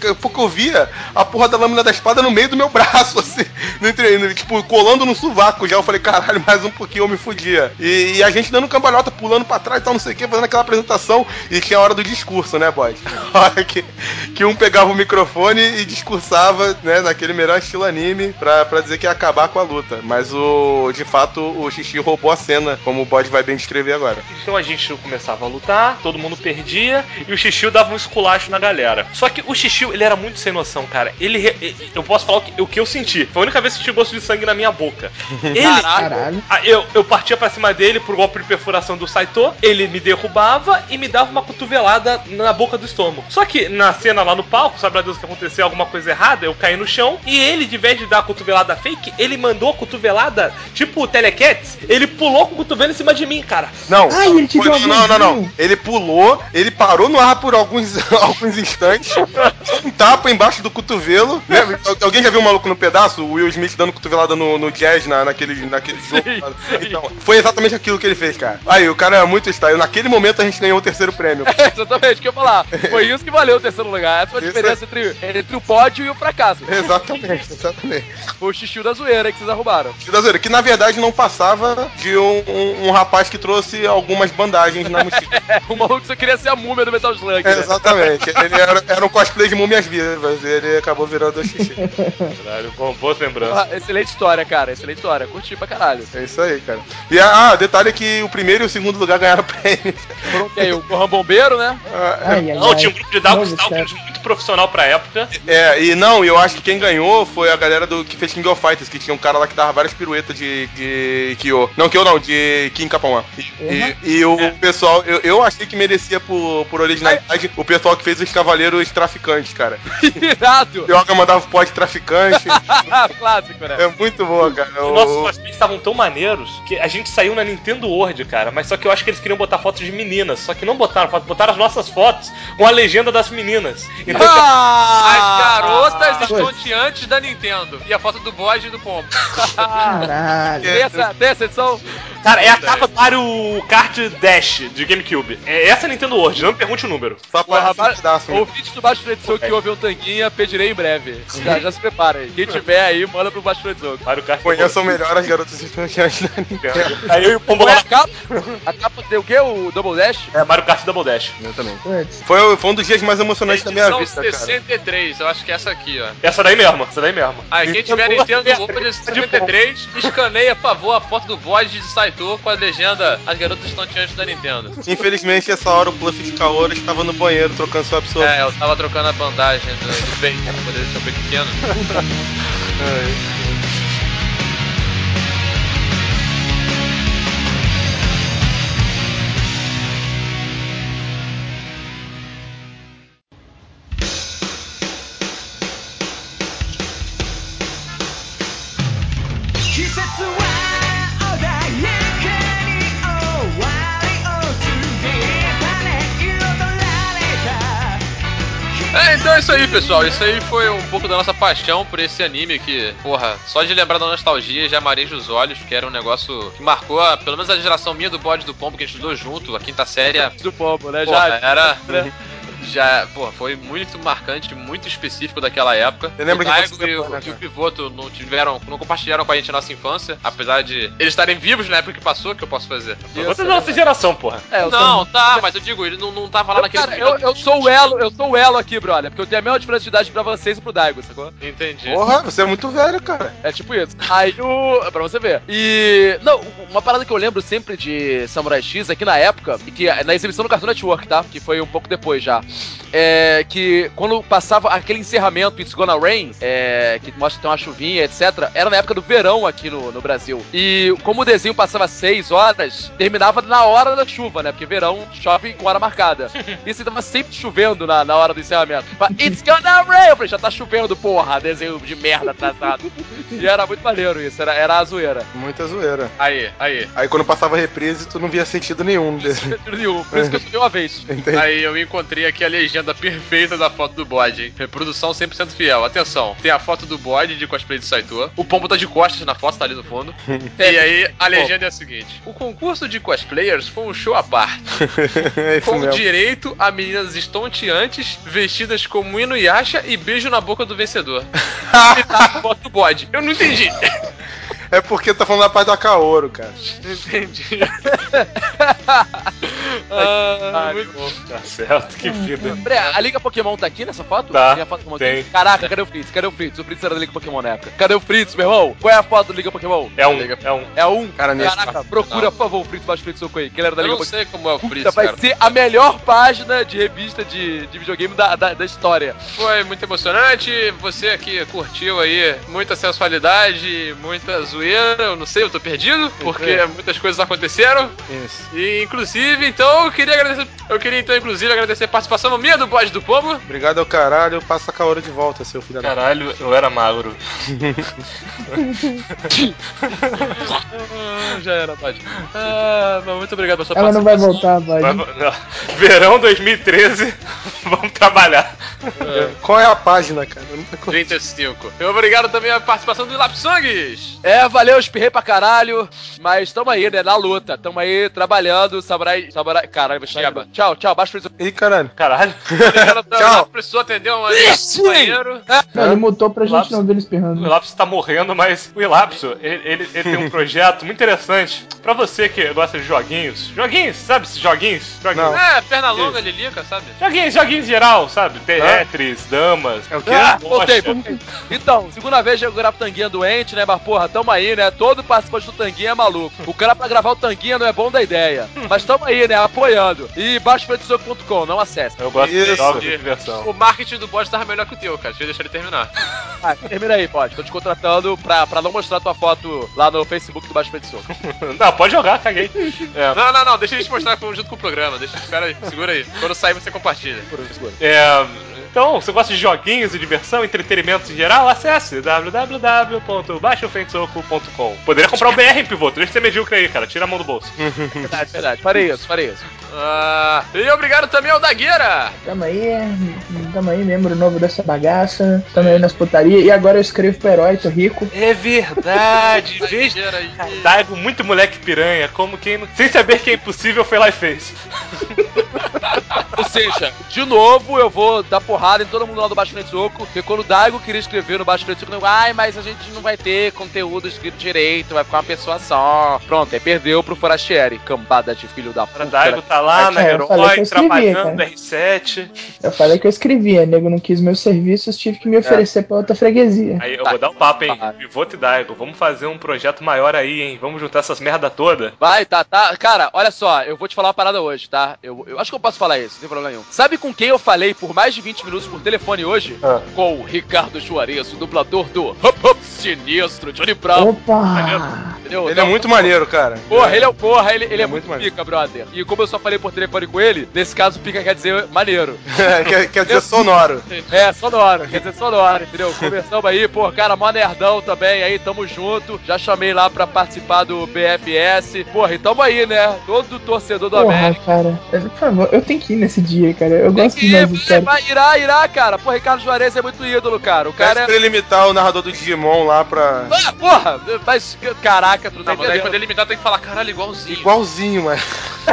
porque eu via a porra da lâmina da espada no meio do meu braço, assim, tipo, colando no sovaco já. Eu falei, caralho, mais um pouquinho eu me fudia. E a gente dando cambalhota, pulando pra trás e tal, não sei o que, fazendo aquela apresentação. E tinha a hora do discurso, né, boy? A hora que um pegava o microfone e discursava, né, naquele melhor estilo anime, pra dizer que ia acabar com a luta. Mas, de fato, o Xixi roubou a cena, como o Bode vai bem descrever agora. Então a gente começava a lutar, todo mundo perdia, e o Xixi dava um esculacho na galera. Só que o Xixi, ele era muito sem noção, cara. Eu posso falar o que eu senti. Foi a única vez que senti gosto de sangue na minha boca. Caralho. Eu partia pra cima dele por golpe de perfuração do Saito, ele me derrubava e me dava uma cotovelada na boca do estômago. Só que na cena lá no palco, sabe lá Deus que aconteceu alguma coisa errada, eu caí no chão, e ele, de vez de dar a cotovelada fake, ele mandou a cotovelada, tipo o Telecats, ele pulou com o cotovelo em cima de mim, cara. Não, ele te deu não. Ele pulou, ele parou no ar por alguns instantes, um tapa embaixo do cotovelo. Né? Alguém já viu um maluco no pedaço? O Will Smith dando cotovelada no Jazz naquele jogo? Então, foi exatamente aquilo que ele fez, cara. Aí, o cara é muito style. Naquele momento a gente ganhou o terceiro prêmio. Exatamente, o que eu ia falar. Foi isso que valeu o terceiro lugar. Essa foi a diferença entre o pódio e o fracasso. Exatamente. Foi o Xixi da zoeira que vocês arrumaram. Xixi da zoeira, que na verdade não passava de um rapaz que trouxe algumas bandagens na mochila. O maluco só queria ser a múmia do Metal Slug, né? Exatamente. Ele era um cosplay de múmias vivas e ele acabou virando o Xixi. Caralho, boas lembranças. Excelente história, cara. Excelente história. Curti pra caralho. É isso aí, cara. E detalhe é que o primeiro e o segundo lugar ganharam prêmio. Foram o quê? O Corran Bombeiro, né? Não, tinha um grupo de Darkstalkers muito profissional pra época. Eu acho que quem ganhou foi a galera que fez King of Fighters, que tinha um cara lá que dava várias piruetas de Kyo. Não, Kyo não, de King Capão. E o pessoal, eu achei que merecia por originalidade o pessoal que fez os Cavaleiros Traficantes, cara. Irado! Yoga mandava pós traficante. Clássico, né? É muito boa, cara. Os nossos cosplays estavam tão maneiros que a gente saiu na Nintendo World, cara. Mas só que eu acho que eles queriam botar fotos de meninas. Só que não botaram fotos, botaram as nossas fotos com a legenda das meninas. Então, as garotas estonteantes da Nintendo. E a foto do bode e do pombo. Caralho. Tem essa edição? Cara, é a capa do Mario Kart Dash de GameCube. É essa Nintendo World, não me pergunte o número. Só para ouvinte do Baixo Edição que ouve um tanguinha, pedirei em breve. Já se prepara aí. Quem tiver aí, manda pro Baixo Edição. Mario Kart. Conheçam melhor as garotas estonteantes da Nintendo. Aí eu e o pombo lá. A capa deu o quê? O Double Dash? É, Mario Kart Double Dash. Eu também. Foi um dos dias mais emocionantes da minha vida, cara. 63, eu acho que é essa aqui, ó. Essa daí mesmo. Aí, quem tiver Nintendo World 63, escaneia, por favor, a foto do bode de Saito com a legenda As Garotas Estonteantes da Nintendo. Infelizmente, essa hora o Pluff de Kaoru estava no banheiro trocando seu absorvente. Eu tava trocando a bandagem do peito pra poder deixar o peito pequeno. Então é isso aí, pessoal. Isso aí foi um pouco da nossa paixão por esse anime que, porra, só de lembrar da nostalgia já mareja os olhos, porque era um negócio que marcou, pelo menos a geração minha do Bode do Pombo, que a gente estudou junto, a quinta série. Do Pombo, né? Porra, foi muito marcante, muito específico daquela época. Eu lembro o Daigo e o Pivoto não compartilharam com a gente a nossa infância, apesar de eles estarem vivos na época que passou, que eu posso fazer. Você é da nossa geração, porra. Mas eu digo, ele não tava lá naquele... Cara, eu sou o elo aqui, brother, porque eu tenho a mesma diferença de idade pra vocês e pro Daigo, sacou? Entendi. Porra, você é muito velho, cara. É tipo isso. Aí pra você ver. E... Não, uma parada que eu lembro sempre de Samurai X aqui na época, e que na exibição do Cartoon Network, tá? Que foi um pouco depois já. Que quando passava aquele encerramento It's Gonna Rain, que mostra que tem uma chuvinha, etc., era na época do verão aqui no Brasil. E como o desenho passava 6 horas, terminava na hora da chuva, né? Porque verão chove com hora marcada. E assim, tava sempre chovendo na hora do encerramento. It's Gonna Rain! Eu falei, já tá chovendo, porra, desenho de merda atrasado. E era muito maneiro isso, era a zoeira. Muita zoeira. Aí. Aí quando passava reprise, tu não via sentido nenhum. Sentido nenhum, por isso que eu subi uma vez. Entendi. Aí eu encontrei aqui a legenda legenda perfeita da foto do bode, hein? Reprodução 100% fiel. Atenção, tem a foto do bode de cosplay de Saitô. O pombo tá de costas na foto, tá ali no fundo. E aí, a legenda é a seguinte: o concurso de cosplayers foi um show à parte. Com direito a meninas estonteantes, vestidas como Inuyasha e beijo na boca do vencedor. E tá a foto do bode. Eu não entendi. É porque tá falando da parte do Kaoru, cara. Entendi. Muito bom. Tá certo, que vida. A Liga Pokémon tá aqui nessa foto? Tá, tem a foto tem. Aqui? Caraca, cadê o Fritz? Cadê o Fritz? O Fritz era da Liga Pokémon na época. Cadê o Fritz, meu irmão? Qual é a foto do Liga Pokémon? É um. É um? Cara, Caraca, procura, por favor, o Fritz Baixo Fritz Soco aí, que ele era da Liga Eu não Pokémon. sei como é o Fritz, Vai cara. ser a melhor página de revista de videogame da história. Foi muito emocionante. Você aqui curtiu aí muita sensualidade, muita zoeira. Eu não sei, eu tô perdido, porque muitas coisas aconteceram. Isso. E inclusive, então, eu queria agradecer a participação minha do bode do pombo. Obrigado ao caralho, passa a Kaoru de volta, seu filho da... Caralho, eu era magro. Já era, bode. Mas muito obrigado pela sua Ela não participação. vai voltar, pode. Não. Verão 2013, vamos trabalhar. Qual é a página, cara? 35. Obrigado também à participação do Lapsangues. Valeu, espirrei pra caralho, mas tamo aí, né, na luta. Tamo aí trabalhando, Samurai... Caralho, Sheba. Tchau, baixo Fritz. Ih, caralho. Caralho. Tchau. Precisou atender um banheiro. Não, ele mutou pra gente Lapso. não ver ele O espirrando. Ilapso tá morrendo, mas o Ilapso, ele tem um projeto muito interessante. Pra você que gosta de joguinhos. Joguinhos, sabe esses joguinhos? Não. Perna longa, Lilica, sabe? Joguinhos em geral, sabe? Tetris, damas. É o quê? Voltei. Então, segunda vez eu gravo Tanguinha doente, né, mas porra, tamo aí, né, todo participante do Tanguinha é maluco. O cara pra gravar o Tanguinha não é bom da ideia, mas tamo aí, né, apoiando. E baixofretesoco.com, não acesse. Eu gosto de Isso. jogos de diversão. O marketing do bode tava melhor que o teu, cara. Deixa eu deixar ele terminar. Termina aí, pode. Tô te contratando pra não mostrar tua foto lá no Facebook do Baixo Freio de Soco. Não, pode jogar, caguei. Não, deixa eles mostrar junto com o programa. Espera aí, segura aí. Quando sair você compartilha. Segura. Então, você gosta de joguinhos, de diversão, entretenimento em geral? Acesse www.baixofrentesoco.com. Poderia comprar o BR em Pivoto, deixa de ser medíocre aí, cara. Tira a mão do bolso. Verdade. Farei isso. E obrigado também ao Dagueira. Tamo aí, membro novo dessa bagaça. Tamo aí nas putarias. E agora eu escrevo pro herói, tô rico. É verdade. Veja, Daigo, muito moleque piranha, como quem não... Sem saber que é impossível, foi lá e fez. Ou seja, de novo eu vou dar porrada em todo mundo lá do Baixo Freio de Soco, porque quando o Daigo queria escrever no Baixo Freio de Soco, mas a gente não vai ter conteúdo escrito direito, vai ficar uma pessoa só. Pronto, aí perdeu pro Forastieri, cambada de filho da puta. O Daigo tá lá na Herói, trabalhando cara. R7. Eu falei que eu escrevia, nego não quis meus serviços, tive que me oferecer pra outra freguesia. Aí eu vou dar um papo, hein? Pivoto e Daigo, vamos fazer um projeto maior aí, hein? Vamos juntar essas merda toda. Vai, tá. Cara, olha só, eu vou te falar uma parada hoje, tá? Eu acho que eu posso falar isso, não tem problema nenhum. Sabe com quem eu falei por mais de 20 minutos por telefone hoje? Com o Ricardo Juarez, o dublador do Hop Sinistro, Johnny Brown. Opa! Entendeu? Ele é muito maneiro, cara. Ele é muito pica, brother. E como eu só falei por telefone com ele, nesse caso pica quer dizer maneiro. Quer dizer sonoro. Sonoro, quer dizer sonoro, entendeu? Conversamos aí, cara, mó nerdão também, aí tamo junto. Já chamei lá pra participar do BFS. E tamo aí, né? Todo torcedor do América. Cara, por favor, eu tenho que ir nesse dia, cara. Eu gosto demais do cara. Irá, cara. Ricardo Juarez é muito ídolo, cara. O cara pra ele imitar o narrador do Digimon lá pra... Mas, caraca, tu tá entendendo. Daí quando ele imitar tem que falar, caralho, igualzinho. Igualzinho, mano.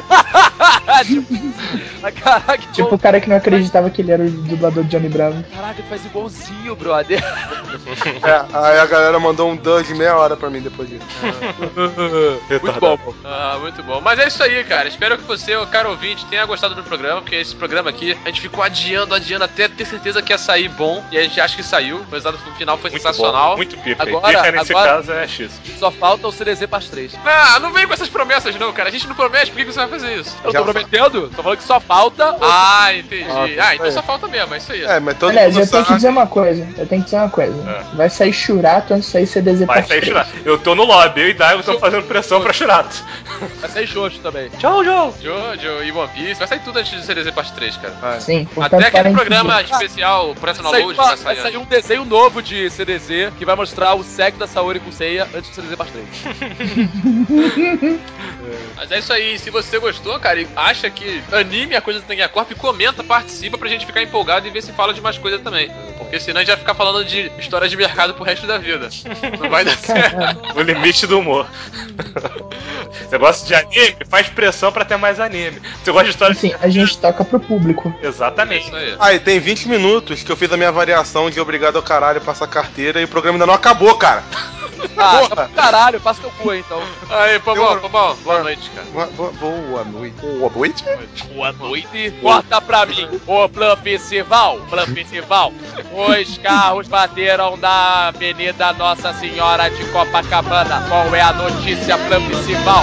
Caraca, tipo o cara que não acreditava que ele era o dublador de Johnny Bravo. Caraca, tu faz igualzinho, brother. Aí a galera mandou um dub de meia hora pra mim depois disso. Muito bom. Muito bom. Mas é isso aí, cara. Espero que você, o caro ouvinte, tenha gostado do programa, porque esse programa aqui, a gente ficou adiando até ter certeza que ia sair bom, e a gente acha que saiu. O resultado final foi muito sensacional. Bom, muito pica. Agora, nesse caso é X. Só falta o CDZ Pass 3. Não vem com essas promessas não, cara. A gente não promete, por que você vai fazer isso? Eu tô prometendo? Tô falando que só falta... Entendi. Então só falta mesmo, é isso aí. Mas todo Aliás, mundo eu tenho sabe... que dizer uma coisa. Vai sair Churato antes de sair CDZ Vai sair Churato. Eu tô no lobby, eu e Daigo estão fazendo pressão pra Churato. Vai sair Jojo também. Tchau, Jojo e One Piece. Vai sair tudo antes de CDZ Part 3, cara. Sim, até aquele programa especial, Personal Load, vai sair um desenho novo de CDZ que vai mostrar o sexo da Saori com Seiya antes do CDZ Part 3. Mas é isso aí. Se você você gostou, cara, e acha que anime a coisa do Tanguinha Corp, comenta, participa pra gente ficar empolgado e ver se fala de mais coisa também. Porque senão a gente vai ficar falando de histórias de mercado pro resto da vida. Não vai dar certo. O limite do humor. Você gosta de anime? Faz pressão pra ter mais anime. Você gosta de história assim, a gente toca pro público. Exatamente. Isso aí. Aí, tem 20 minutos que eu fiz a minha variação de obrigado ao caralho passar carteira e o programa ainda não acabou, cara. Ah, tá pro caralho, passa teu cu aí, então. Aí, Pabão, boa noite, cara. Boa noite. Boa noite? Boa noite. Corta pra mim, ô Plan Festival. Os carros bateram na Avenida Nossa Senhora de Copacabana. Qual é a notícia, Plan Festival?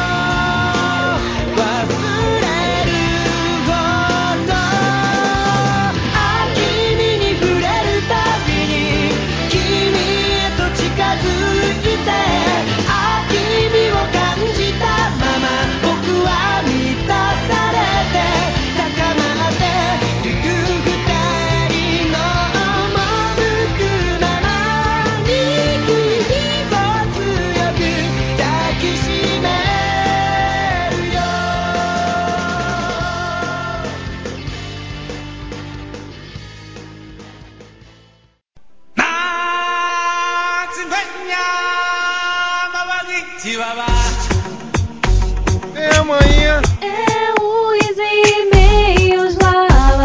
É amanhã. É os e-mails lá,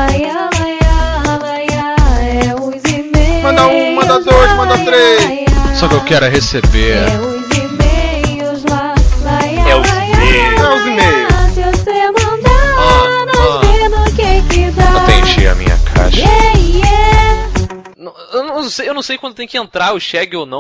é os e-mails. Manda um, manda dois, manda três. Só que eu quero receber. É os e-mails lá, É os e-mails. É os e-mails. Se você mandar, não vê no que dá. Atendi a minha caixa. Yeah. Eu não sei quando tem que entrar o Shag ou não.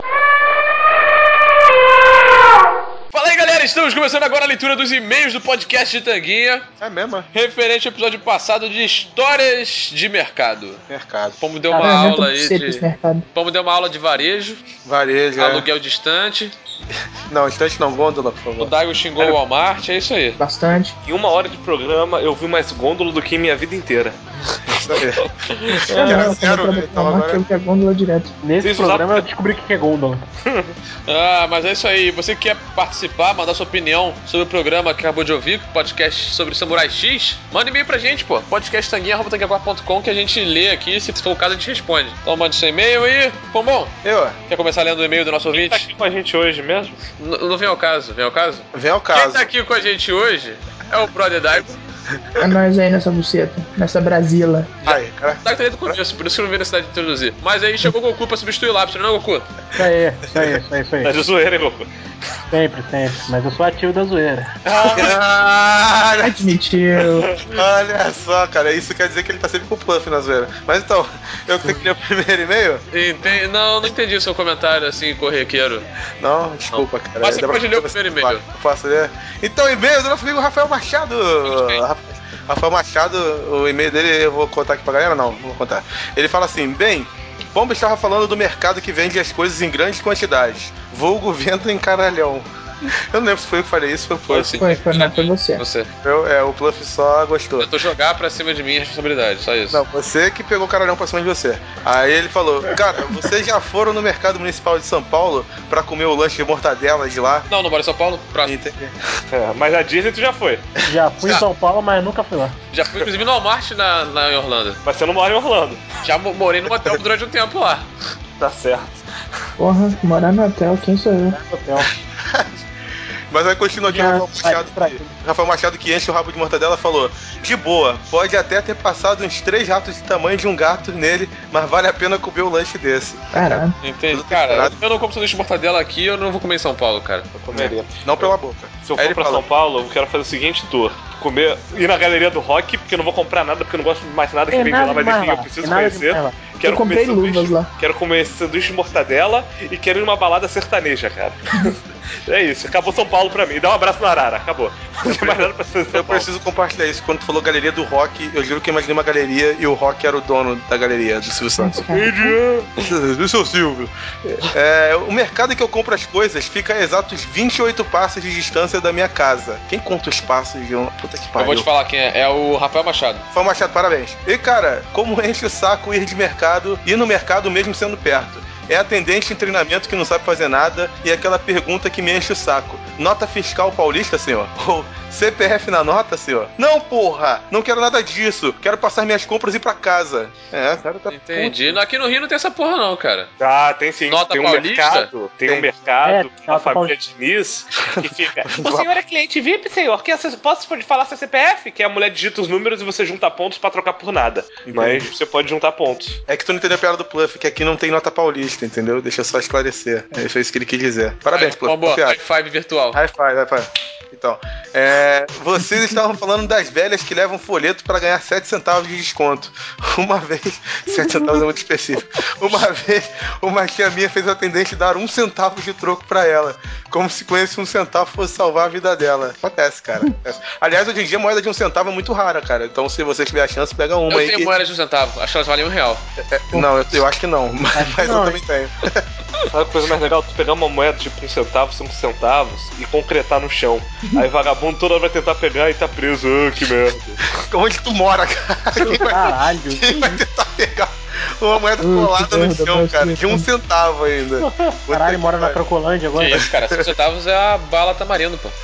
Fala aí, galera, estamos começando agora a leitura dos e-mails do podcast de Tanguinha. É mesmo? Referente ao episódio passado de histórias de mercado. Mercado. Como deu uma Caramba, aula aí buceta esse de... mercado. Como deu uma aula de varejo, Varejo, é. aluguel distante, Não, instante não, gôndola, por o favor. Daigo xingou o Walmart, é isso aí. Bastante. Em 1 hora de programa, eu vi mais gôndola do que em minha vida inteira. Isso aí. Não, zero, quando eu então trabalho, agora- eu quero gôndola direto. Nesse Vocês programa usavam- eu descobri o que é Gondor. Ah, mas é isso aí. Você que quer participar, mandar sua opinião sobre o programa que acabou de ouvir, podcast sobre Samurai X, manda e-mail pra gente, pô. podcasttanguinha.com que a gente lê aqui, se for o caso a gente responde. Então manda seu e-mail aí. Bom, Eu, quer começar lendo o e-mail do nosso Quem tá ouvinte? aqui com a gente hoje mesmo? Não vem ao caso, vem ao caso? vem ao Quem caso. tá aqui com a gente hoje é o Brother Daigo. É nós aí nessa buceta, nessa Brasila. Aí, cara. Daigo tá aí do começo, por isso que eu não vi a necessidade de introduzir. Mas aí chegou o Goku pra substituir o lápis, não é, Goku? Isso aí. Tá de zoeira, hein, Goku? Sempre. Mas eu sou ativo da zoeira. Cara, Admitiu. olha só, cara. Isso quer dizer que ele tá sempre com o Puff na zoeira. Mas então, eu tenho que ler o primeiro e-mail? Não entendi o seu comentário assim, corriqueiro. Não, desculpa, cara. Mas você Dá pode pra- ler o primeiro e-mail. Eu posso ler? Então, e-mail do nosso amigo Rafael Machado. Rafael Machado, o e-mail dele eu vou contar aqui pra galera? Não vou contar. Ele fala assim: bem, Bomba estava falando do mercado que vende as coisas em grandes quantidades. Vulgo venda em caralhão. Eu não lembro se foi eu que falei isso, foi Sim. Foi você. Você. o Pluff só gostou. Tentou jogar pra cima de mim a responsabilidade, só isso. Não, você que pegou o caralhão pra cima de você. Aí ele falou: cara, vocês já foram no mercado municipal de São Paulo pra comer o lanche de mortadela de lá? Não moro em São Paulo? Próximo. Entendi. É, mas a Disney tu já foi. Já fui em São Paulo, mas nunca fui lá. Já fui, inclusive, no Walmart lá em Orlando. Mas você não mora em Orlando. Já morei num hotel durante um tempo lá. Tá certo. Porra, morar no hotel, quem sou eu? Hotel. Mas aí continua aqui o Rafael Machado que enche o rabo de mortadela falou: de boa, pode até ter passado uns 3 ratos de tamanho de um gato nele, mas vale a pena comer um lanche desse. Caralho. Entende? Tudo Cara, temperado. eu não como sanduíche de mortadela aqui, eu não vou comer em São Paulo, cara. Eu comeria. Não pela boca. Se eu Aí for ele pra fala: São Paulo, eu quero fazer o seguinte tour. Ir na galeria do rock, porque eu não vou comprar nada, porque eu não gosto mais nada que Tem vende nada lá, mas demais enfim, eu lá. preciso Tem nada conhecer. demais lá. Quero Eu comprei comer sanduíche- luvas lá. Quero comer sanduíche de mortadela e quero ir numa balada sertaneja, cara. É isso, acabou São Paulo pra mim. Dá um abraço na Arara, acabou. Não tem mais nada pra fazer em São eu Paulo. preciso compartilhar isso. Quando tu falou galeria do rock, eu juro que eu imaginei uma galeria e o rock era o dono da galeria do Silvio Santos. Do seu Silvio. O mercado que eu compro as coisas fica a exatos 28 passos de distância da minha casa. Quem conta os passos de um. Puta que Eu pariu. vou te falar quem é. É o Rafael Machado. Rafael Machado, parabéns. E cara, como enche o saco ir de mercado, ir no mercado mesmo sendo perto. É atendente em treinamento que não sabe fazer nada e aquela pergunta que me enche o saco. Nota fiscal paulista, senhor? Ou CPF na nota, senhor? Não, porra! Não quero nada disso. Quero passar minhas compras e ir pra casa. O cara tá Entendi. Aqui no Rio não tem essa porra não, cara. Ah, tem sim. Nota tem um paulista? mercado. Tem um mercado, uma família paulista. Diniz, que fica... O senhor é cliente VIP, senhor? Posso falar seu CPF? Que a mulher digita os números e você junta pontos pra trocar por nada. Entendi. Mas você pode juntar pontos. É que tu não entendeu a piada do Pluff, que aqui não tem nota paulista, entendeu? Deixa eu só esclarecer. Foi isso que ele quis dizer. Parabéns, Pluff. Boa, high five virtual. High five. Então, vocês estavam falando das velhas que levam folheto pra ganhar 7 centavos de desconto. Uma vez, 7 centavos é muito específico. Uma vez, uma tia minha fez o atendente dar 1 centavo de troco pra ela. Como se com esse 1 centavo fosse salvar a vida dela. Acontece, cara. Aliás, hoje em dia, moeda de 1 centavo é muito rara, cara. Então, se você tiver a chance, pega uma aí. Eu tenho moeda de 1 centavo. Acho que elas valem R$1. Não, eu acho que não. Mas eu também tenho. Sabe a coisa mais legal? Tu pegar uma moeda tipo 1 centavo, 5 centavos e concretar no chão. Aí vagabundo toda hora vai tentar pegar e tá preso. Que merda. Onde tu mora, cara? Caralho. Quem vai tentar pegar uma moeda colada no chão, cara? De 1 centavo ainda. Caralho, mora na Cracolândia agora. Que isso, cara? 5 centavos é a bala tamarindo, pô.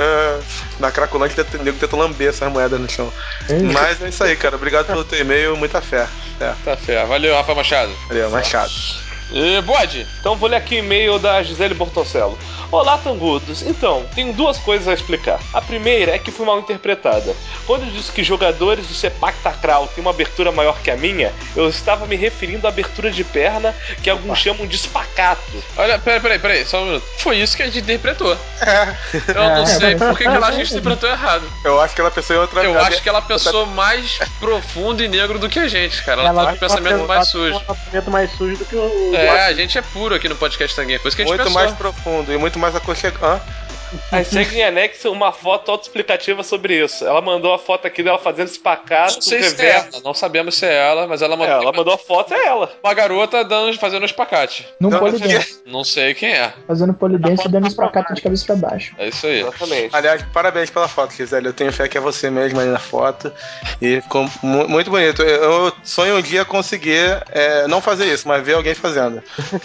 Na Cracolândia, o nego tenta lamber essas moedas no chão. Mas é isso aí, cara. Obrigado pelo teu e-mail. Muita fé. Tá fé. Valeu, Rafa Machado. Valeu, Machado. E Bode? Então vou ler aqui o e-mail da Gisele Bortoncello. Olá, Tangudos. Então, tenho 2 coisas a explicar. A primeira é que fui mal interpretada. Quando eu disse que jogadores do Sepak Takraw têm uma abertura maior que a minha, eu estava me referindo à abertura de perna que alguns chamam de espacato. Olha, peraí, só um minuto. Foi isso que a gente interpretou. Eu não sei por que a gente interpretou errado. Eu acho que ela pensou em outra Eu acho que ela pensou mais profundo e negro do que a gente, cara. Ela tem um pensamento mais sujo. Um pensamento mais sujo do que o... A gente é puro aqui no podcast Tanguinha. Coisa que a gente muito pensou. Mais profundo e muito mais aconchegante. Aí segue em anexo uma foto autoexplicativa sobre isso. Ela mandou a foto aqui dela fazendo espacato, não sei se é ela, não sabemos se é ela, mas ela mandou. Ela mandou a foto, é ela. Uma garota fazendo um espacate. Num polidense. Não sei quem é. Fazendo polidense e dando espacate de cabeça pra baixo. É isso aí. Exatamente. Aliás, parabéns pela foto, Gisele. Eu tenho fé que é você mesmo aí na foto. E ficou muito bonito. Eu sonho um dia conseguir não fazer isso, mas ver alguém fazendo.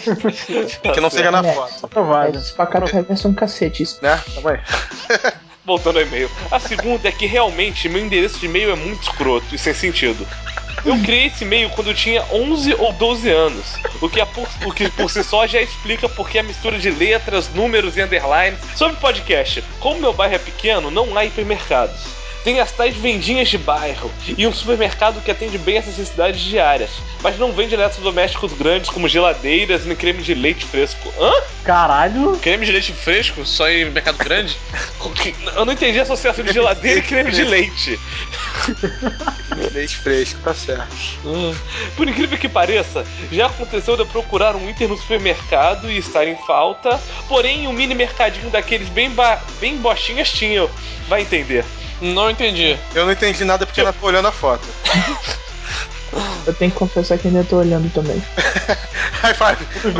Que não seja na foto. Esse espacate reverso é um cacete, isso. Né? Tamo aí. Voltando ao e-mail. A segunda é que realmente meu endereço de e-mail é muito escroto e sem sentido. Eu criei esse e-mail quando eu tinha 11 ou 12 anos, o que por si só já explica porque a mistura de letras, números e underlines. Sobre podcast, como meu bairro é pequeno, não há hipermercados. Tem as tais vendinhas de bairro e um supermercado que atende bem as necessidades diárias, mas não vende eletrodomésticos grandes como geladeiras nem creme de leite fresco. Hã? Caralho! Creme de leite fresco? Só em mercado grande? Eu não entendi a associação de geladeira e creme de leite. Leite fresco, tá certo. Por incrível que pareça, já aconteceu de eu procurar um item no supermercado e estar em falta, porém um mini mercadinho daqueles bem bochinhas tinha. Vai entender. Não entendi. Eu não entendi nada porque eu não tô olhando a foto. Eu tenho que confessar que ainda tô olhando também. High five.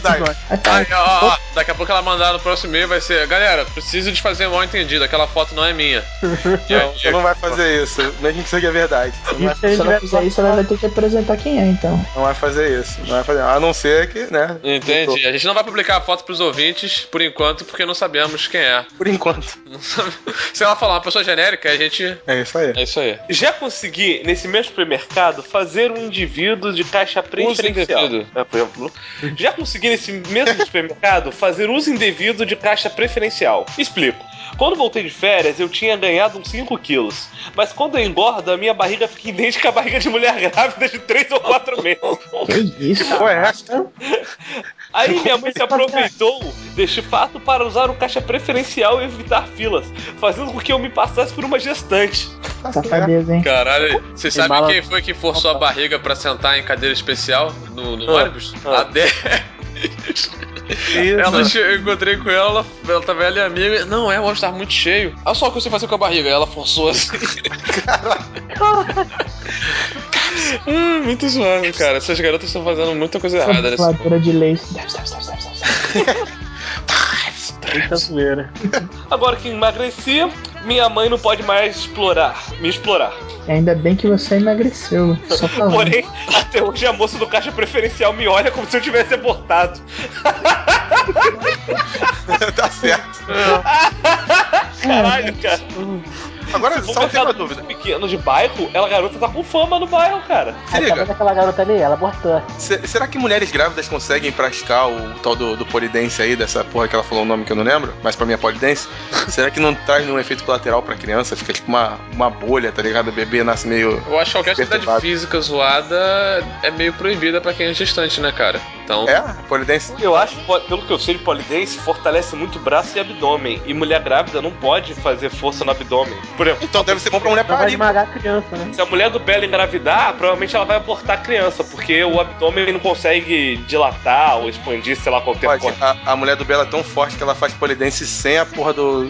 Ó, daqui a pouco ela mandar no próximo e-mail vai ser: galera, preciso de fazer um mal entendido, aquela foto não é minha. Você não vai fazer isso, mesmo que seja verdade. Se ela fizer isso, ela vai ter que apresentar quem é, então. Não vai fazer isso, não vai fazer. A não ser que, né? Entendi. A gente não vai publicar a foto pros ouvintes por enquanto, porque não sabemos quem é. Por enquanto. Se ela falar uma pessoa genérica, a gente. É isso aí. É isso aí. Já consegui, nesse mesmo supermercado, fazer um indivíduo de caixa preferencial. Por exemplo, já consegui nesse mesmo supermercado fazer uso indevido de caixa preferencial. Explico. Quando voltei de férias, eu tinha ganhado uns 5 quilos. Mas quando eu engordo, a minha barriga fica idêntica à barriga de mulher grávida de 3 ou 4 meses. Que isso? Que porra é essa? Aí minha mãe se aproveitou deste fato para usar o caixa preferencial e evitar filas, fazendo com que eu me passasse por uma gestante. Safadeza, hein? Caralho, você sabe quem foi que forçou a barriga pra sentar em cadeira especial no ônibus? A Dé. Eu encontrei com ela tava ela e amiga. Não, o ônibus tava muito cheio. Olha só o que você fazia com a barriga. Ela forçou assim. Muito zoado, cara. Essas garotas estão fazendo muita coisa errada. Calculadora de leite. Muita zoeira. Agora que emagreci, minha mãe não pode mais me explorar. Ainda bem que você emagreceu. Só falando. Porém, até hoje a moça do caixa preferencial me olha como se eu tivesse abortado. Tá certo. Caralho, cara. Agora, só tem uma dúvida. Pequeno de bairro, ela garota tá com fama no bairro, cara. Se liga. Aquela garota ali, ela abortou. Será que mulheres grávidas conseguem praticar o tal do polidense aí, dessa porra que ela falou o nome que eu não lembro, mas pra mim é polidense? Será que não traz nenhum efeito colateral pra criança? Fica tipo uma bolha, tá ligado? O bebê nasce meio... Eu acho que qualquer atividade física zoada é meio proibida pra quem é gestante, né, cara? Então... É? Polidense? Eu acho, pelo que eu sei de polidense, fortalece muito braço e abdômen. E mulher grávida não pode fazer força no abdômen. Por exemplo, então deve ser bom pra mulher parir. Vai esmagar a criança, né? Se a mulher do Belo engravidar, provavelmente ela vai abortar a criança, porque o abdômen não consegue dilatar ou expandir, sei lá, qual tempo. A mulher do Belo é tão forte que ela faz polidense sem a porra do...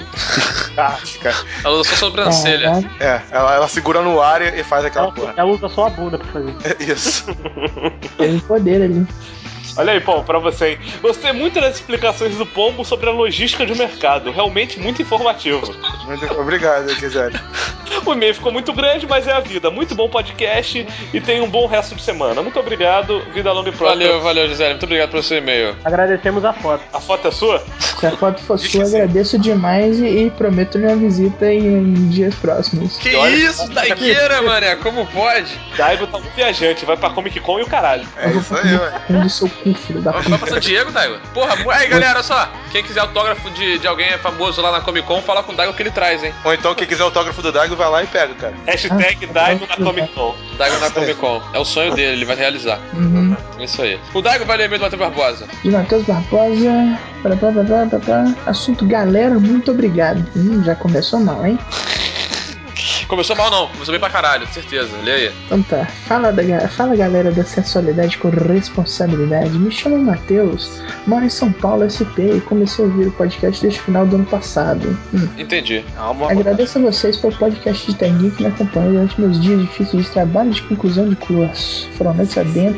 Ela usa só sobrancelha. Ela segura no ar e faz aquela porra. Ela usa só a bunda pra fazer. Isso. Tem poder ali. Olha aí, Paulo, pra você, hein? Gostei muito das explicações do Pombo sobre a logística de mercado. Realmente muito informativo. Muito obrigado, Gisele. O e-mail ficou muito grande, mas é a vida. Muito bom podcast e tenha um bom resto de semana. Muito obrigado. Vida longa e próspera. Valeu, Gisele. Muito obrigado pelo seu e-mail. Agradecemos a foto. A foto é sua? Se a foto for sua, agradeço demais e prometo minha visita em dias próximos. Que isso, Taigueira, mané? Como pode? Daigo tá um viajante, vai pra Comic Con e o caralho. É isso aí, ué. Seu cu, filho da puta. Vai pra São Diego, Daigo? Porra, aí galera, olha só. Quem quiser autógrafo de alguém famoso lá na Comic Con, fala com o Daigo que ele traz, hein? Ou então quem quiser autógrafo do Daigo, vai lá e pega, cara. Hashtag Daigo na Comic Con. Daigo na Comic Con. É o sonho dele, ele vai realizar. Uhum. Isso aí. O Daigo vai ler e-mail do Matheus Barbosa. De Matheus Barbosa. Assunto, galera, muito obrigado. Já começou mal, hein? Começou mal não, começou bem pra caralho, certeza, lê aí. Então tá, fala galera da sensualidade com responsabilidade. Me chamo Matheus, moro em São Paulo, SP, e comecei a ouvir o podcast desde o final do ano passado. Entendi. Agradeço a vocês pelo podcast de Tanguinho que me acompanha durante meus dias difíceis de trabalho e de conclusão de curso. Foram noites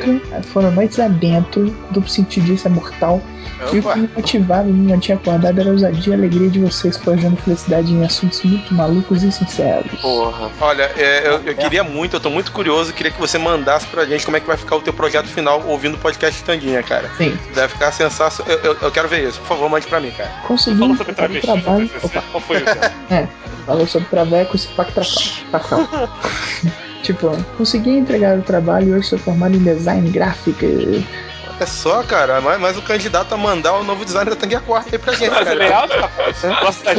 adentro, duplo sentido disso é mortal. E o que me motivava e me mantinha acordado era a ousadia e a alegria de vocês forjando felicidade em assuntos muito malucos e sinceros. Porra. Olha, eu queria muito, eu tô muito curioso, queria que você mandasse pra gente como é que vai ficar o teu projeto final ouvindo o podcast Tanguinha, cara. Sim. Deve ficar sensacional. Eu quero ver isso. Por favor, mande pra mim, cara. Consegui falou sobre travesti, trabalho. Qual foi isso? Falou sobre travecos e pactral. Tipo, consegui entregar o trabalho e hoje sou formado em design gráfico. É só, cara, mas o candidato a mandar o novo design da Tanguinha Quarta aí pra gente, cara. Fazer layout, rapaz? Nossa,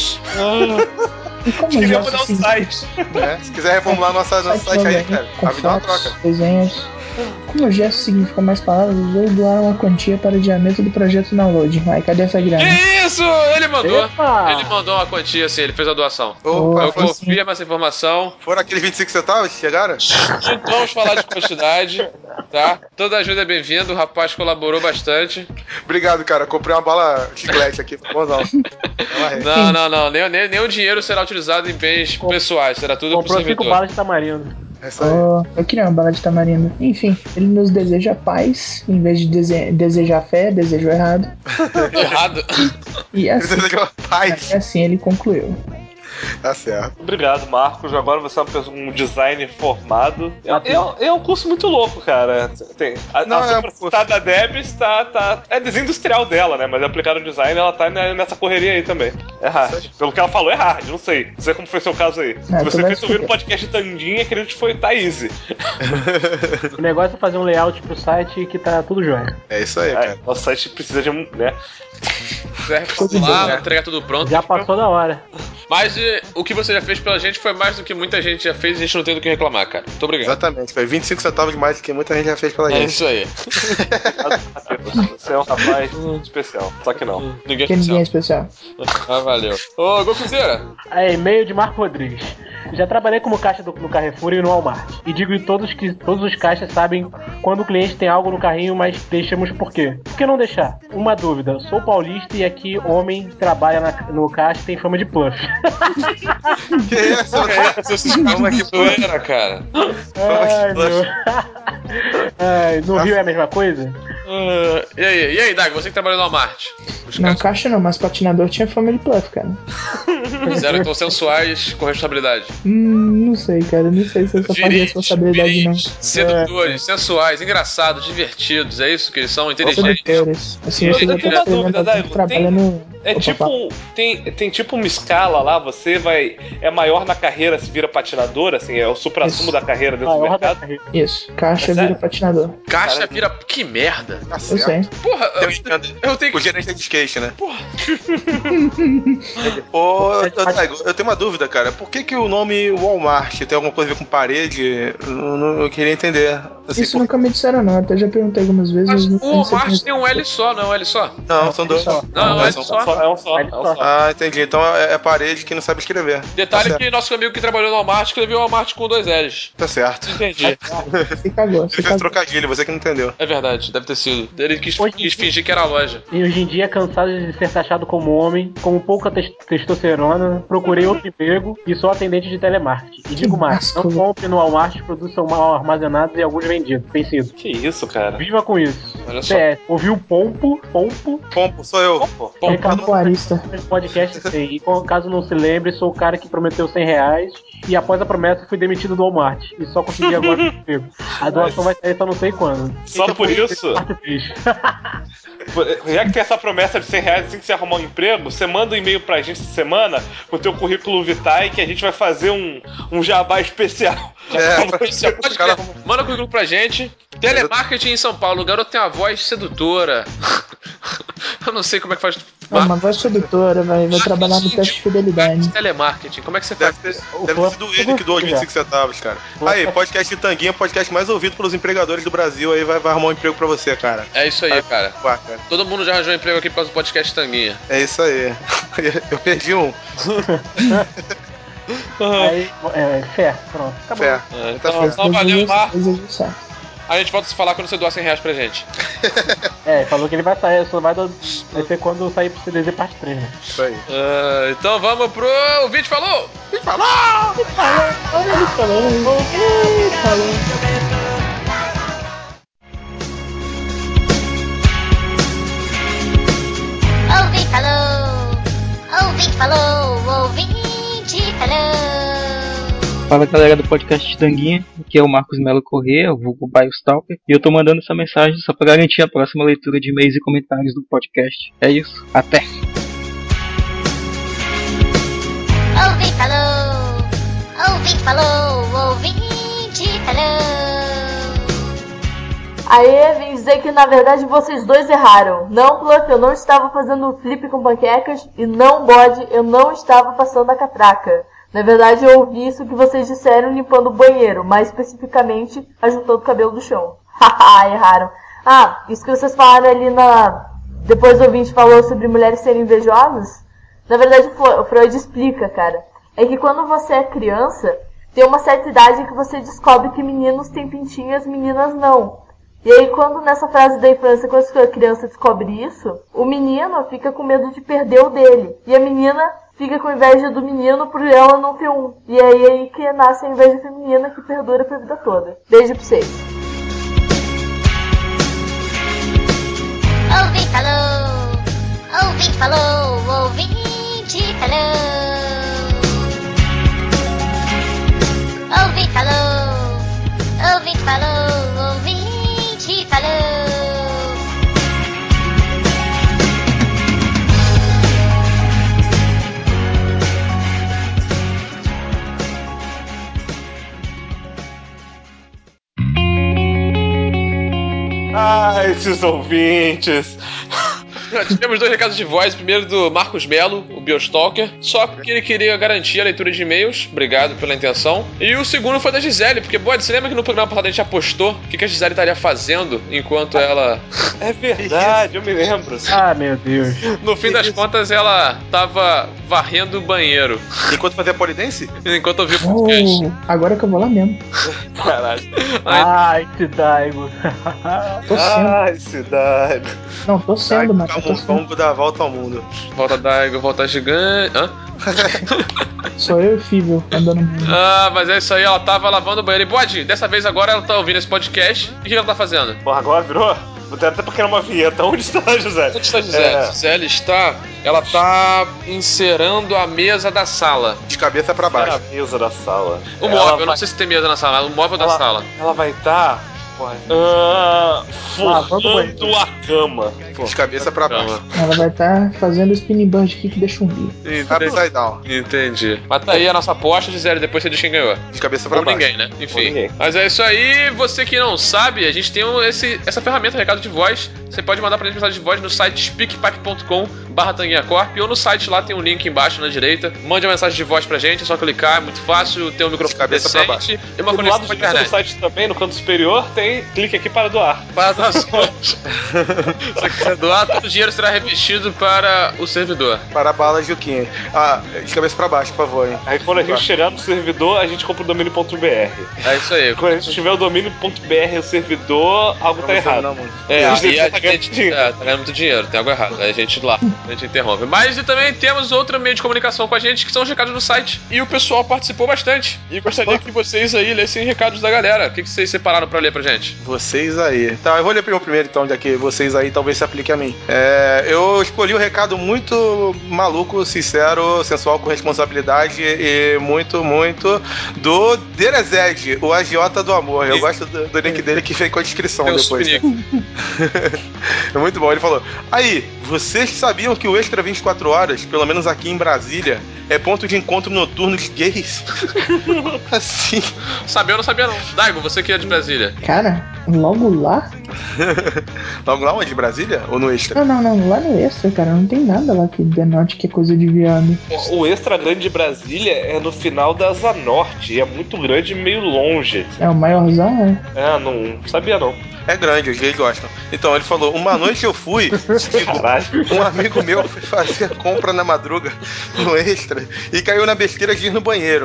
E como queria já mudar o site. Se quiser reformular nosso site aí, cara, a vida é uma troca. Desenhos. Como o gesto significa mais palavras, vou doar uma quantia para o adiamento do projeto download. Vai, cadê essa grana? Que isso? Ele mandou. Epa! Ele mandou uma quantia, assim, ele fez a doação. Opa, Eu confirmo essa informação. Foram aqueles 25 centavos que chegaram? Não vamos falar de quantidade, tá? Toda ajuda é bem-vinda, o rapaz colaborou bastante. Obrigado, cara. Comprei uma bala chiclete aqui. Bonzão. Não. Nem o dinheiro será utilizado em bens pessoais, será tudo pro servidor. Comprou 5 balas de tamarindo. Eu queria uma bala de tamarindo. Enfim, ele nos deseja paz, em vez de desejar fé, desejou errado. Errado? E assim, paz. Assim ele concluiu. Tá certo. Obrigado, Marcos. Agora você é um designer formado. É um curso muito louco, cara. A da Debs é desenho industrial dela, né? Mas aplicado no design, ela tá nessa correria aí também. É hard. Pelo que ela falou, é hard. Não sei. Não sei como foi seu caso aí. Se você fez ouvir no podcast de Tandinha, acredito que foi tá easy. O negócio é fazer um layout pro site que tá tudo jóia. É isso aí, cara. Nosso site precisa de um, né? Lá, entregar tudo pronto. Já passou da hora. Mas o que você já fez pela gente foi mais do que muita gente já fez e a gente não tem do que reclamar, cara. Muito obrigado. Exatamente, foi 25 centavos de mais do que muita gente já fez pela gente. É isso aí. Você é um rapaz especial, só que não. Ninguém é especial. Valeu. Ô, Golfizeira. E-mail de Marco Rodrigues. Já trabalhei como caixa no Carrefour e no Walmart. E digo em todos que todos os caixas sabem quando o cliente tem algo no carrinho, mas deixamos por quê? Por que não deixar? Uma dúvida. Sou paulista e aqui homem trabalha no caixa e tem fama de puff. Que isso? Calma que zoeira, cara. Ai, no Rio é a mesma coisa? E aí, Dag, você que trabalhou no Walmart? Não, caixa não, mas patinador tinha fama de pluff, cara. Eles eram então sensuais com responsabilidade. Não sei, cara. Não sei se essa parte de responsabilidade não. Sedutores, sensuais, engraçados, divertidos. É isso que eles são, inteligentes. Sedutores. Assim, Eu você já tenho tá uma dúvida, Daigo. trabalhando... É tipo. Tem tipo uma escala lá, você vai. É maior na carreira se vira patinador, assim, é o supra-sumo da carreira dentro do mercado. Isso, caixa vira patinador. Caixa vira. Que merda! Tá Eu certo. sei. Porra, eu tenho O que. gerente é de skate, né? Porra. Ô, Daigo, eu tenho uma dúvida, cara. Por que o nome Walmart tem alguma coisa a ver com parede? Eu queria entender. Assim, Isso nunca me disseram, não. Até já perguntei algumas vezes. Mas não o sei Walmart se- tem um L só, não é um L só? Não, são dois. só. Não, é um L são só. É um só. Ah, entendi. Então é parede que não sabe escrever. Detalhe Tá que nosso amigo que trabalhou no Walmart escreveu Walmart com 2 L's. Tá certo. Entendi. Se cagou, Ele se fez cagou. trocadilho, você que não entendeu. É verdade, deve ter sido. Ele quis fingir que era a loja. E hoje em dia, cansado de ser taxado como homem, com pouca testosterona, procurei outro emprego e sou atendente de telemarketing. E digo mais, não compre no Walmart, produtos são mal armazenados e alguns vendidos, tem sido. Que isso, cara? Viva com isso. Olha só. CS, ouviu Pompo, Pompo, sou eu. Campoarista. no podcast sei. E caso não se lembre, sou o cara que prometeu R$100 e após a promessa fui demitido do Walmart. E só consegui agora o emprego. A doação vai sair só não sei quando. Só por isso? Já que tem essa promessa de R$100 assim que você arrumar um emprego, você manda um e-mail pra gente essa semana com o teu currículo vitae que a gente vai fazer um jabá especial. Você pode manda o currículo pra gente. Telemarketing em São Paulo. O garoto tem uma voz sedutora. Eu não sei como é que faz. Uma voz sedutora, vai trabalhar no teste de fidelidade. Telemarketing, como é que você faz? Deve ter sido ele que doou os 25 centavos, cara. Aí, podcast de Tanguinha, podcast mais ouvido pelos empregadores do Brasil, aí vai arrumar um emprego pra você, cara. É isso aí, cara. Ué, cara. Todo mundo já arranjou emprego aqui por causa do podcast Tanguinha. É isso aí. Eu perdi um. Aí, fé, pronto. Acabou. Fé. Então valeu, Marcos. Marcos. A gente volta a se falar quando você doar R$100 pra gente. Falou que ele vai sair, só vai ser quando sair pro CDZ parte 3, né? Isso aí. Então vamos pro vídeo, falou! Ouvinte falou, ouvinte falou, ouvinte falou. Fala galera do podcast Tanguinha, aqui é o Marcos Melo Corrêa, o vulgo Biostalker, e eu tô mandando essa mensagem só pra garantir a próxima leitura de e-mails e comentários do podcast. É isso, até! Ouvinte falou, ouvinte falou, ouvinte falou. Aê, vim dizer que na verdade vocês dois erraram. Não, Pluff, eu não estava fazendo flip com panquecas, e não, Bode, eu não estava passando a catraca. Na verdade, eu ouvi isso que vocês disseram limpando o banheiro, mais especificamente, ajuntando o cabelo do chão. Haha, erraram. Ah, isso que vocês falaram ali depois o ouvinte falou sobre mulheres serem invejosas. Na verdade, o Freud explica, cara. É que quando você é criança, tem uma certa idade que você descobre que meninos têm pintinho e as meninas não. E aí, quando nessa frase da infância, quando a criança descobre isso, o menino fica com medo de perder o dele. E a menina fica com inveja do menino por ela não ter um. E aí que nasce a inveja feminina que perdura pra vida toda. Beijo pra vocês. Ouvinte falou, ouvinte falou, ouvinte falou. Ouvinte falou, ouvinte falou, ouvinte falou. Ah, esses ouvintes. Tivemos 2 recados de voz. Primeiro do Marcos Melo, o Biostalker. Só porque ele queria garantir a leitura de e-mails. Obrigado pela intenção. E o segundo foi da Gisele, porque, Bode, você lembra que no programa passado a gente apostou o que a Gisele estaria fazendo enquanto ela... É verdade, eu me lembro. Ah, meu Deus. No fim das contas, ela tava varrendo o banheiro. Enquanto fazia polidense? Enquanto eu vi o podcast. Agora que eu vou lá mesmo. Caralho. Ai, que Daigo. Tô sendo. Ai, cidade. Não, tô sendo, mano. Vamos dar a volta ao mundo. Volta Daigo, volta gigante. Hã? Sou eu e o Fível andando no mundo. Ah, mas é isso aí, ela tava lavando o banheiro. E Bode, dessa vez agora ela tá ouvindo esse podcast. E o que ela tá fazendo? Porra, agora virou? Até porque era uma vinheta. Onde está a Gisele? Onde está a Gisele? Gisele está... Ela tá encerando a mesa da sala. De cabeça pra baixo. A mesa da sala. O móvel, eu não sei se tem mesa na sala. O móvel da sala. Ela vai estar... forrando a cama. De cabeça pra baixo. Ela vai estar fazendo o spinning burst aqui que deixa um rio. Upside down. Entendi. Mas tá aí a nossa aposta, Gisele, depois você diz quem ganhou. De cabeça pra Ou baixo. ninguém, né? Enfim. Mas é isso aí. Você que não sabe, a gente tem essa ferramenta, recado de voz. Você pode mandar pra gente mensagem de voz no site speakpipe.com/tanguinhacorp ou no site lá tem um link embaixo na direita. Mande uma mensagem de voz pra gente, é só clicar, é muito fácil, tem um microfone decente e uma conexão com a internet. No site também, no canto superior, tem clique aqui para doar. Para doações. Se você quiser doar, todo o dinheiro será revestido para o servidor. Para a bala Juquinha. De cabeça pra baixo, por favor, hein. Aí quando a gente chegar no servidor, a gente compra o domínio.br. É isso aí. Quando a gente tiver o domínio.br o servidor, algo tá errado. A gente tá ganhando muito dinheiro, tem algo errado. Aí a gente interrompe. Mas e também temos outro meio de comunicação com a gente, que são os recados do site. E o pessoal participou bastante. E gostaria que vocês aí lessem recados da galera. O que vocês separaram pra ler pra gente? Vocês aí. Tá, eu vou ler primeiro então, já que vocês aí talvez se aplique a mim. Eu escolhi um recado muito maluco, sincero, sensual, com responsabilidade e muito, muito do Derezed, o agiota do amor. Eu gosto do link dele que fez com a descrição depois. Né? É muito bom, ele falou: aí, vocês sabiam que o Extra 24 Horas, pelo menos aqui em Brasília, é ponto de encontro noturno de gays? Assim. Sabia ou não sabia não? Daigo, você que é de Brasília. Cara, logo lá? Logo lá onde? Brasília? Ou no Extra? Não, lá no Extra, cara, não tem nada lá que denote que é coisa de viado. O Extra grande de Brasília é no final da Asa Norte, e é muito grande e meio longe. É o maiorzão, não sabia não. É grande, os gays gostam. Então, ele falou: uma noite eu fui, um amigo meu foi fazer compra na madruga no Extra e caiu na besteira de ir no banheiro.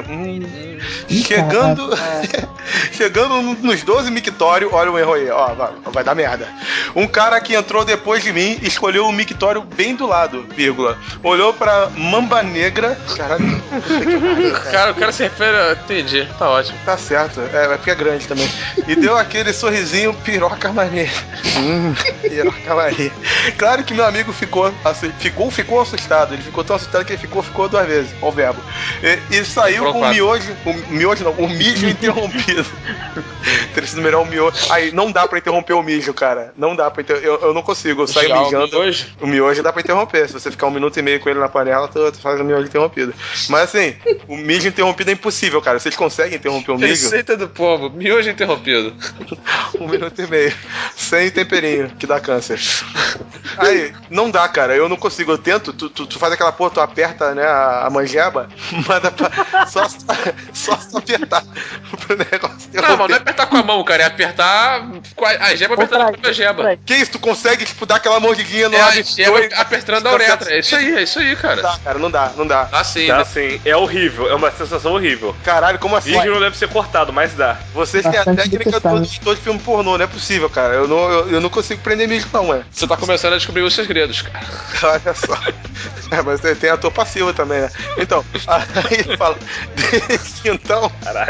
Chegando nos 12 mictórios, olha o erro aí, vai dar merda. Um cara que entrou depois de mim escolheu o mictório bem do lado, vírgula. Olhou pra Mamba Negra. Caralho. Cara, o cara se refere. Entendi, tá ótimo. Tá certo, vai ficar grande também. E deu aquele sorrisinho piroca maneira. Piroca maneira. Claro que meu amigo ficou assustado. Ele ficou tão assustado que ele ficou 2 vezes. Olha o verbo. E saiu com o mijo interrompido. Teria sido melhor o miojo. Aí, não dá pra interromper o mijo, cara. Não dá pra interromper. Eu não consigo. Eu saio mijando. O miojo dá pra interromper. Se você ficar 1 minuto e meio com ele na panela, tu faz o miojo interrompido. Mas assim, o mijo interrompido é impossível, cara. Vocês conseguem interromper o mijo? Receita do povo, miojo interrompido. 1 minuto e meio. Sem temperinho, que dá câncer. Aí, não dá, cara. Eu não consigo. Eu tento, tu faz aquela porra, tu aperta, né, a manjeba, manda pra. Só apertar pro negócio. Não, mas não é apertar com a mão, cara. É apertar com a jeba apertando a própria jeba. Que isso? Tu consegue, tipo, dar aquela mordidinha no lado? Jeba apertando a uretra. É isso aí, cara. Não dá, cara. Não dá. Dá sim. É horrível. É uma sensação horrível. Caralho, como assim? Mijo não deve ser cortado, mas dá. Vocês têm a técnica do editor de filme pornô. Não é possível, cara. Eu não consigo prender mijo, não, é. Você tá começando a descobrir os segredos, cara. Olha só. Mas tem ator passivo também, né? Então, aí ele fala: desde então. Caralho.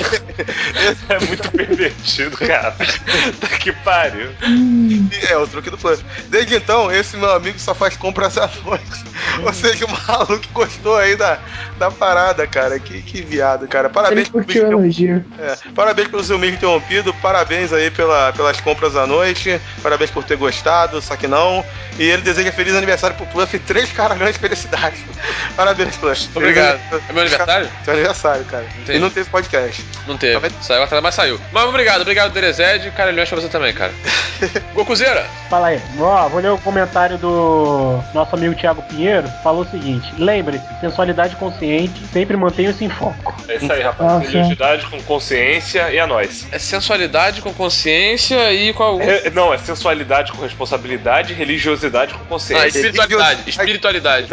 É muito pervertido, cara. Tá que pariu. É o truque do plano. Desde então, esse meu amigo só faz compras à noite. Ou seja, o maluco gostou aí da parada, cara. Que viado, cara. Parabéns pelo elogio. Parabéns pelo seu mijo interrompido. Parabéns aí pelas compras à noite. Parabéns por ter gostado, só que não. E ele deseja feliz aniversário pro Pluff e 3 caralhões de felicidade. Parabéns, Pluff. Obrigado. É meu aniversário? Seu aniversário, cara. Entendi. E não teve podcast. Não teve. Saiu atrás, mas saiu. Mas obrigado, Derezed. Caralhões pra você também, cara. Gokuzeira. Fala aí. Vou ler o comentário do nosso amigo Thiago Pinheiro. Falou o seguinte: lembre-se, sensualidade consciente, sempre mantenha-se em foco. É isso aí, rapaz. Religiosidade com consciência e a nós. É sensualidade com consciência e qual? Não, é sensualidade com responsabilidade, religiosidade com consciência. Espiritualidade.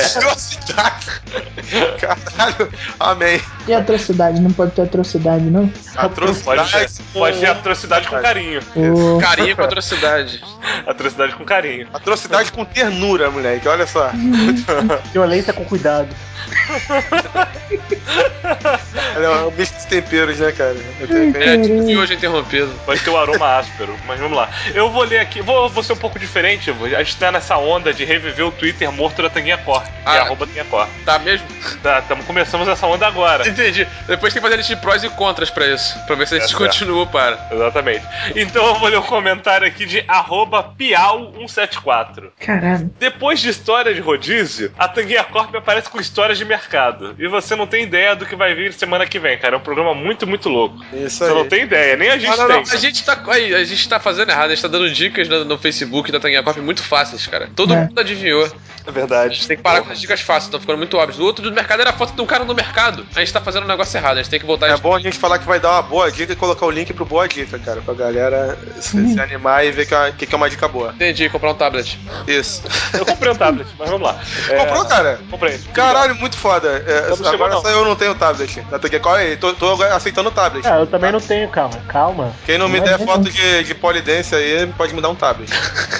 Caralho, amém. E atrocidade? Não pode ter atrocidade, não? Pode ter atrocidade com carinho. Carinho com atrocidade. Atrocidade com carinho. Atrocidade com ternura, moleque, olha só. Violência com cuidado. É um misto de temperos, né, cara? E hoje interrompido. Vai ter o aroma áspero, mas vamos lá. Eu vou ler aqui, vou ser um pouco diferente. A gente tá nessa onda de reviver o Twitter morto da Tanguinha Corp, que é @Tanguinha Corp. Tá mesmo? Tá, começamos essa onda agora. Entendi. Depois tem que fazer lista de prós e contras pra isso. Pra ver se a gente continua, para. Exatamente. Então eu vou ler um comentário aqui de @piau174. Caralho. Depois de história de rodízio, a Tanguinha Corp aparece com histórias de mercado. E você não tem ideia do que vai vir semana que vem, cara. É um programa muito, muito louco. Isso você aí. Não tem ideia, nem a gente tem. Não. A gente tá fazendo errado. A gente tá dando dicas no Facebook da Tanguinha Corp muito fáceis, cara. Todo mundo adivinhou. É verdade. A gente tem que parar com as dicas fáceis, estão ficando muito óbvios. O outro do mercado era a foto de um cara no mercado. A gente tá fazendo um negócio errado, a gente tem que voltar. É bom a gente falar que vai dar uma boa dica e colocar o link pro boa dica, cara, pra galera se animar e ver que é uma dica boa. Entendi, comprar um tablet. Isso. Eu comprei um tablet, mas vamos lá. Comprou, cara? Comprei. Caralho, muito foda. Agora não. só eu não tenho tablet. Tô aceitando o tablet. Eu também não tenho, calma. Quem não me der foto de polidência aí, pode me dar um tablet.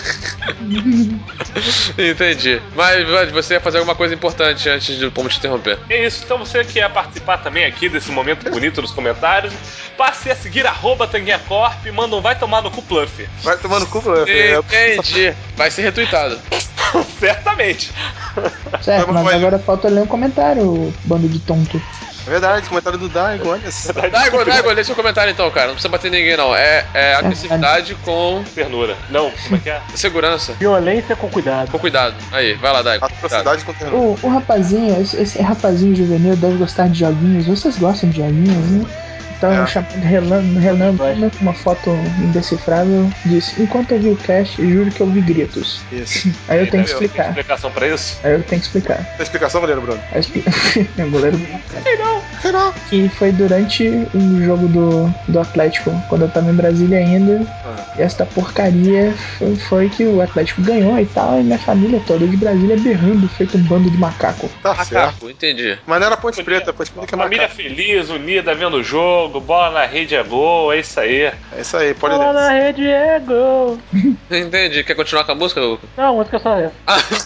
Entendi. Mas você ia fazer alguma coisa importante antes de como te interromper. É isso, então você que quer participar também aqui desse momento bonito dos comentários, passe a seguir @Tanguinha Corp e manda um vai tomar no cu Pluff. Vai tomar no cu, Pluff. Entendi. Vai ser retweetado. Certamente. Certo, mas agora falta ler um comentário, bando de tonto. É verdade, comentário do Daigo, olha só. Daigo, lê seu comentário então, cara. Não precisa bater ninguém, não. É agressividade com ternura. Não, como é que é? Segurança. Violência com cuidado. Com cuidado. Aí, vai lá, Daigo. Atrocidade com ternura. O rapazinho, esse rapazinho juvenil deve gostar de joguinhos. Vocês gostam de joguinhos, né? Então, chamando Renan, uma foto indecifrável, disse: enquanto eu vi o cast, juro que eu vi gritos. Isso. Aí eu tenho que explicar. Tem explicação pra isso? Aí eu tenho que explicar. Tem explicação, goleiro Bruno? Goleiro Bruno. Sei não. Que foi durante o jogo do Atlético, quando eu tava em Brasília ainda. E esta porcaria foi que o Atlético ganhou e tal, e minha família toda de Brasília berrando, feito um bando de macaco. Tá certo. Entendi. Mas não era Ponte Preta, Ponte Preta que é família macaco. feliz, unida, vendo o jogo. Bola na rede é gol, é isso aí. É isso aí, pode Bola na rede é gol. Entendi. Quer continuar com a música, Luca? Não, a música é só essa.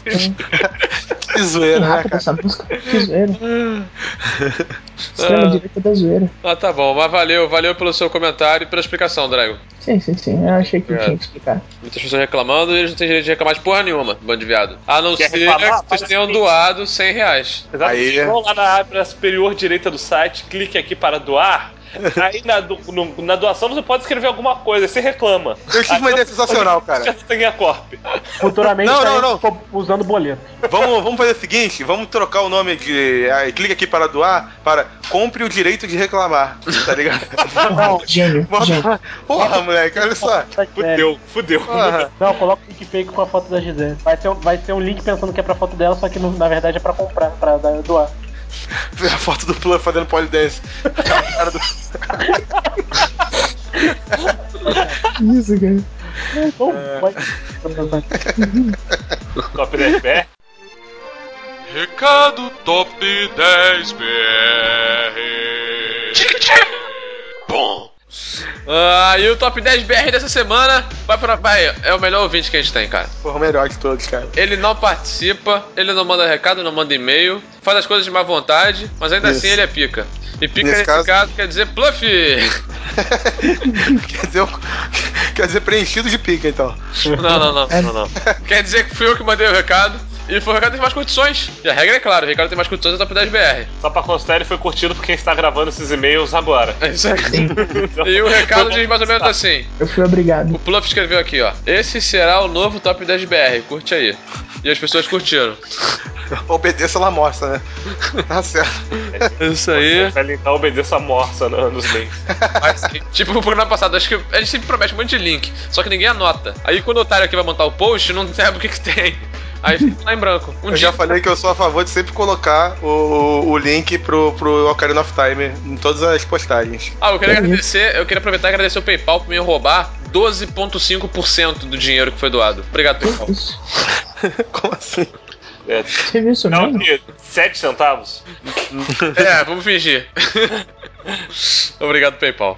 Que zoeira, né, rápido cara? essa música. Que zoeira. Extrema direita da zoeira. Tá bom. Mas valeu pelo seu comentário e pela explicação, Drago. Sim. Eu achei que tinha que explicar. Muitas pessoas reclamando e eles não têm direito de reclamar de porra nenhuma, bando de viado. A não ser que vocês tenham doado R$100. Exato. Aí... Vão lá na aba superior direita do site, clique aqui para doar. Aí na doação você pode escrever alguma coisa, você reclama. Eu tive uma ideia sensacional, cara. Tanguinha Corp. Futuramente não. usando boleto. Vamos fazer o seguinte, vamos trocar o nome de... clica aqui para doar, para compre o direito de reclamar, tá ligado? Gênio. Porra, moleque, olha só. Fudeu. Porra. Não, coloca o link fake com a foto da Gisele. Vai ter um link pensando que é pra foto dela, só que na verdade é pra comprar, pra doar. A foto do Pluff fazendo polidense. Cara do... Isso, cara. Top 10 BR. Recado Top 10 BR. Bom. E o Top 10 BR dessa semana é o melhor ouvinte que a gente tem, cara. Porra, o melhor de todos, cara. Ele não participa, ele não manda recado, não manda e-mail, faz as coisas de má vontade, mas ainda assim ele é pica. E pica nesse caso quer dizer Pluff! quer dizer preenchido de pica, então. Não. Quer dizer que fui eu que mandei o recado. E foi o recado tem mais condições. E a regra é clara, o recado tem mais condições é Top 10 BR. Só pra constar, ele foi curtido por quem está gravando esses e-mails agora. É isso aí. E o recado diz mais ou menos assim. Eu fui obrigado. O Pluff escreveu aqui, ó. Esse será o novo Top 10 BR, curte aí. E as pessoas curtiram. Obedeça a morsa, né? Tá certo. Isso aí. Vai linkar obedeça a morsa nos links. Tipo o programa passado, acho que a gente sempre promete um monte de link, só que ninguém anota. Aí quando o otário aqui vai montar o post, não sabe o que tem. Aí fica lá em branco. Eu já falei que eu sou a favor de sempre colocar o link pro Ocarina of Time em todas as postagens. Eu queria aproveitar e agradecer o PayPal por me roubar 12,5% do dinheiro que foi doado. Obrigado, PayPal. Como assim? Você viu isso mesmo? 7 centavos? Vamos fingir. Obrigado, PayPal.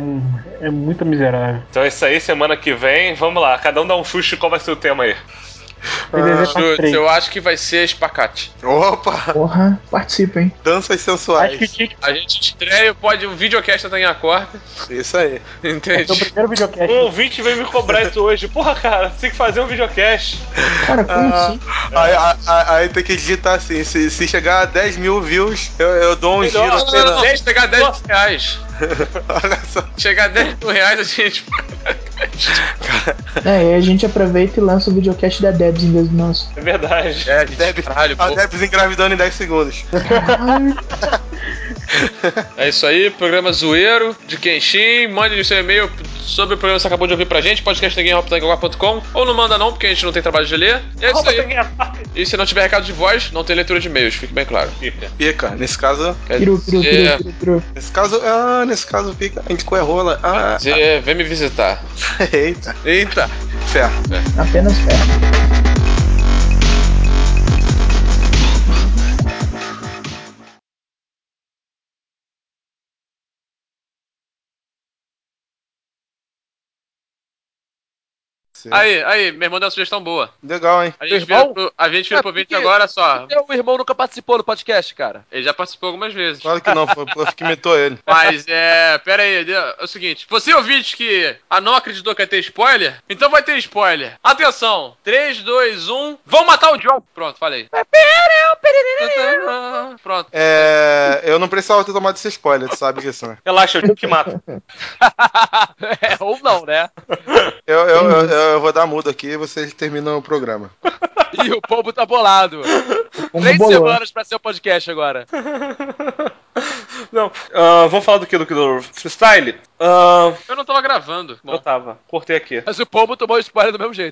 É muito miserável. Então é isso aí, semana que vem, vamos lá, cada um dá um chute, qual vai ser o tema aí? Eu acho que vai ser espacate. Opa! Porra, participa, hein? Danças sensuais. Acho que tinha que A gente estreia, pode um videocast da Tanha Corta. Isso aí. Entende? ser o primeiro videocast. Um ouvinte veio me cobrar isso hoje. Porra, cara, você tem que fazer um videocast. Cara, como assim? Aí tem que digitar assim, se chegar a 10 mil views, eu dou um giro. Não, se chegar a 10 reais. Olha só. Chegar a 10 mil reais, a gente... Aí a gente aproveita e lança o videocast da Debs em vez do nosso. É verdade. A Debs engravidando em 10 segundos. É isso aí, programa zoeiro de Kenshin. Mande o seu e-mail sobre o programa que você acabou de ouvir pra gente, podcastneguinho.com, ou não manda não, porque a gente não tem trabalho de ler. E é isso aí. E se não tiver recado de voz, não tem leitura de e-mails, fique bem claro. Pica, nesse caso. Nesse caso fica. A gente coerrola. Vem me visitar. Eita. Fé. Apenas fé. Aí, meu irmão deu uma sugestão boa. Legal, hein? A gente vira pro ouvinte agora só. O irmão nunca participou do podcast, cara. Ele já participou algumas vezes. Claro que não, foi o Pluff que imitou ele. Mas pera aí, é o seguinte, você ouvinte que não acreditou que ia ter spoiler, então vai ter spoiler. Atenção, 3, 2, 1, vão matar o John. Pronto, falei. Pronto. Eu não precisava ter tomado esse spoiler, tu sabe disso, né? Relaxa, eu que mato. Ou não, né? Eu vou dar mudo aqui e vocês terminam o programa. E o Pombo tá bolado. 3 semanas pra ser o podcast agora. Não, vamos falar do que? Do freestyle? Eu não tava gravando. Bom. Eu tava, cortei aqui. Mas o Pombo tomou spoiler do mesmo jeito.